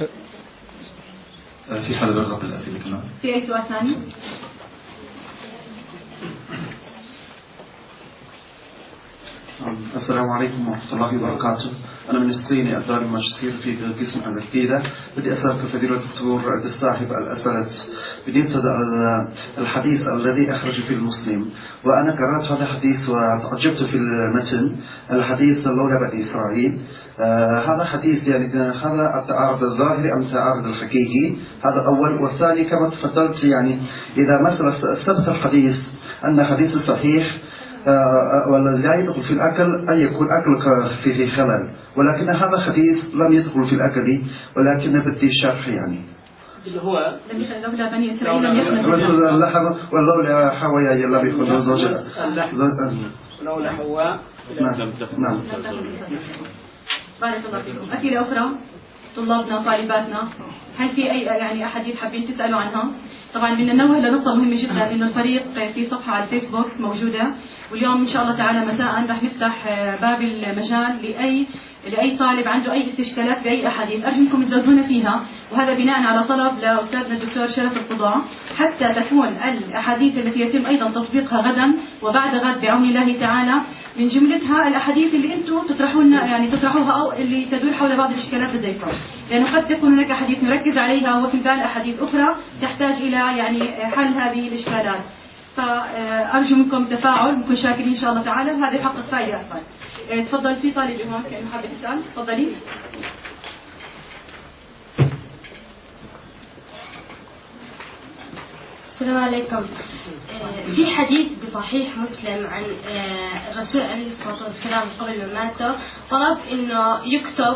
في حد يرغب بالأسئلة كمان؟ في أي سؤال ثاني؟ السلام عليكم ورحمة الله وبركاته. أنا من الصين، أدرس ماجستير في قسم العقيدة. بدي أسألك فضيلة الدكتور عبد الصاحب الأسئلة بالنسبة الحديث الذي أخرج في المسلم، وأنا قرأت هذا الحديث وتعجبت في المتن. الحديث لولا بني إسرائيل، هذا حديث يعني هذا التعارض الظاهري أم التعارض الحقيقي؟ هذا أول. والثاني كما تفضلت يعني إذا مثلا ثبت الحديث أن حديث صحيح ولا لا يدخل في الأكل أن يكون أكلك فيه خلل، ولكن هذا الحديث لم يدخل في الأكل ولكن بدي شرح يعني. اللي هو لولا بني إسرائيل لم يخلق اللحم ولولا حواء لم يكن زوجها. لولا حواء. نعم. بارك الله فيكم. أسئلة أخرى طلابنا طالباتنا، هل في أي يعني أحاديث حابين تسألوا عنها؟ طبعا بدنا ننوه لنقطة مهمة جدا، إنه الفريق في صفحة على الفيسبوك موجودة، واليوم إن شاء الله تعالى مساء راح نفتح باب المجال لأي طالب عنده أي استشكالات بأي أحاديث، أرجوكم تزودونا فيها، وهذا بناء على طلب لأستاذنا الدكتور شرف القضاء، حتى تكون الأحاديث التي يتم أيضا تطبيقها غدا وبعد غد بعون الله تعالى من جملتها الأحاديث اللي أنتم تطرحوها أو اللي تدور حول بعض الإشكالات لديكم، لأنه قد تكون هناك أحاديث نركز عليها وفي البال أحاديث أخرى تحتاج إلى يعني حل هذه الإشكالات. فأرجو منكم تفاعل، نكون شاكرين إن شاء الله تعالى، وهذا يحقق فائدة أكبر. تفضل. في طالب هناك كأنه حابة تسأل، تفضلي. السلام عليكم. في حديث بصحيح مسلم عن الرسول عليه الصلاة والسلام قبل ما ماته طلب إنه يكتب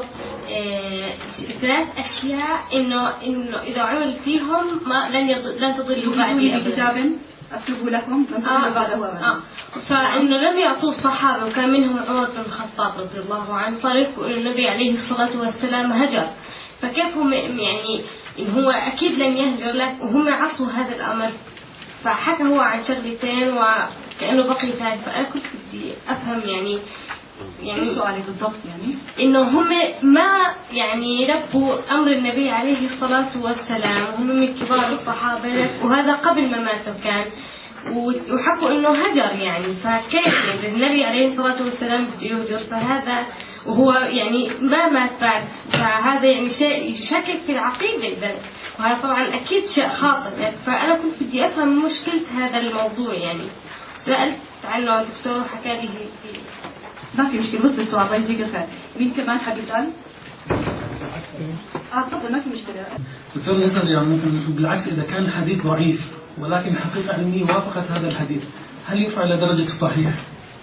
3 أشياء إنه إذا عمل فيهم لن تضلوا بعدي أبدا. كتاب أكتبه لكم لن تضلوا بعده. فإنه لم يعطوا الصحابة، وكان منهم عمر بن الخطاب رضي الله عنه، صار يقول النبي عليه الصلاة والسلام هجر، فكيف هم يعني إن هو أكيد لن يهجر لك وهم عصوا هذا الأمر؟ فحكى هو عن شغلتين وكأنه بقي ثالث. فأنا كنت بدي أفهم يعني سؤالي بالضبط، يعني إنه هم ما يعني لبوا أمر النبي عليه الصلاة والسلام، وهم من كبار الصحابة وهذا قبل ما ماتوا كان، وحكوا إنه هجر يعني. فكيف يعني النبي عليه الصلاة والسلام بده يهجر فهذا وهو يعني ما مات بعد؟ فهذا يعني شيء يشكك في العقيدة إذا، وهذا طبعا أكيد شيء خاطئ. فأنا كنت بدي أفهم مشكلة هذا الموضوع يعني. سألت عنه دكتور وحكى لي ما في مشكلة، وصل السؤال. الله يجزيك الخير. مين كمان حاب يسأل؟ تفضل، ما في مشكلة. دكتور نسأل يعني بالعكس إذا كان الحديث ضعيف ولكن حقيقة علمية وافقت هذا الحديث، هل يرفع إلى درجة الصحيح؟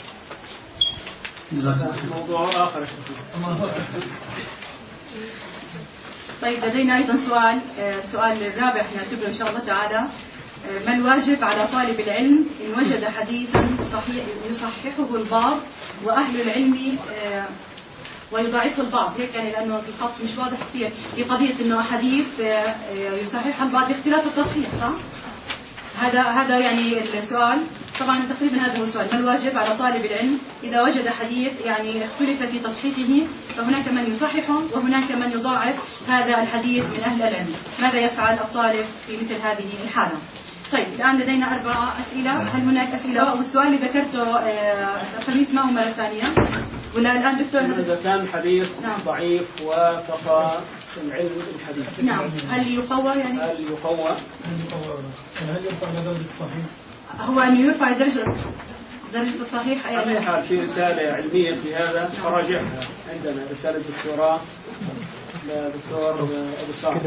موضوع آخر. طيب لدينا أيضا سؤال، السؤال الرابع نعتبره إن شاء الله تعالى. ما الواجب على طالب العلم إن وجد حديثا صحيح يصححه البعض وأهل العلم ويضاعفه البعض، هيك يعني لأنه الخط مش واضح كثير في قضية إنه حديث يصححها البعض باختلاف التصحيح، صح؟ هذا يعني السؤال. طبعا تقريبا هذا هو السؤال، ما الواجب على طالب العلم إذا وجد حديث يعني اختلف في تصحيحه، فهناك من يصححه وهناك من يضاعف هذا الحديث من أهل العلم، ماذا يفعل الطالب في مثل هذه الحالة؟ طيب الآن لدينا 4 أسئلة، هل هناك أسئلة؟ والسؤال اللي ذكرته أخليه اسمعه مرة ثانية ولا الآن دكتور؟ إذا كان حديث ضعيف وافق العلم بالحديث، نعم، هل يقوى يعني؟ هل يقوى؟ هل يرفع إلى درجة الصحيح؟ هو أن يرفع درجة الصحيح على أي حال في رسالة علمية في هذا فراجعها، عندنا رسالة دكتوراه لدكتور أبو صالح.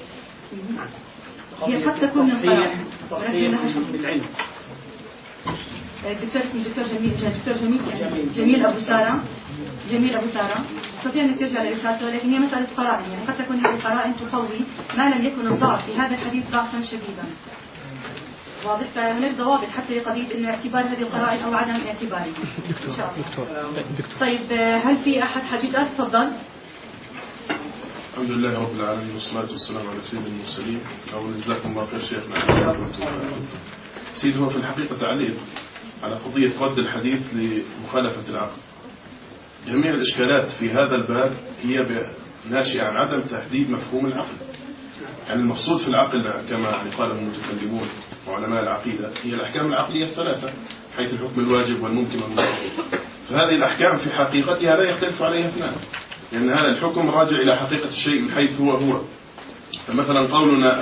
هي قد تكون من قراءة تصحيح بالعلم. الدكتور اسمه دكتور جميل أبو سارة. تستطيع أن ترجع لرسالته، لكن هي مسألة قرائن، يعني قد تكون هذه القرائن تقوي ما لم يكن الضعف في هذا الحديث ضعفا شديدا. واضح؟ فهناك ضوابط حتى لقضية إنه اعتبار هذه القرائن أو عدم اعتبارها إن شاء الله. طيب هل في أحد حاب يسأل؟ تفضل. الحمد لله رب العالمين والصلاة والسلام على سيد المرسلين. أولا جزاكم الله خير شيخنا. سيد، هو في الحقيقة تعليق على قضية رد الحديث لمخالفة العقل. جميع الإشكالات في هذا الباب هي ناشئة عن عدم تحديد مفهوم العقل. يعني المقصود في العقل كما قاله المتكلمون وعلماء العقيدة هي الأحكام العقلية الثلاثة، حيث الحكم الواجب والممكن والمستحيل. فهذه الأحكام في حقيقتها لا يختلف عليها اثنان، لأن هذا الحكم راجع إلى حقيقة الشيء من حيث هو. فمثلا قولنا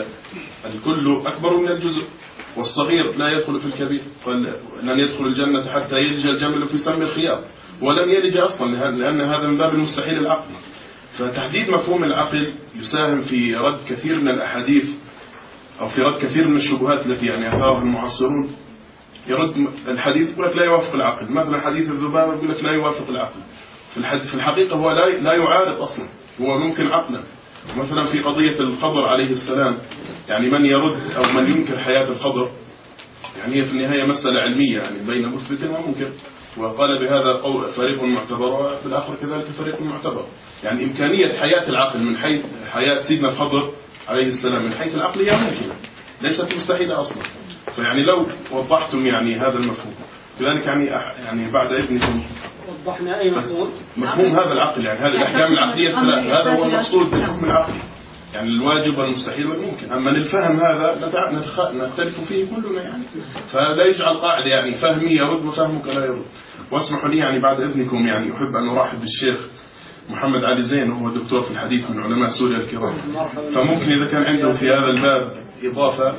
الكل أكبر من الجزء، والصغير لا يدخل في الكبير، لن يدخل الجنة حتى يلج الجمل في سم الخياط، ولم يلج أصلا لأن هذا من باب المستحيل العقلي. فتحديد مفهوم العقل يساهم في رد كثير من الأحاديث أو في رد كثير من الشبهات التي يعني أثارها المعاصرون. يرد الحديث يقول لك لا يوافق العقل، مثلا حديث الذبابة يقول لك لا يوافق العقل. في الحقيقة هو لا يعارض أصلا، هو ممكن عقلا. مثلا في قضية الخضر عليه السلام، يعني من يرد أو من ينكر حياة الخضر، يعني هي في النهاية مسألة علمية يعني بين مثبت ومنكر، وقال بهذا فريق معتبر وفي الآخر كذلك فريق معتبر. يعني إمكانية حياة العقل من حيث حياة سيدنا الخضر عليه السلام من حيث العقلية ممكنة، ليست مستحيلة أصلا. فيعني لو وضحتم يعني هذا المفهوم كذلك يعني بعد إذنكم وضحنا أي مفهوم هذا العقل، يعني هذه الأحكام العقلية الثلاث، هذا هو المقصود بالحكم العقلي، يعني الواجب والمستحيل والممكن. أما للفهم هذا نختلف فيه كلنا، يعني فلا يجعل قاعدة يعني فهمي يرد وفهمك لا يرد. واسمحوا لي يعني بعد إذنكم يعني أحب أن أرحب بالشيخ محمد علي زين، وهو دكتور في الحديث من علماء سوريا الكرام، فممكن إذا كان عنده في هذا الباب إضافة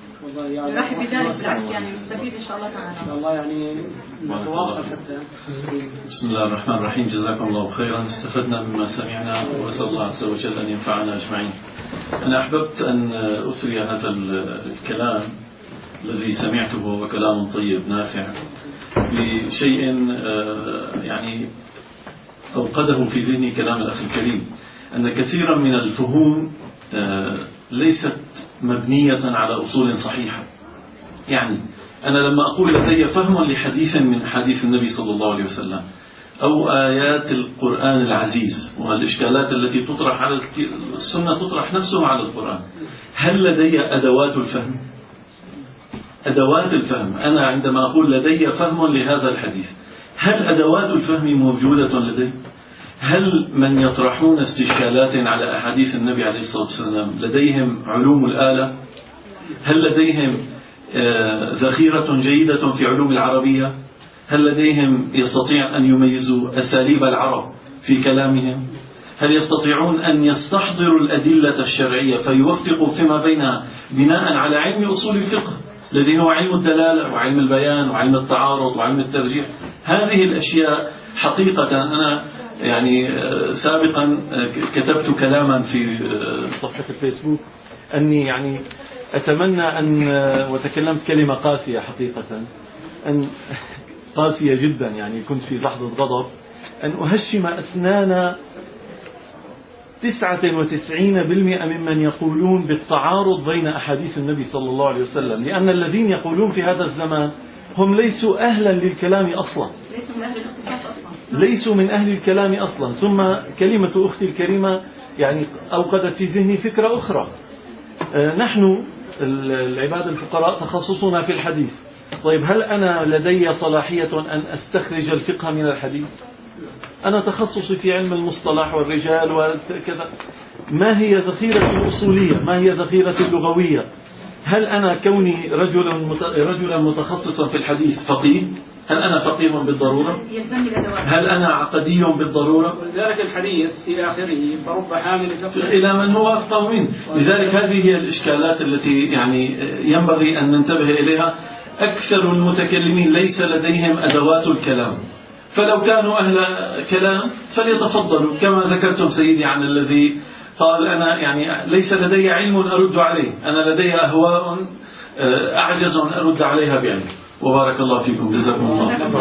نرحب بذلك، بالعكس يعني نستفيد إن شاء الله تعالى. إن شاء الله يعني نتواصل حتى. بسم الله الرحمن الرحيم، جزاكم الله خيرا. استفدنا مما سمعنا وأسأل الله عز وجل أن ينفعنا أجمعين. أنا أحببت أن أثري هذا الكلام الذي سمعته، وهو كلام طيب نافع، بشيء يعني أوقده في ذهني كلام الأخ الكريم، أن كثيرا من الفهوم ليست مبنية على أصول صحيحة. يعني أنا لما أقول لدي فهم لحديث من حديث النبي صلى الله عليه وسلم أو آيات القرآن العزيز والإشكالات التي تطرح على السنة تطرح نفسها على القرآن، هل لدي أدوات الفهم؟ أدوات الفهم، أنا عندما أقول لدي فهم لهذا الحديث، هل أدوات الفهم موجودة لدي؟ هل من يطرحون استشكالات على أحاديث النبي عليه الصلاة والسلام لديهم علوم الآلة؟ هل لديهم ذخيرة جيدة في علوم العربية؟ هل لديهم يستطيع أن يميزوا أساليب العرب في كلامهم؟ هل يستطيعون أن يستحضروا الأدلة الشرعية فيوفقوا فيما بينها بناء على علم أصول الفقه الذي هو علم الدلالة وعلم البيان وعلم التعارض وعلم الترجيح؟ هذه الأشياء حقيقة أنا يعني سابقا كتبت كلاما في صفحة الفيسبوك أني يعني أتمنى أن، وتكلمت كلمة قاسية حقيقة، أن قاسية جدا يعني كنت في لحظة غضب، أن أهشم أسنان 99% ممن يقولون بالتعارض بين أحاديث النبي صلى الله عليه وسلم، لأن الذين يقولون في هذا الزمان هم ليسوا أهلا للكلام أصلا، ليسوا من أهل الكلام أصلا. ثم كلمة أختي الكريمة يعني أوقدت في ذهني فكرة أخرى. نحن العباد الفقراء تخصصنا في الحديث، طيب هل أنا لدي صلاحية أن أستخرج الفقه من الحديث؟ أنا تخصصي في علم المصطلح والرجال وكذا. ما هي ذخيرة الأصولية؟ ما هي ذخيرة اللغوية؟ هل أنا كوني رجلا متخصصا في الحديث فقيه؟ هل أنا فقيه بالضرورة؟ هل أنا عقدي بالضرورة؟ ولذلك الحديث في آخره فرب حامل إلى من هو أفقه منه. لذلك هذه هي الإشكالات التي يعني ينبغي أن ننتبه إليها. أكثر المتكلمين ليس لديهم أدوات الكلام، فلو كانوا أهل كلام فليتفضلوا، كما ذكرتم سيدي عن الذي قال أنا يعني ليس لدي علم أرد عليه، أنا لدي أهواء أعجز أن أرد عليها بعلم. وبارك الله فيكم، جزاكم الله خيرا.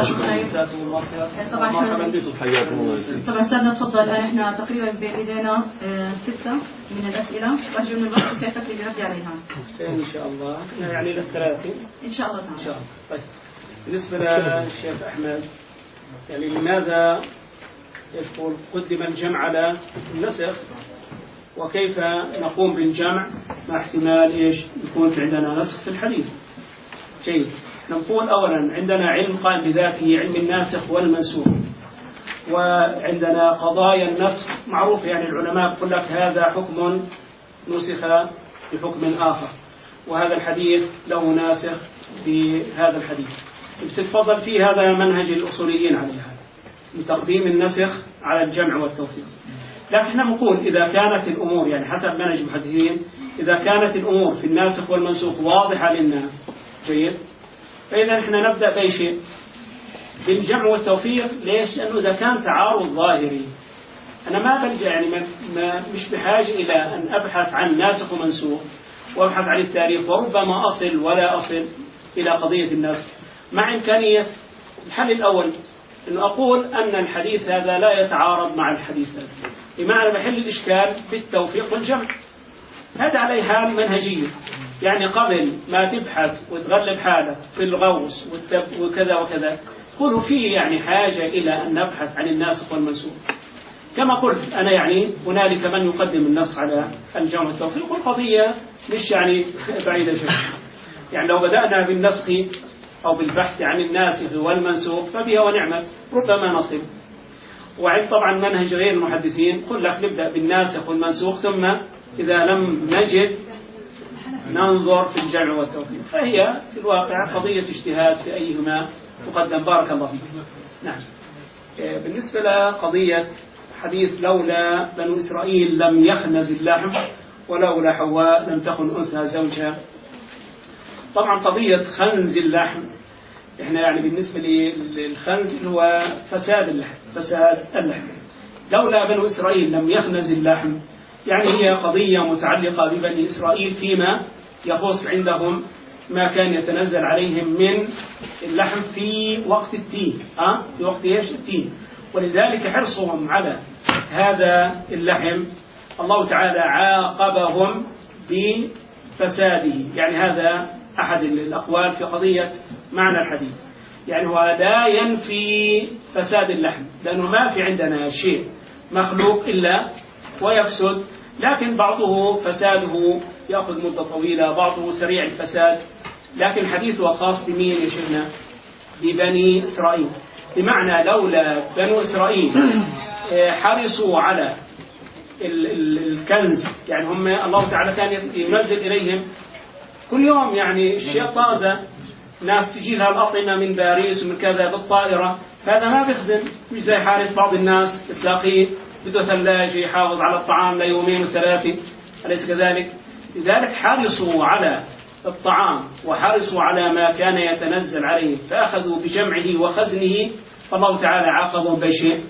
طبعا استاذنا تفضل. الان احنا تقريبا بين ايدينا 6 من الاسئله، ارجو من الوقت سيفك اللي بيرد عليها ان شاء الله، يعني للثلاثين ان شاء الله. ان شاء الله. طيب بالنسبه للشيخ احمد، يعني لماذا يقول قدم الجمع على النسخ، وكيف نقوم بالجمع مع احتمال ايش يكون في عندنا نسخ في الحديث؟ جيد. نقول أولا عندنا علم قائم بذاته، علم الناسخ والمنسوخ، وعندنا قضايا النسخ معروف، يعني العلماء يقول لك هذا حكم نسخ بحكم آخر، وهذا الحديث له ناسخ بهذا الحديث. بتتفضل فيه هذا منهج الأصوليين عليها، من تقديم النسخ على الجمع والتوفيق. لكن احنا نقول إذا كانت الأمور يعني حسب منهج المحدثين، إذا كانت الأمور في الناسخ والمنسوخ واضحة للناس، جيد، فإذا احنا نبدأ بأي شيء بالجمع والتوفيق. ليش؟ لأنه إذا كان تعارض ظاهري أنا ما بلجأ، يعني مش بحاجة إلى أن أبحث عن ناسخ ومنسوخ وأبحث عن التاريخ، وربما أصل ولا أصل إلى قضية النسخ، مع إمكانية الحل الأول أنه أقول أن الحديث هذا لا يتعارض مع الحديث هذا، بمعنى بحل الإشكال بالتوفيق والجمع. هذا عليه حال منهجية، يعني قبل ما تبحث وتغلب حالك في الغوص وكذا وكذا، تقول فيه يعني حاجة إلى أن نبحث عن الناسخ والمنسوخ. كما قلت أنا يعني هنالك من يقدم النص على الجمع والتوفيق، والقضية مش يعني بعيدة جدا. يعني لو بدأنا بالنسخ أو بالبحث عن الناسخ والمنسوخ فبها ونعمة، ربما نصل. وعند طبعا منهج غير المحدثين قل لك نبدأ بالناسخ والمنسوخ، ثم إذا لم نجد ننظر في الجمع والتوفيق. فهي في الواقع قضية اجتهاد في أيهما تقدم. بارك الله فيك. نعم. بالنسبة لقضية حديث لولا بنو إسرائيل لم يخنز اللحم ولولا حواء لم تخن أنثى زوجها، طبعا قضية خنز اللحم احنا يعني بالنسبة للخنز هو فساد اللحم. لولا بنو إسرائيل لم يخنز اللحم، يعني هي قضية متعلقة ببني إسرائيل فيما يخص عندهم ما كان يتنزل عليهم من اللحم في وقت التين، في وقت ايش؟ التين. ولذلك حرصهم على هذا اللحم الله تعالى عاقبهم بفساده. يعني هذا أحد الأقوال في قضية معنى الحديث، يعني هو لا ينفي فساد اللحم، لأنه ما في عندنا شيء مخلوق إلا ويفسد، لكن بعضه فساده يأخذ مدة طويلة، بعضه سريع الفساد. لكن الحديث هو خاص بمين يا شيخنا؟ ببني إسرائيل، بمعنى لولا بنو إسرائيل حرصوا على الكنز، يعني هم الله تعالى كان ينزل إليهم كل يوم يعني الشيء طازة، ناس تجي لها الأطعمة من باريس ومن كذا بالطائرة، فهذا ما بيخزن، مش زي حالة بعض الناس تلاقيه بده ثلاجة يحافظ على الطعام ليومين وثلاثة، أليس كذلك؟ لذلك حرصوا على الطعام وحرصوا على ما كان يتنزل عليه، فأخذوا بجمعه وخزنه فالله تعالى عاقبهم بشيء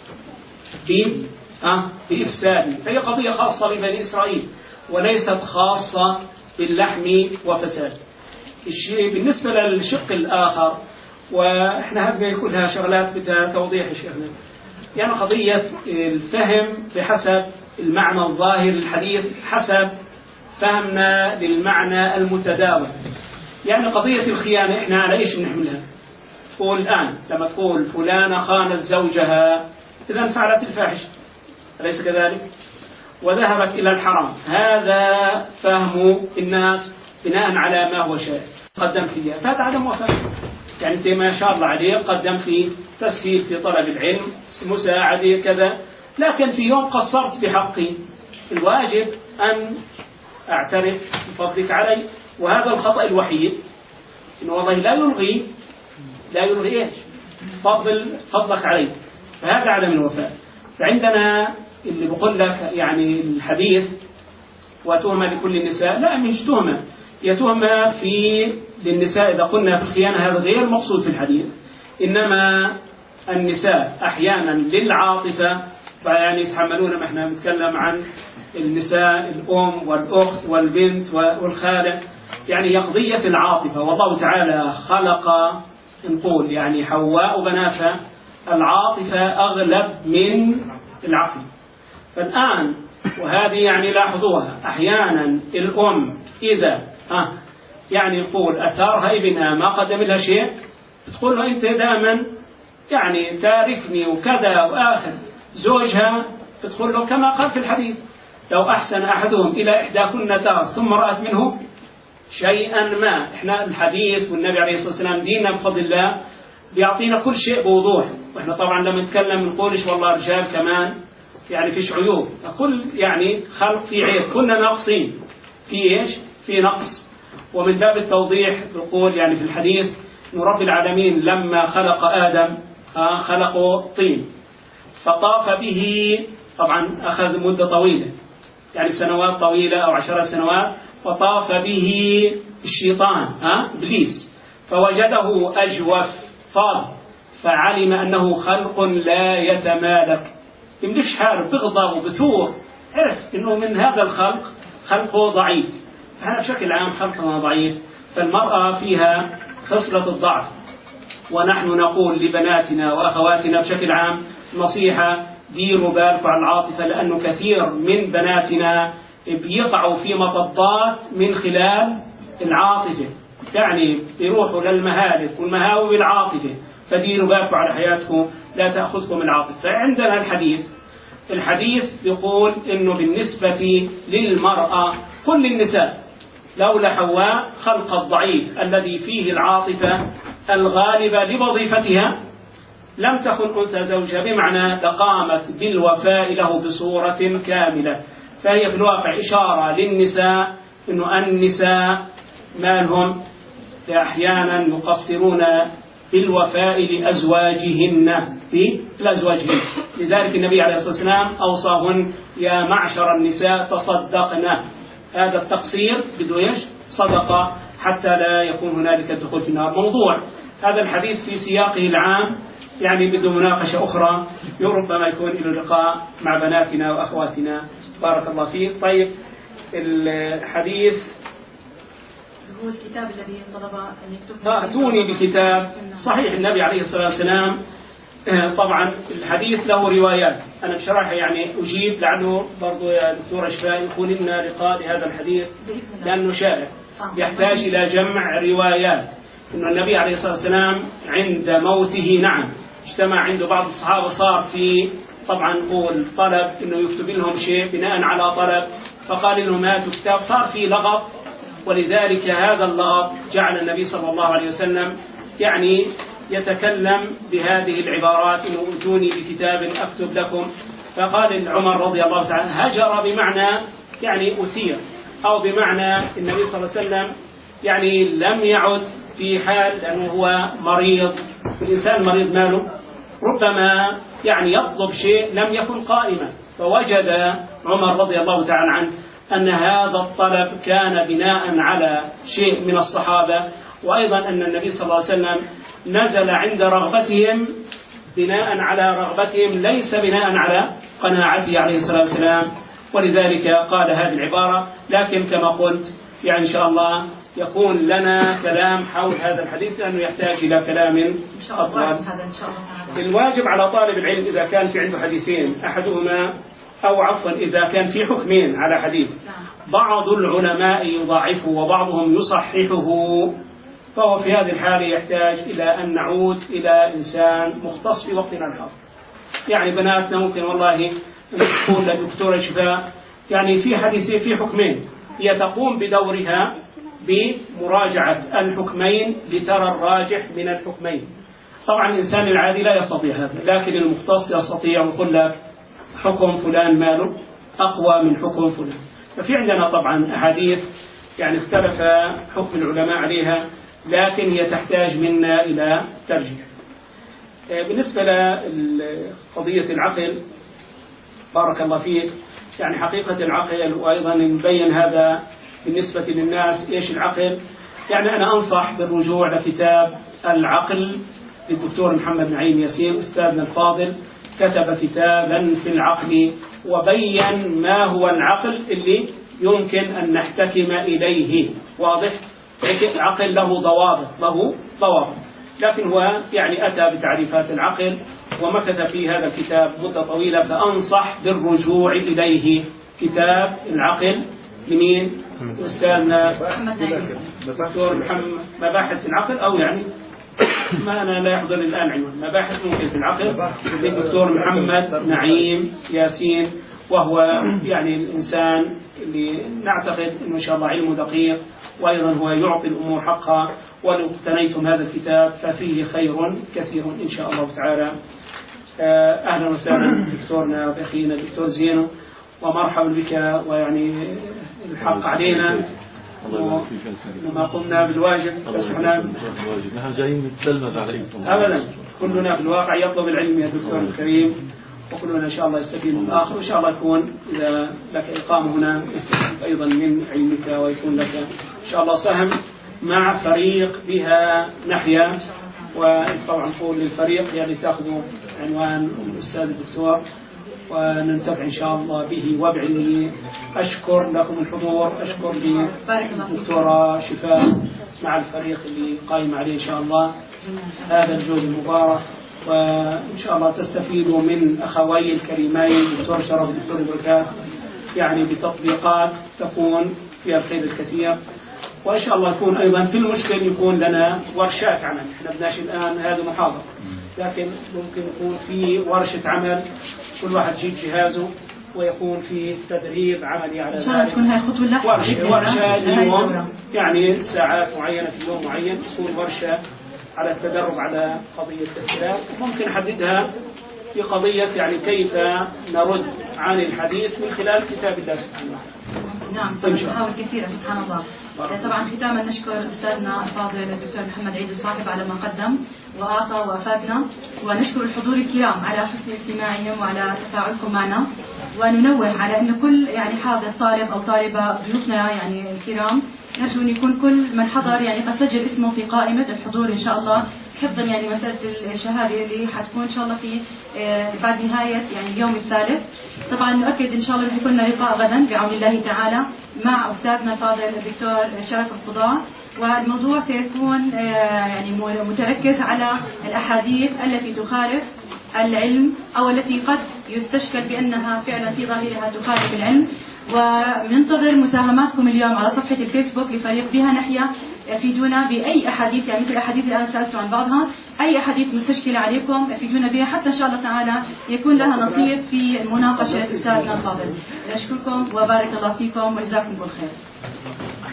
بإفساد. فهي قضية خاصة ببني إسرائيل وليست خاصة باللحم وفساد. الشيء بالنسبة للشق الآخر، وإحنا هذه كلها شغلات بدها توضيح شيخنا، يعني قضية الفهم بحسب المعنى الظاهر الحديث حسب فهمنا للمعنى المتداول. يعني قضية الخيانة إحنا على إيش نحملها؟ تقول الآن لما تقول فلانة خانت زوجها إذا فعلت الفاحشة، أليس كذلك؟ وذهبت إلى الحرام، هذا فهم الناس بناء على ما هو شائع، قدمت فيها، فهذا عدم وفاء. يعني أنت ما شاء الله عليه قدمت في تسهيل في طلب العلم، مساعدة كذا، لكن في يوم قصرت بحقي، الواجب أن أعترف بفضلك علي، وهذا الخطأ الوحيد إنه والله لا يلغي إيش؟ فضلك علي، فهذا عدم الوفاء. فعندنا اللي بقول لك يعني الحديث وتهمة لكل النساء، لا مش تهمة، هي تهمة في للنساء إذا قلنا بالخيانة، هذا غير مقصود في الحديث، إنما النساء أحيانا للعاطفة يعني يتحملون. ما احنا بنتكلم عن النساء الأم والأخت والبنت والخالة، يعني قضية العاطفة. والله تعالى خلق نقول يعني حواء وبناتها، العاطفة أغلب من العقل. فالآن وهذه يعني لاحظوها، أحيانا الأم إذا يعني يقول أثارها ابنها ما قدم لها شيء، تقول له أنت دائما يعني تاركني وكذا، وآخر زوجها تقول له كما قال في الحديث لو أحسن أحدهم إلى إحداكن دار ثم رأت منه شيئا ما. إحنا الحديث والنبي عليه الصلاة والسلام ديننا بفضل الله بيعطينا كل شيء بوضوح، وإحنا طبعا لما نتكلم نقولش والله رجال كمان يعني فيش عيوب، كل يعني خلق في عيب، كنا ناقصين في إيش؟ في نقص. ومن باب التوضيح نقول يعني في الحديث إن رب العالمين لما خلق آدم خلقه طين، فطاف به، طبعا أخذ مدة طويلة يعني سنوات طويلة أو 10 سنوات، وطاف به الشيطان إبليس فوجده أجوف فاض، فعلم أنه خلق لا يتمالك، يملكش حاله، بغضب وبثور، عرف أنه من هذا الخلق خلقه ضعيف. فهذا بشكل عام خلقنا ضعيف، فالمرأة فيها خصلة الضعف. ونحن نقول لبناتنا وأخواتنا بشكل عام نصيحة، ديروا بالكم على العاطفة، لأنه كثير من بناتنا بيقعوا في مطبات من خلال العاطفة، يعني يروحوا للمهالك والمهاوي بالعاطفة، فديروا بالكم على حياتكم لا تأخذكم العاطفة. فعندنا الحديث يقول إنه بالنسبة للمرأة كل النساء لولا حواء خلق الضعيف الذي فيه العاطفة الغالبة لوظيفتها لم تكن أنثى زوجها، بمعنى لقامت بالوفاء له بصورة كاملة. فهي في الواقع إشارة للنساء إنه النساء ما لهم أحيانا يقصرون بالوفاء لأزواجهن في أزواجهن. لذلك النبي عليه الصلاة والسلام أوصاهن يا معشر النساء تصدقنا، هذا التقصير بده صدقة حتى لا يكون هنالك الدخول في النار. موضوع هذا الحديث في سياقه العام يعني بده مناقشة أخرى، ربما يكون له لقاء مع بناتنا وأخواتنا. بارك الله فيك. طيب الحديث هو الكتاب الذي طلب أن يكتب، أتوني بكتاب. صحيح النبي عليه الصلاة والسلام طبعا الحديث له روايات، أنا بصراحة يعني أجيب لعله برضو يا دكتورة شفاء يكون لنا لقاء لهذا الحديث لأنه شائع يحتاج إلى جمع روايات. إنه النبي عليه الصلاة والسلام عند موته نعم اجتمع عنده بعض الصحابة، صار في طبعا قول طلب إنه يكتب لهم شيء بناء على طلب، فقال إنه ما كتاب، صار في لغط، ولذلك هذا اللغط جعل النبي صلى الله عليه وسلم يعني يتكلم بهذه العبارات إنه أتوني بكتاب أكتب لكم. فقال عمر رضي الله تعالى هجر بمعنى يعني أثير، أو بمعنى النبي صلى الله عليه وسلم يعني لم يعد في حال لأنه هو مريض، الإنسان مريض ماله ربما يعني يطلب شيء لم يكن قائما، فوجد عمر رضي الله تعالى عنه أن هذا الطلب كان بناء على شيء من الصحابة، وأيضا أن النبي صلى الله عليه وسلم نزل عند رغبتهم بناء على رغبتهم ليس بناء على قناعته عليه الصلاة والسلام، ولذلك قال هذه العبارة. لكن كما قلت يعني إن شاء الله يكون لنا كلام حول هذا الحديث لأنه يحتاج إلى كلام أطول. الواجب على طالب العلم إذا كان في عنده حديثين أحدهما أو عفوا إذا كان في حكمين على حديث بعض العلماء يضاعفه وبعضهم يصححه، فهو في هذه الحالة يحتاج إلى أن نعود إلى إنسان مختص في وقتنا الحاضر. يعني بناتنا ممكن والله تقول لدكتورة شفاء يعني في حديثين في حكمين، هي تقوم بدورها بمراجعة الحكمين لترى الراجح من الحكمين. طبعا الإنسان العادي لا يستطيع هذا، لكن المختص يستطيع ويقول لك حكم فلان ماله أقوى من حكم فلان. ففي عندنا طبعا أحاديث يعني اختلف حكم العلماء عليها، لكن هي تحتاج منا إلى ترجيح. بالنسبة لقضية العقل بارك الله فيك، يعني حقيقة العقل وأيضا نبين هذا بالنسبة للناس إيش العقل. يعني أنا أنصح بالرجوع لكتاب العقل للدكتور محمد نعيم ياسين أستاذنا الفاضل، كتب كتابا في العقل وبين ما هو العقل اللي يمكن أن نحتكم إليه. واضح؟ العقل له ضوابط، لكن هو يعني أتى بتعريفات العقل ومكث في هذا الكتاب مدة طويلة، فأنصح بالرجوع إليه. كتاب العقل لمين؟ أستاذنا دكتور محمد مباحث العقل، أو يعني ما أنا لا يحضر الآن عنوان مباحث ممكن في العقل للدكتور محمد نعيم ياسين، وهو يعني الإنسان اللي نعتقد إنه إن شاء الله علمه دقيق، وأيضا هو يعطي الأمور حقها. ولو اقتنيتم هذا الكتاب ففيه خير كثير إن شاء الله تعالى. أهلا وسهلا دكتورنا وأخينا الدكتور زينو، ومرحبا بك. ويعني الحق علينا وما قمنا بالواجب، بس احنا جايين نتلمذ عليكم أبدا، كلنا في الواقع يطلب العلم يا دكتور الكريم، وكلنا إن شاء الله يستفيد من الآخر، وإن شاء الله يكون إذا لك إقامة هنا يستفيد أيضا من علمك، ويكون لك إن شاء الله سهم مع فريق بها نحيا. وطبعا نقول للفريق يعني تأخذوا عنوان الأستاذ الدكتور وننتفع إن شاء الله به وبعلمه. أشكر لكم الحضور، أشكر للدكتورة شفاء مع الفريق اللي قائم عليه إن شاء الله هذا الجهد المبارك، وإن شاء الله تستفيدوا من أخوي الكريمين الدكتور شرف والدكتور بركات، يعني بتطبيقات تكون فيها الخير الكثير. وإن شاء الله يكون أيضا في المشكل يكون لنا ورشات عمل. إحنا بدناش الآن هذا محاضرة، لكن ممكن يكون في ورشة عمل، كل واحد يجيب جهازه ويكون في تدريب عملي على ذلك. إن شاء الله تكون هاي خطوة ورشة اليوم، يعني ساعات معينة في يوم معين تكون ورشة على التدرب على قضية السلام. ممكن نحددها في قضية يعني كيف نرد عن الحديث من خلال كتاب الله سبحانه وتعالى. نعم، نحاول كثيرا سبحان الله. طبعا ختاما نشكر أستاذنا الفاضل الدكتور محمد عيد الصاحب على ما قدم وأعطى وأفادنا، ونشكر الحضور الكرام على حسن استماعهم وعلى تفاعلكم معنا، وننوه على أن كل يعني حاضر طالب أو طالبة ضيوفنا يعني الكرام نرجو أن يكون كل من حضر يعني قد سجل اسمه في قائمة الحضور إن شاء الله، حفظا يعني مسألة الشهادة اللي حتكون إن شاء الله في بعد نهاية يعني اليوم الثالث. طبعا نؤكد إن شاء الله رح يكون لنا لقاء غدا بعون الله تعالى مع أستاذنا الفاضل الدكتور شرف القضاء، والموضوع سيكون يعني متركز على الأحاديث التي تخالف العلم أو التي قد يستشكل بأنها فعلا في ظاهرها تخالف العلم. وننتظر مساهماتكم اليوم على صفحة الفيسبوك لفريق بها نحيا، افيدونا بأي أحاديث يعني مثل الأحاديث اللي أنا سألت عن بعضها، أي أحاديث مستشكلة عليكم افيدونا بها حتى إن شاء الله تعالى يكون لها نصيب في مناقشة أستاذنا الفاضل. أشكركم وبارك الله فيكم وجزاكم بالخير.